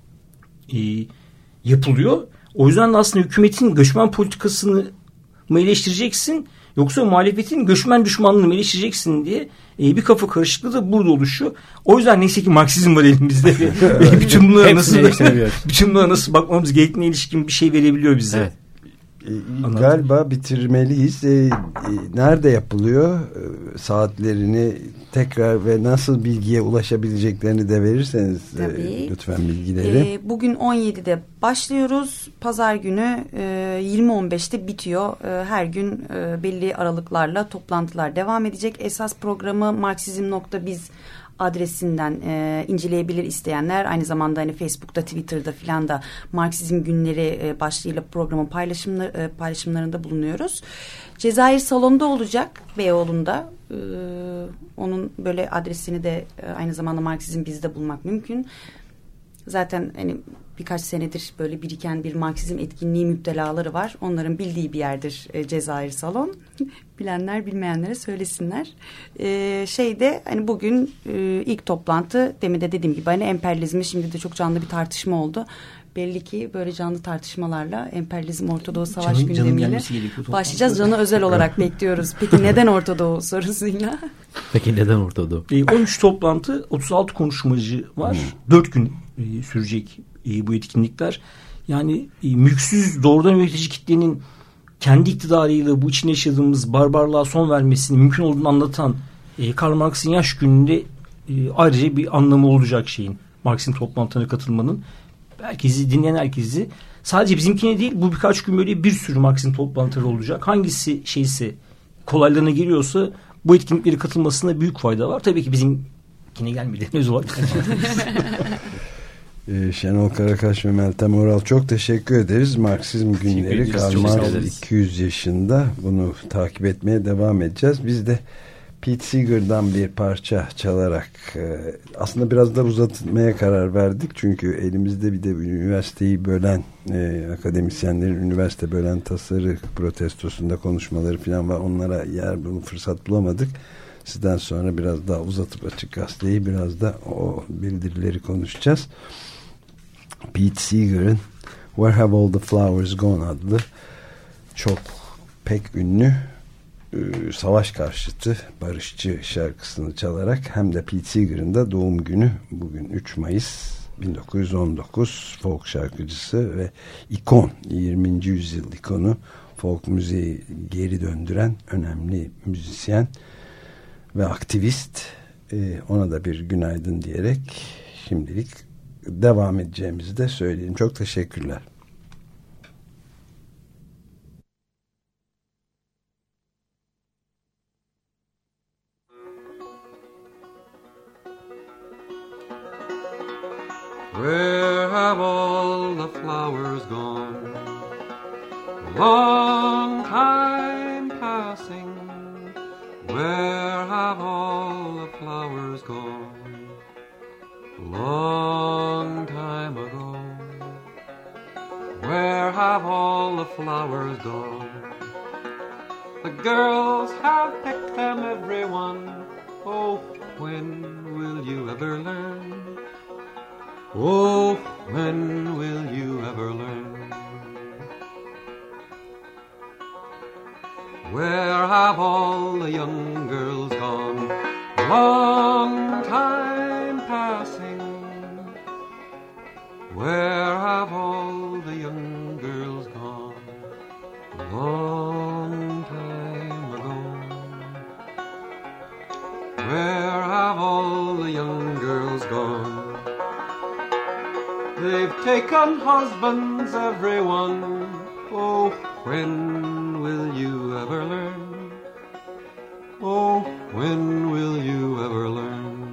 yapılıyor. O yüzden de aslında hükümetin göçmen politikasını mı eleştireceksin, yoksa muhalefetin göçmen düşmanlığını mı eleştireceksin diye bir kafa karışıklığı da burada oluşuyor. O yüzden neyse ki Marksizm var elimizde ve bütün bunlara nasıl bakmamız gerektiğine ilişkin bir şey verebiliyor bize. Evet. Galiba bitirmeliyiz. Nerede yapılıyor? Saatlerini tekrar ve nasıl bilgiye ulaşabileceklerini de verirseniz lütfen bilgileri. Bugün 17'de başlıyoruz. Pazar günü 20.15'te bitiyor. Her gün belli aralıklarla toplantılar devam edecek. Esas programı marksizm.biz adresinden inceleyebilir isteyenler. Aynı zamanda hani Facebook'ta, Twitter'da filan da Marksizm Günleri başlığıyla programın paylaşımlarında bulunuyoruz. Cezayir Salon'da olacak, Beyoğlu'nda. Onun böyle adresini de aynı zamanda Marksizm Biz'de bulmak mümkün. Zaten hani birkaç senedir böyle biriken bir Marksizm etkinliği müptelaları var. Onların bildiği bir yerdir Cezayir Salon. Bilenler bilmeyenlere söylesinler. Hani bugün ilk toplantı, demin de dediğim gibi hani emperyalizmi, şimdi de çok canlı bir tartışma oldu. Belli ki böyle canlı tartışmalarla emperyalizm Orta Doğu Savaş gündemiyle başlayacağız. Can'ı özel olarak bekliyoruz. Peki neden Orta Doğu sorusuyla? Peki neden Orta Doğu? 13 toplantı, 36 konuşmacı var. 4 gün sürecek bu etkinlikler. Yani mülksüz doğrudan yönetici kitlenin kendi iktidarıyla bu içinde yaşadığımız barbarlığa son vermesini mümkün olduğunu anlatan Karl Marx'ın yaş gününde ayrıca bir anlamı olacak şeyin, Marx'ın toplantılarına katılmanın. Herkesi, dinleyen herkesi, sadece bizimkine değil, bu birkaç gün böyle bir sürü Marx'ın toplantıları olacak. Hangisi kolaylarına geliyorsa bu etkinliklere katılmasına büyük fayda var. Tabii ki bizimkine gelmedi. Şenol Karakaş ve Meltem Oral, çok teşekkür ederiz. Marksizm Günleri, Karl Marx 200 yaşında, bunu takip etmeye devam edeceğiz. Biz de Pete Seeger'dan bir parça çalarak aslında biraz da uzatmaya karar verdik. Çünkü elimizde bir de üniversiteyi bölen, akademisyenlerin üniversite bölen tasarı protestosunda konuşmaları falan var. Onlara fırsat bulamadık. Sizden sonra biraz daha uzatıp Açık Gazete'yi, biraz da o bildirileri konuşacağız. Pete Seeger'ın Where Have All the Flowers Gone adlı pek ünlü savaş karşıtı barışçı şarkısını çalarak, hem de Pete Seeger'ın da doğum günü bugün 3 Mayıs 1919, folk şarkıcısı ve ikon, 20. yüzyıl ikonu, folk müziği geri döndüren önemli müzisyen ve aktivist. Ona da bir günaydın diyerek şimdilik devam edeceğimizi de söyleyelim. Çok teşekkürler. Where have all the flowers gone? Long time passing. Where have all the flowers gone? Long time ago. Where have all the flowers gone? The girls have picked them, everyone. Oh, when will you ever learn? Oh, when will you ever learn? Where have all the young girls gone? Long time passing. Where have all the young girls gone? Long time ago. Where have all the young girls gone? They've taken husbands, everyone. Oh, when will you ever learn? Oh, when will you ever learn?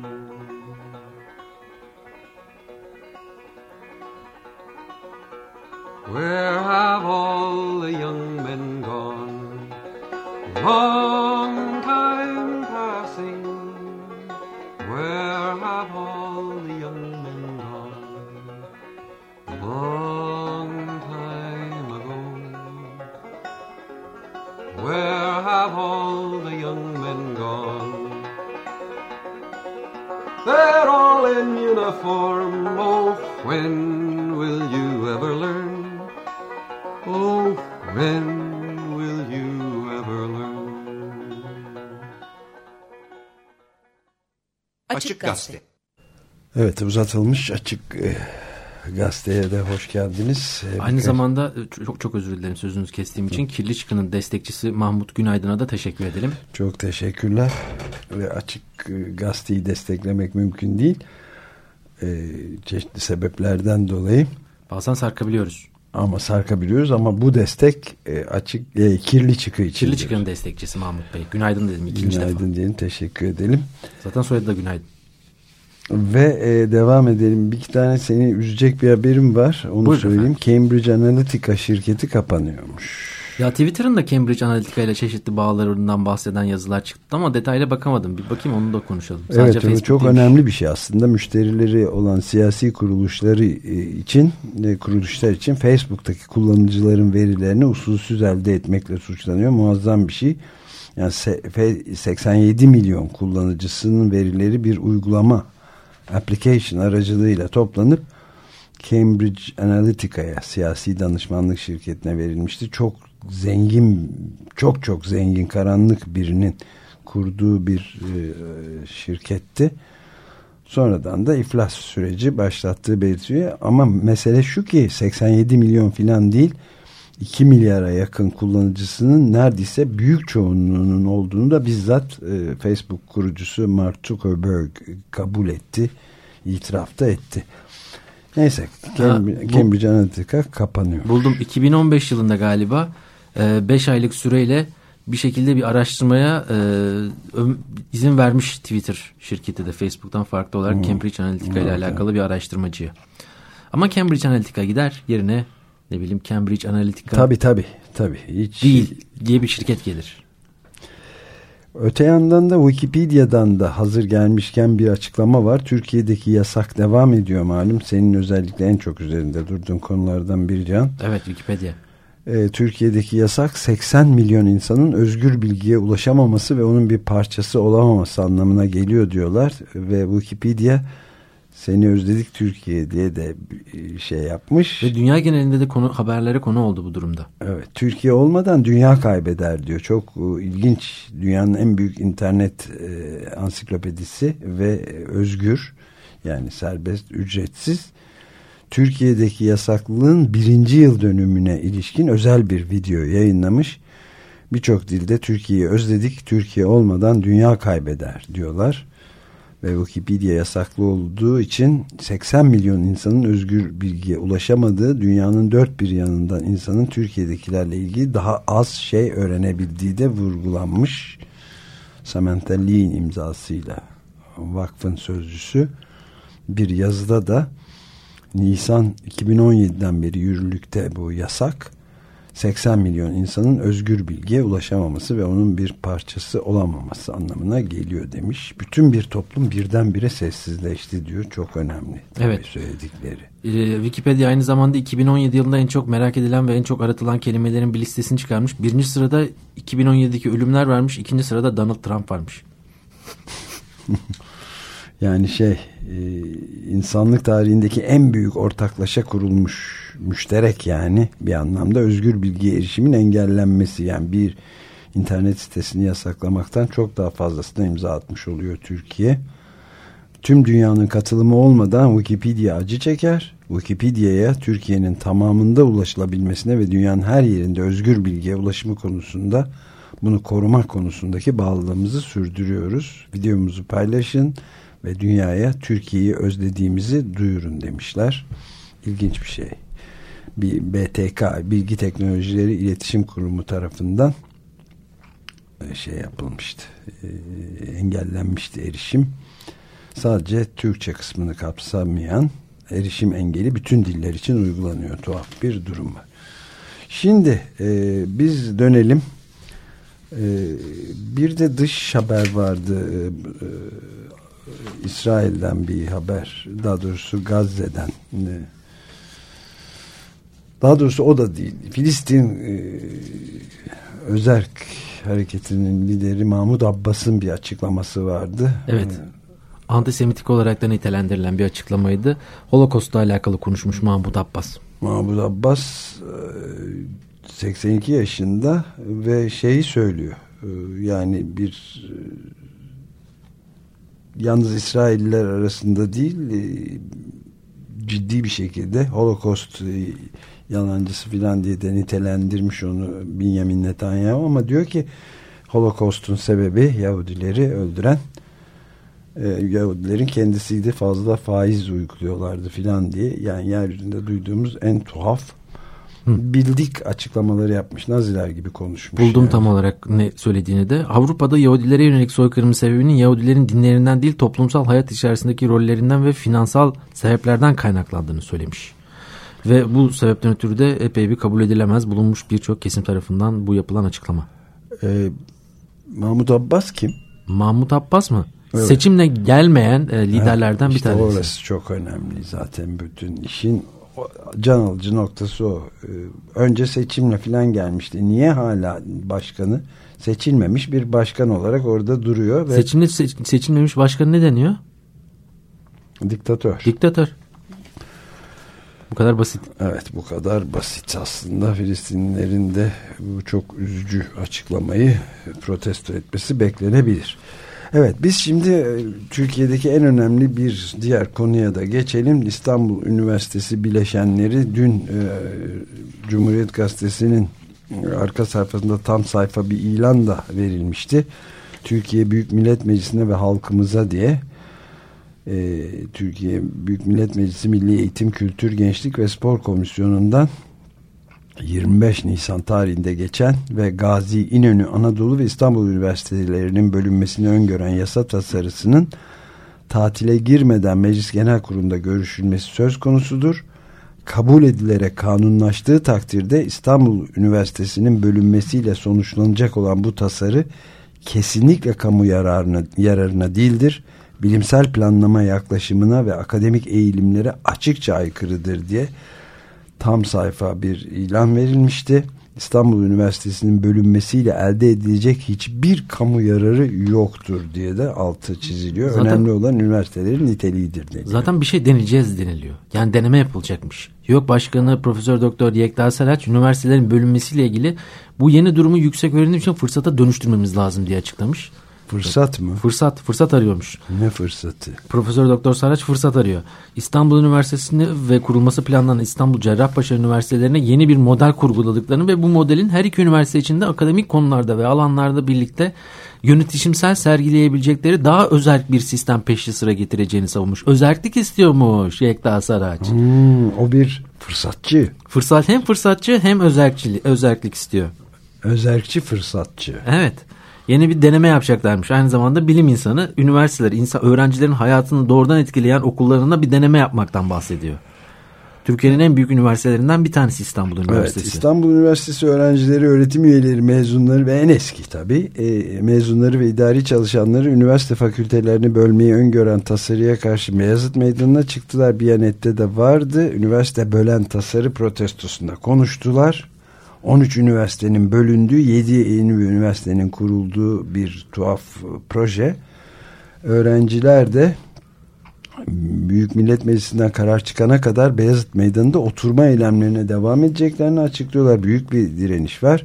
Where have all the young men gone? Long time ago. Where have all the young men gone? They're all in uniform. Oh, when will you ever learn? Oh, when will you ever learn? Açık Gazete. Evet, uzatılmış Açık Gazete'ye de hoş geldiniz. Aynı zamanda çok özür dilerim sözünüzü kestiğim için. Kirli Çıkın'ın destekçisi Mahmut Günaydın'a da teşekkür edelim. Çok teşekkürler. Ve Açık Gazete'yi desteklemek mümkün değil. Çeşitli sebeplerden dolayı. Bazen sarkabiliyoruz. Ama bu destek Açık Kirli Çıkı için. Kirli Çıkın'ın destekçisi Mahmut Bey. Günaydın dedim ikinci defa. Günaydın diyelim, teşekkür edelim. Zaten soyadı da Günaydın. Ve devam edelim. Bir iki tane seni üzecek bir haberim var. Onu buyurun söyleyeyim. Efendim. Cambridge Analytica şirketi kapanıyormuş. Ya Twitter'ın da Cambridge Analytica ile çeşitli bağlarından bahseden yazılar çıktı ama detaylı bakamadım. Bir bakayım, onu da konuşalım. Sadece evet, çok önemli bir şey aslında. Müşterileri olan siyasi kuruluşlar için Facebook'taki kullanıcıların verilerini usulsüz elde etmekle suçlanıyor. Muazzam bir şey. Yani 87 milyon kullanıcısının verileri bir uygulama application aracılığıyla toplanıp Cambridge Analytica'ya, siyasi danışmanlık şirketine verilmişti. Çok zengin karanlık birinin kurduğu bir şirketti. Sonradan da iflas süreci başlattığı belirtiyor. Ama mesele şu ki 87 milyon filan değil, 2 milyara yakın kullanıcısının neredeyse büyük çoğunluğunun olduğunu da bizzat Facebook kurucusu Mark Zuckerberg kabul etti, itiraf da etti. Neyse, Cambridge Analytica kapanıyor. Buldum, 2015 yılında galiba 5 aylık süreyle bir şekilde bir araştırmaya izin vermiş Twitter şirketi de Facebook'tan farklı olarak Cambridge Analytica ile alakalı bir araştırmacıya. Ama Cambridge Analytica gider, yerine ne bileyim Cambridge Analytica tabii hiç değil diye bir şirket gelir. Öte yandan da Wikipedia'dan da hazır gelmişken bir açıklama var. Türkiye'deki yasak devam ediyor malum. Senin özellikle en çok üzerinde durduğun konulardan biri Can. Evet, Wikipedia. Türkiye'deki yasak 80 milyon insanın özgür bilgiye ulaşamaması ve onun bir parçası olamaması anlamına geliyor diyorlar. Ve Wikipedia seni özledik Türkiye diye de şey yapmış. Ve dünya genelinde de haberlere konu oldu bu durumda. Evet, Türkiye olmadan dünya kaybeder diyor. Çok ilginç. Dünyanın en büyük internet ansiklopedisi ve özgür, yani serbest, ücretsiz. Türkiye'deki yasaklığın 1. yıl dönümüne ilişkin özel bir video yayınlamış. Birçok dilde Türkiye'yi özledik, Türkiye olmadan dünya kaybeder diyorlar. Ve Wikipedia yasaklı olduğu için 80 milyon insanın özgür bilgiye ulaşamadığı, dünyanın dört bir yanından insanın Türkiye'dekilerle ilgili daha az şey öğrenebildiği de vurgulanmış. Samantha Lee'nin imzasıyla vakfın sözcüsü bir yazıda da Nisan 2017'den beri yürürlükte bu yasak, 80 milyon insanın özgür bilgiye ulaşamaması ve onun bir parçası olamaması anlamına geliyor demiş. Bütün bir toplum birdenbire sessizleşti diyor. Çok önemli. Evet. Söyledikleri. Wikipedia aynı zamanda 2017 yılında en çok merak edilen ve en çok aratılan kelimelerin bir listesini çıkarmış. 1. sırada 2017'deki ölümler varmış. 2. sırada Donald Trump varmış. Yani insanlık tarihindeki en büyük ortaklaşa kurulmuş müşterek, yani bir anlamda özgür bilgiye erişimin engellenmesi, yani bir internet sitesini yasaklamaktan çok daha fazlasına imza atmış oluyor Türkiye. Tüm dünyanın katılımı olmadan Wikipedia acı çeker. Wikipedia'ya Türkiye'nin tamamında ulaşılabilmesine ve dünyanın her yerinde özgür bilgiye ulaşımı konusunda, bunu korumak konusundaki bağlılığımızı sürdürüyoruz. Videomuzu paylaşın ve dünyaya Türkiye'yi özlediğimizi duyurun demişler. İlginç bir şey. Bir BTK, Bilgi Teknolojileri İletişim Kurumu tarafından yapılmıştı. Engellenmişti erişim. Sadece Türkçe kısmını kapsamayan erişim engeli bütün diller için uygulanıyor. Tuhaf bir durum var. Şimdi biz dönelim. Bir de dış haber vardı. İsrail'den bir haber, daha doğrusu Gazze'den. Daha doğrusu o da değil. Filistin Özerk Hareketi'nin lideri Mahmut Abbas'ın bir açıklaması vardı. Evet. Antisemitik olarak da nitelendirilen bir açıklamaydı. Holocaust'la alakalı konuşmuş Mahmut Abbas. Mahmut Abbas 82 yaşında ve şeyi söylüyor. Yani bir yalnız İsrailliler arasında değil, ciddi bir şekilde Holocaust yalancısı filan diye de nitelendirmiş onu Benjamin Netanyahu, ama diyor ki Holocaust'un sebebi Yahudileri öldüren Yahudilerin kendisiydi, fazla faiz uyguluyorlardı filan diye. Yani yeryüzünde duyduğumuz en tuhaf bildik açıklamaları yapmış. Naziler gibi konuşmuş. Buldum yani. Tam olarak ne söylediğini de. Avrupa'da Yahudilere yönelik soykırımın sebebinin Yahudilerin dinlerinden değil, toplumsal hayat içerisindeki rollerinden ve finansal sebeplerden kaynaklandığını söylemiş. Ve bu sebepten ötürü de epey bir kabul edilemez bulunmuş birçok kesim tarafından bu yapılan açıklama. Mahmut Abbas kim? Mahmut Abbas mı? Evet. Seçimle gelmeyen liderlerden bir tanesi. Orası çok önemli zaten, bütün işin can alıcı noktası o. Önce seçimle falan gelmişti. Niye hala başkanı seçilmemiş bir başkan olarak orada duruyor? Ve Seçilmemiş başkan ne deniyor? Diktatör. Diktatör. Bu kadar basit. Evet, bu kadar basit. Aslında Filistinlilerin de bu çok üzücü açıklamayı protesto etmesi beklenebilir. Evet, biz şimdi Türkiye'deki en önemli bir diğer konuya da geçelim. İstanbul Üniversitesi bileşenleri dün Cumhuriyet Gazetesi'nin arka sayfasında tam sayfa bir ilan da verilmişti. Türkiye Büyük Millet Meclisi'ne ve halkımıza diye. Türkiye Büyük Millet Meclisi Milli Eğitim, Kültür, Gençlik ve Spor Komisyonu'ndan 25 Nisan tarihinde geçen ve Gazi, İnönü, Anadolu ve İstanbul Üniversitelerinin bölünmesini öngören yasa tasarısının tatile girmeden Meclis Genel Kurulu'nda görüşülmesi söz konusudur. Kabul edilerek kanunlaştığı takdirde İstanbul Üniversitesi'nin bölünmesiyle sonuçlanacak olan bu tasarı kesinlikle kamu yararına değildir. Bilimsel planlama yaklaşımına ve akademik eğilimlere açıkça aykırıdır diye tam sayfa bir ilan verilmişti. İstanbul Üniversitesi'nin bölünmesiyle elde edilecek hiçbir kamu yararı yoktur diye de altı çiziliyor. Zaten, önemli olan üniversitelerin niteliğidir deniyor. Zaten bir şey deneyeceğiz deniliyor. Yani deneme yapılacakmış. YÖK Başkanı Profesör Doktor Yekta Saraç, üniversitelerin bölünmesiyle ilgili bu yeni durumu yüksek öğrenim için fırsata dönüştürmemiz lazım diye açıklamış. Fırsat mı? Fırsat arıyormuş. Ne fırsatı? Profesör Doktor Saraç fırsat arıyor. İstanbul Üniversitesi'ni ve kurulması planlanan İstanbul Cerrahpaşa Üniversitelerine yeni bir model kurguladıklarını ve bu modelin her iki üniversite içinde akademik konularda ve alanlarda birlikte yönetişimsel sergileyebilecekleri daha özerk bir sistem peşi sıra getireceğini savunmuş. Özerklik istiyormuş Yekta Saraç. O bir fırsatçı. Hem fırsatçı hem özerklik istiyor. Özerkçi fırsatçı. Evet. Yeni bir deneme yapacaklarmış. Aynı zamanda bilim insanı, üniversiteler, öğrencilerin hayatını doğrudan etkileyen okullarında bir deneme yapmaktan bahsediyor. Türkiye'nin en büyük üniversitelerinden bir tanesi İstanbul Üniversitesi. Evet, İstanbul Üniversitesi öğrencileri, öğretim üyeleri, mezunları ve en eski tabii mezunları ve idari çalışanları üniversite fakültelerini bölmeyi öngören tasarıya karşı Beyazıt Meydanı'na çıktılar. Biyanet'te de vardı. Üniversite bölen tasarı protestosunda konuştular. 13 üniversitenin bölündüğü, 7 yeni üniversitenin kurulduğu bir tuhaf proje. Öğrenciler de Büyük Millet Meclisi'nden karar çıkana kadar Beyazıt Meydanı'nda oturma eylemlerine devam edeceklerini açıklıyorlar. Büyük bir direniş var.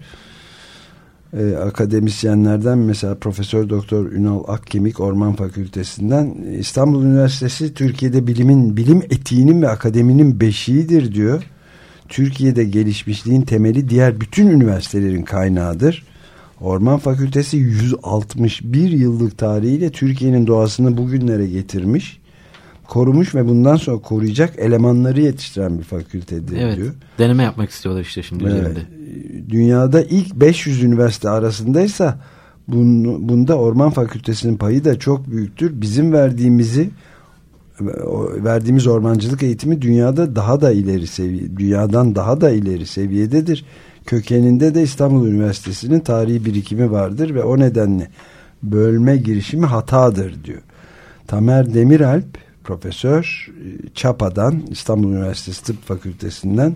Akademisyenlerden mesela Profesör Doktor Ünal Akkemik Orman Fakültesinden, İstanbul Üniversitesi Türkiye'de bilim etiğinin ve akademinin beşiğidir diyor. Türkiye'de gelişmişliğin temeli diğer bütün üniversitelerin kaynağıdır. Orman Fakültesi 161 yıllık tarihiyle Türkiye'nin doğasını bugünlere getirmiş, korumuş ve bundan sonra koruyacak elemanları yetiştiren bir fakültedir diyor. Deneme yapmak istiyorlar işte şimdi üzerinde. Dünyada ilk 500 üniversite arasındaysa bunda Orman Fakültesi'nin payı da çok büyüktür. Bizim verdiğimiz ormancılık eğitimi dünyadan daha da ileri seviyededir. Kökeninde de İstanbul Üniversitesi'nin tarihi birikimi vardır ve o nedenle bölme girişimi hatadır diyor. Tamer Demiralp profesör, Çapa'dan, İstanbul Üniversitesi Tıp Fakültesinden.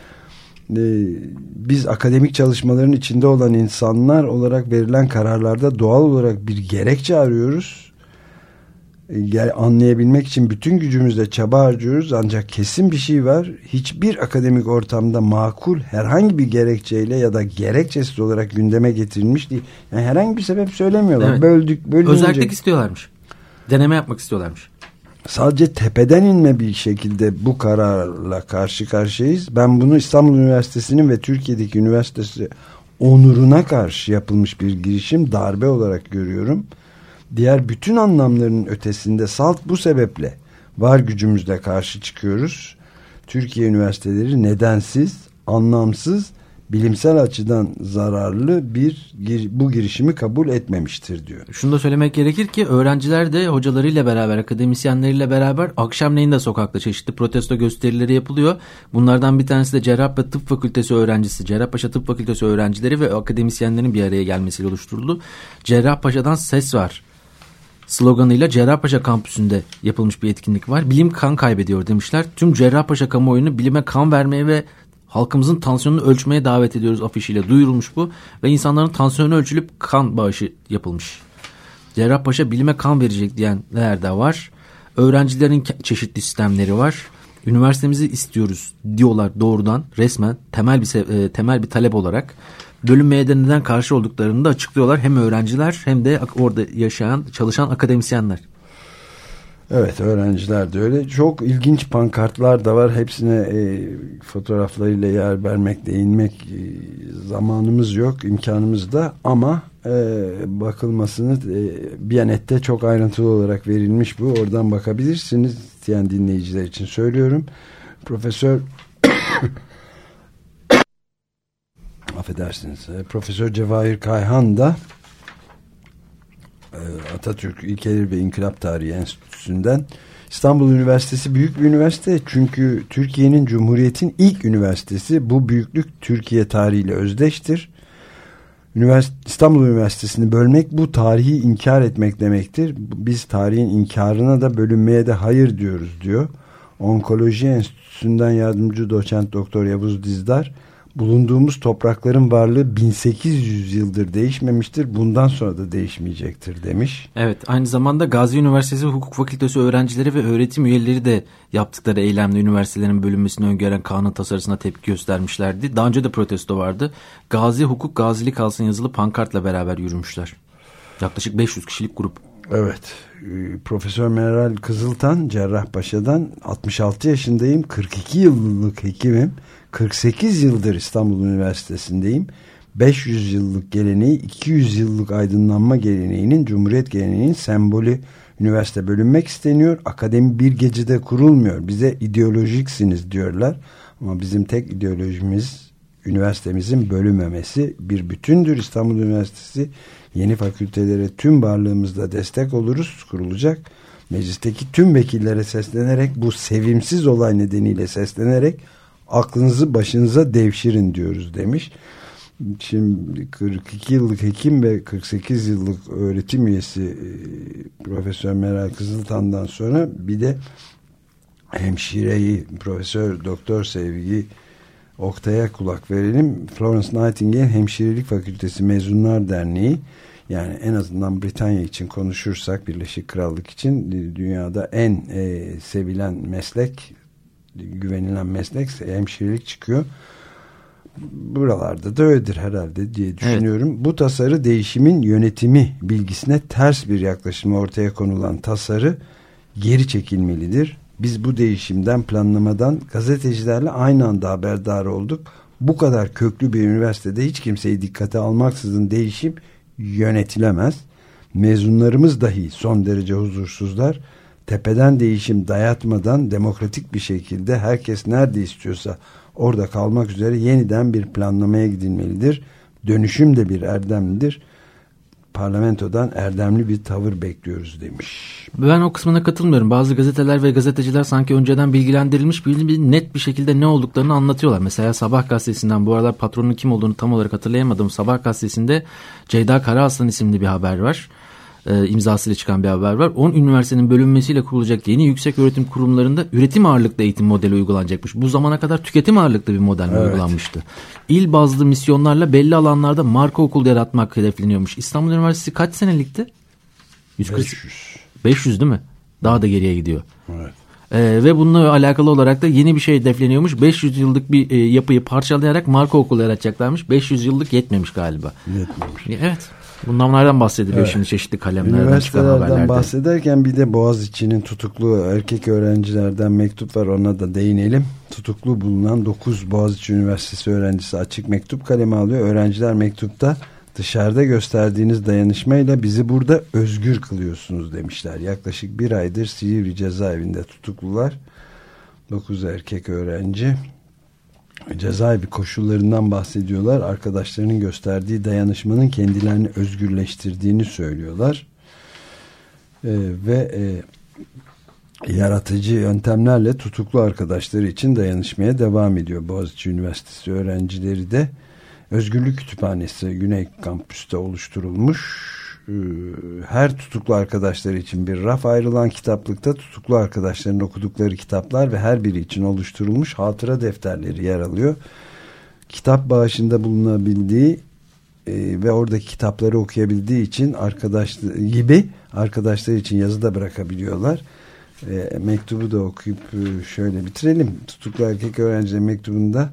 Biz akademik çalışmaların içinde olan insanlar olarak verilen kararlarda doğal olarak bir gerekçe arıyoruz. Anlayabilmek için bütün gücümüzle çaba harcıyoruz. Ancak kesin bir şey var. Hiçbir akademik ortamda makul herhangi bir gerekçeyle ya da gerekçesiz olarak gündeme getirilmiş değil. Yani herhangi bir sebep söylemiyorlar. Evet. Bölünecek. Özellik istiyorlarmış. Deneme yapmak istiyorlarmış. Sadece tepeden inme bir şekilde bu kararla karşı karşıyayız. Ben bunu İstanbul Üniversitesi'nin ve Türkiye'deki üniversitesi onuruna karşı yapılmış bir girişim, darbe olarak görüyorum. Diğer bütün anlamlarının ötesinde salt bu sebeple var gücümüzle karşı çıkıyoruz. Türkiye üniversiteleri nedensiz, anlamsız, bilimsel açıdan zararlı bu girişimi kabul etmemiştir diyor. Şunu da söylemek gerekir ki öğrenciler de hocalarıyla beraber, akademisyenleriyle beraber akşamleyin de sokakta çeşitli protesto gösterileri yapılıyor. Bunlardan bir tanesi de Cerrahpaşa Tıp Fakültesi öğrencisi, Cerrahpaşa Tıp Fakültesi öğrencileri ve akademisyenlerin bir araya gelmesiyle oluşturuldu. Cerrahpaşa'dan ses var sloganıyla Cerrahpaşa kampüsünde yapılmış bir etkinlik var. Bilim kan kaybediyor demişler. Tüm Cerrahpaşa kamuoyunu bilime kan vermeye ve halkımızın tansiyonunu ölçmeye davet ediyoruz afişiyle duyurulmuş bu. Ve insanların tansiyonu ölçülüp kan bağışı yapılmış. Cerrahpaşa bilime kan verecek diyenler de var. Öğrencilerin çeşitli sistemleri var. Üniversitemizi istiyoruz diyorlar doğrudan, resmen temel bir talep olarak. Bölünmeye de neden karşı olduklarını da açıklıyorlar. Hem öğrenciler hem de orada çalışan akademisyenler. Evet, öğrenciler de öyle. Çok ilginç pankartlar da var. Hepsine fotoğraflarıyla yer vermek, değinmek zamanımız yok, imkanımız da. Ama bakılmasını Biyanet'te çok ayrıntılı olarak verilmiş bu. Oradan bakabilirsiniz. İsteyen dinleyiciler için söylüyorum. Profesör affedersiniz. Profesör Cevahir Kayhan da Atatürk İlkeleri ve İnkılap Tarihi Enstitüsü'nden. İstanbul Üniversitesi büyük bir üniversite çünkü Türkiye'nin Cumhuriyet'in ilk üniversitesi. Bu büyüklük Türkiye tarihiyle özdeştir. İstanbul Üniversitesi'ni bölmek bu tarihi inkar etmek demektir. Biz tarihin inkarına da bölünmeye de hayır diyoruz diyor. Onkoloji Enstitüsü'nden yardımcı doçent doktor Yavuz Dizdar, bulunduğumuz toprakların varlığı 1800 yıldır değişmemiştir. Bundan sonra da değişmeyecektir demiş. Evet, aynı zamanda Gazi Üniversitesi Hukuk Fakültesi öğrencileri ve öğretim üyeleri de yaptıkları eylemle üniversitelerin bölünmesini öngören kanun tasarısına tepki göstermişlerdi. Daha önce de protesto vardı. Gazi Hukuk Gazilik alsın yazılı pankartla beraber yürümüşler. Yaklaşık 500 kişilik grup. Evet. Profesör Meral Kızıltan Cerrahpaşa'dan 66 yaşındayım. 42 yıllık hekimim. 48 yıldır İstanbul Üniversitesi'ndeyim. 500 yıllık geleneği, 200 yıllık aydınlanma geleneğinin, Cumhuriyet geleneğinin sembolü. Üniversite bölünmek isteniyor. Akademi bir gecede kurulmuyor. Bize ideolojiksiniz diyorlar. Ama bizim tek ideolojimiz üniversitemizin bölünmemesi. Bir bütündür İstanbul Üniversitesi. Yeni fakültelere tüm varlığımızla destek oluruz. Kurulacak. Meclisteki tüm vekillere seslenerek, bu sevimsiz olay nedeniyle seslenerek aklınızı başınıza devşirin diyoruz demiş. Şimdi 42 yıllık hekim ve 48 yıllık öğretim üyesi Profesör Meral Kızıltan'dan sonra bir de hemşireyi Profesör Doktor Sevgi Oktay'a kulak verelim. Florence Nightingale Hemşirelik Fakültesi Mezunlar Derneği, yani en azından Britanya için konuşursak, Birleşik Krallık için dünyada en sevilen meslek, güvenilen meslek hemşirelik çıkıyor. Buralarda da öyledir herhalde diye düşünüyorum. Evet. Bu tasarı değişimin yönetimi bilgisine ters bir yaklaşımla ortaya konulan tasarı geri çekilmelidir. Biz bu değişimden, planlamadan gazetecilerle aynı anda haberdar olduk. Bu kadar köklü bir üniversitede hiç kimseyi dikkate almaksızın değişim yönetilemez. Mezunlarımız dahi son derece huzursuzlar. Tepeden değişim dayatmadan demokratik bir şekilde herkes nerede istiyorsa orada kalmak üzere yeniden bir planlamaya gidilmelidir. Dönüşüm de bir erdemlidir. Parlamentodan erdemli bir tavır bekliyoruz demiş. Ben o kısmına katılmıyorum. Bazı gazeteler ve gazeteciler sanki önceden bilgilendirilmiş, net bir şekilde ne olduklarını anlatıyorlar. Mesela Sabah gazetesinden, bu aralar patronun kim olduğunu tam olarak hatırlayamadım. Sabah gazetesinde Ceyda Karaaslan isimli bir haber var. imzasıyla çıkan bir haber var. 10 üniversitenin bölünmesiyle kurulacak yeni yüksek öğretim kurumlarında üretim ağırlıklı eğitim modeli uygulanacakmış. Bu zamana kadar tüketim ağırlıklı bir model uygulanmıştı. İl bazlı misyonlarla belli alanlarda marka okul yaratmak hedefleniyormuş. İstanbul Üniversitesi kaç senelikti? 500 değil mi? Daha da geriye gidiyor. Evet. Ve bununla alakalı olarak da yeni bir şey hedefleniyormuş. 500 yıllık bir yapıyı parçalayarak marka okulu yaratacaklarmış. 500 yıllık yetmemiş galiba. Yetmemiş. Evet. Bunlardan bahsediliyor şimdi çeşitli kalemlerden çıkan haberlerde. Üniversitelerden bahsederken bir de Boğaziçi'nin tutuklu erkek öğrencilerden mektup var, ona da değinelim. Tutuklu bulunan 9 Boğaziçi Üniversitesi öğrencisi açık mektup kalemi alıyor. Öğrenciler mektupta dışarıda gösterdiğiniz dayanışmayla bizi burada özgür kılıyorsunuz demişler. Yaklaşık bir aydır Silivri cezaevinde tutuklular. 9 erkek öğrenci. Cezaevi koşullarından bahsediyorlar. Arkadaşlarının gösterdiği dayanışmanın kendilerini özgürleştirdiğini söylüyorlar. Yaratıcı yöntemlerle tutuklu arkadaşları için dayanışmaya devam ediyor. Boğaziçi Üniversitesi öğrencileri de Özgürlük Kütüphanesi Güney Kampüs'te oluşturulmuş. Her tutuklu arkadaşları için bir raf ayrılan kitaplıkta tutuklu arkadaşların okudukları kitaplar ve her biri için oluşturulmuş hatıra defterleri yer alıyor. Kitap bağışında bulunabildiği ve oradaki kitapları okuyabildiği için arkadaşlar için yazı da bırakabiliyorlar. Mektubu da okuyup şöyle bitirelim. Tutuklu erkek öğrencilerin mektubunda: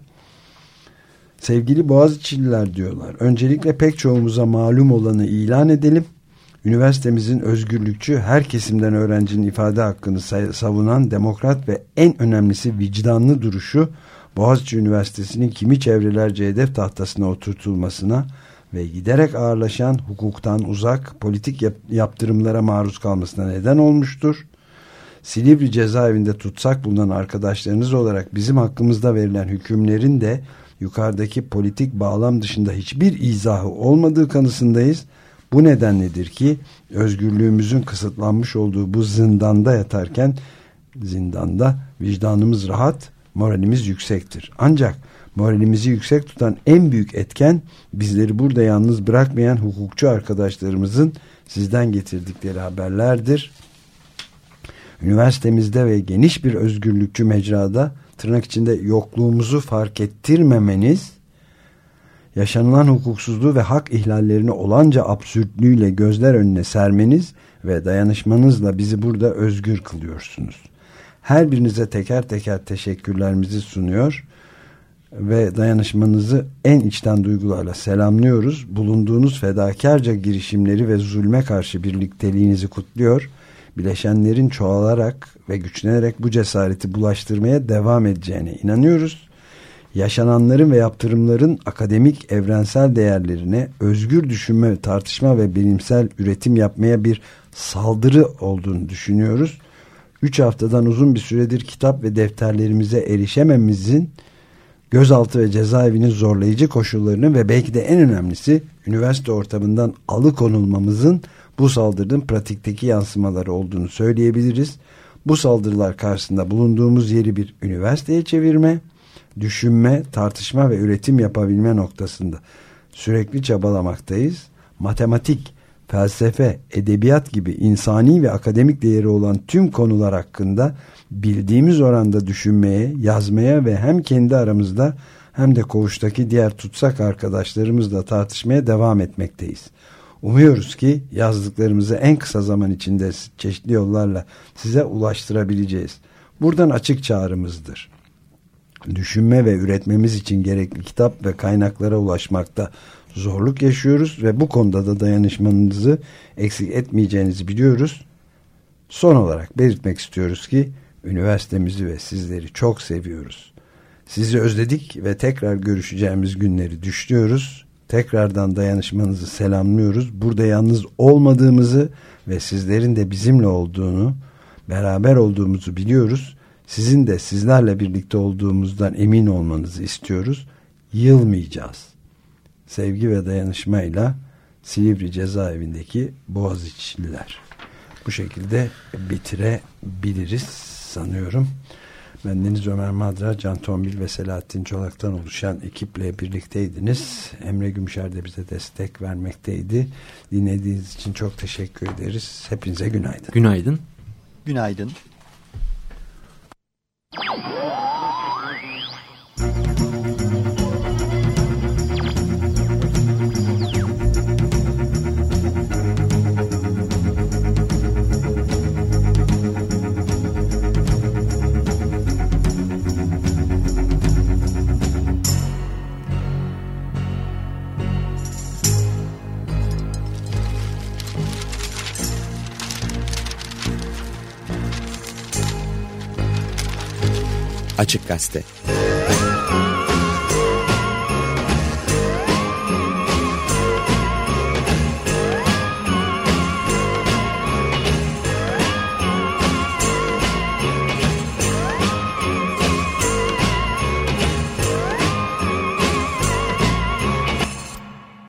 sevgili Boğaziçi'liler diyorlar. Öncelikle pek çoğumuza malum olanı ilan edelim. Üniversitemizin özgürlükçü, her kesimden öğrencinin ifade hakkını savunan demokrat ve en önemlisi vicdanlı duruşu Boğaziçi Üniversitesi'nin kimi çevrelerce hedef tahtasına oturtulmasına ve giderek ağırlaşan hukuktan uzak politik yaptırımlara maruz kalmasına neden olmuştur. Silivri cezaevinde tutsak bulunan arkadaşlarınız olarak bizim hakkımızda verilen hükümlerin de yukarıdaki politik bağlam dışında hiçbir izahı olmadığı kanısındayız. Bu nedenledir ki özgürlüğümüzün kısıtlanmış olduğu bu zindanda yatarken zindanda vicdanımız rahat, moralimiz yüksektir. Ancak moralimizi yüksek tutan en büyük etken bizleri burada yalnız bırakmayan hukukçu arkadaşlarımızın sizden getirdikleri haberlerdir. Üniversitemizde ve geniş bir özgürlükçü mecrada tırnak içinde yokluğumuzu fark ettirmemeniz, yaşanılan hukuksuzluğu ve hak ihlallerini olanca absürtlüğüyle gözler önüne sermeniz ve dayanışmanızla bizi burada özgür kılıyorsunuz. Her birinize teker teker teşekkürlerimizi sunuyor ve dayanışmanızı en içten duygularla selamlıyoruz. Bulunduğunuz fedakarca girişimleri ve zulme karşı birlikteliğinizi kutluyor. Bileşenlerin çoğalarak ve güçlenerek bu cesareti bulaştırmaya devam edeceğine inanıyoruz. Yaşananların ve yaptırımların akademik evrensel değerlerine, özgür düşünme, tartışma ve bilimsel üretim yapmaya bir saldırı olduğunu düşünüyoruz. 3 haftadan uzun bir süredir kitap ve defterlerimize erişememizin, gözaltı ve cezaevinin zorlayıcı koşullarını ve belki de en önemlisi üniversite ortamından alıkonulmamızın bu saldırının pratikteki yansımaları olduğunu söyleyebiliriz. Bu saldırılar karşısında bulunduğumuz yeri bir üniversiteye çevirme, düşünme, tartışma ve üretim yapabilme noktasında sürekli çabalamaktayız. Matematik, felsefe, edebiyat gibi insani ve akademik değeri olan tüm konular hakkında bildiğimiz oranda düşünmeye, yazmaya ve hem kendi aramızda hem de koğuştaki diğer tutsak arkadaşlarımızla tartışmaya devam etmekteyiz. Umuyoruz ki yazdıklarımızı en kısa zaman içinde çeşitli yollarla size ulaştırabileceğiz. Buradan açık çağrımızdır. Düşünme ve üretmemiz için gerekli kitap ve kaynaklara ulaşmakta zorluk yaşıyoruz ve bu konuda da dayanışmanızı eksik etmeyeceğinizi biliyoruz. Son olarak belirtmek istiyoruz ki üniversitemizi ve sizleri çok seviyoruz. Sizi özledik ve tekrar görüşeceğimiz günleri düşünüyoruz. Tekrardan dayanışmanızı selamlıyoruz. Burada yalnız olmadığımızı ve sizlerin de bizimle olduğunu, beraber olduğumuzu biliyoruz. Sizin de sizlerle birlikte olduğumuzdan emin olmanızı istiyoruz. Yılmayacağız. Sevgi ve dayanışmayla Silivri cezaevindeki Boğaziçi'liler. Bu şekilde bitirebiliriz sanıyorum. Ben Deniz Ömer Madra, Can Tombil ve Selahattin Çolak'tan oluşan ekiple birlikteydiniz. Emre Gümüşer de bize destek vermekteydi. Dinlediğiniz için çok teşekkür ederiz. Hepinize günaydın. Günaydın. Günaydın. Açık Gazete.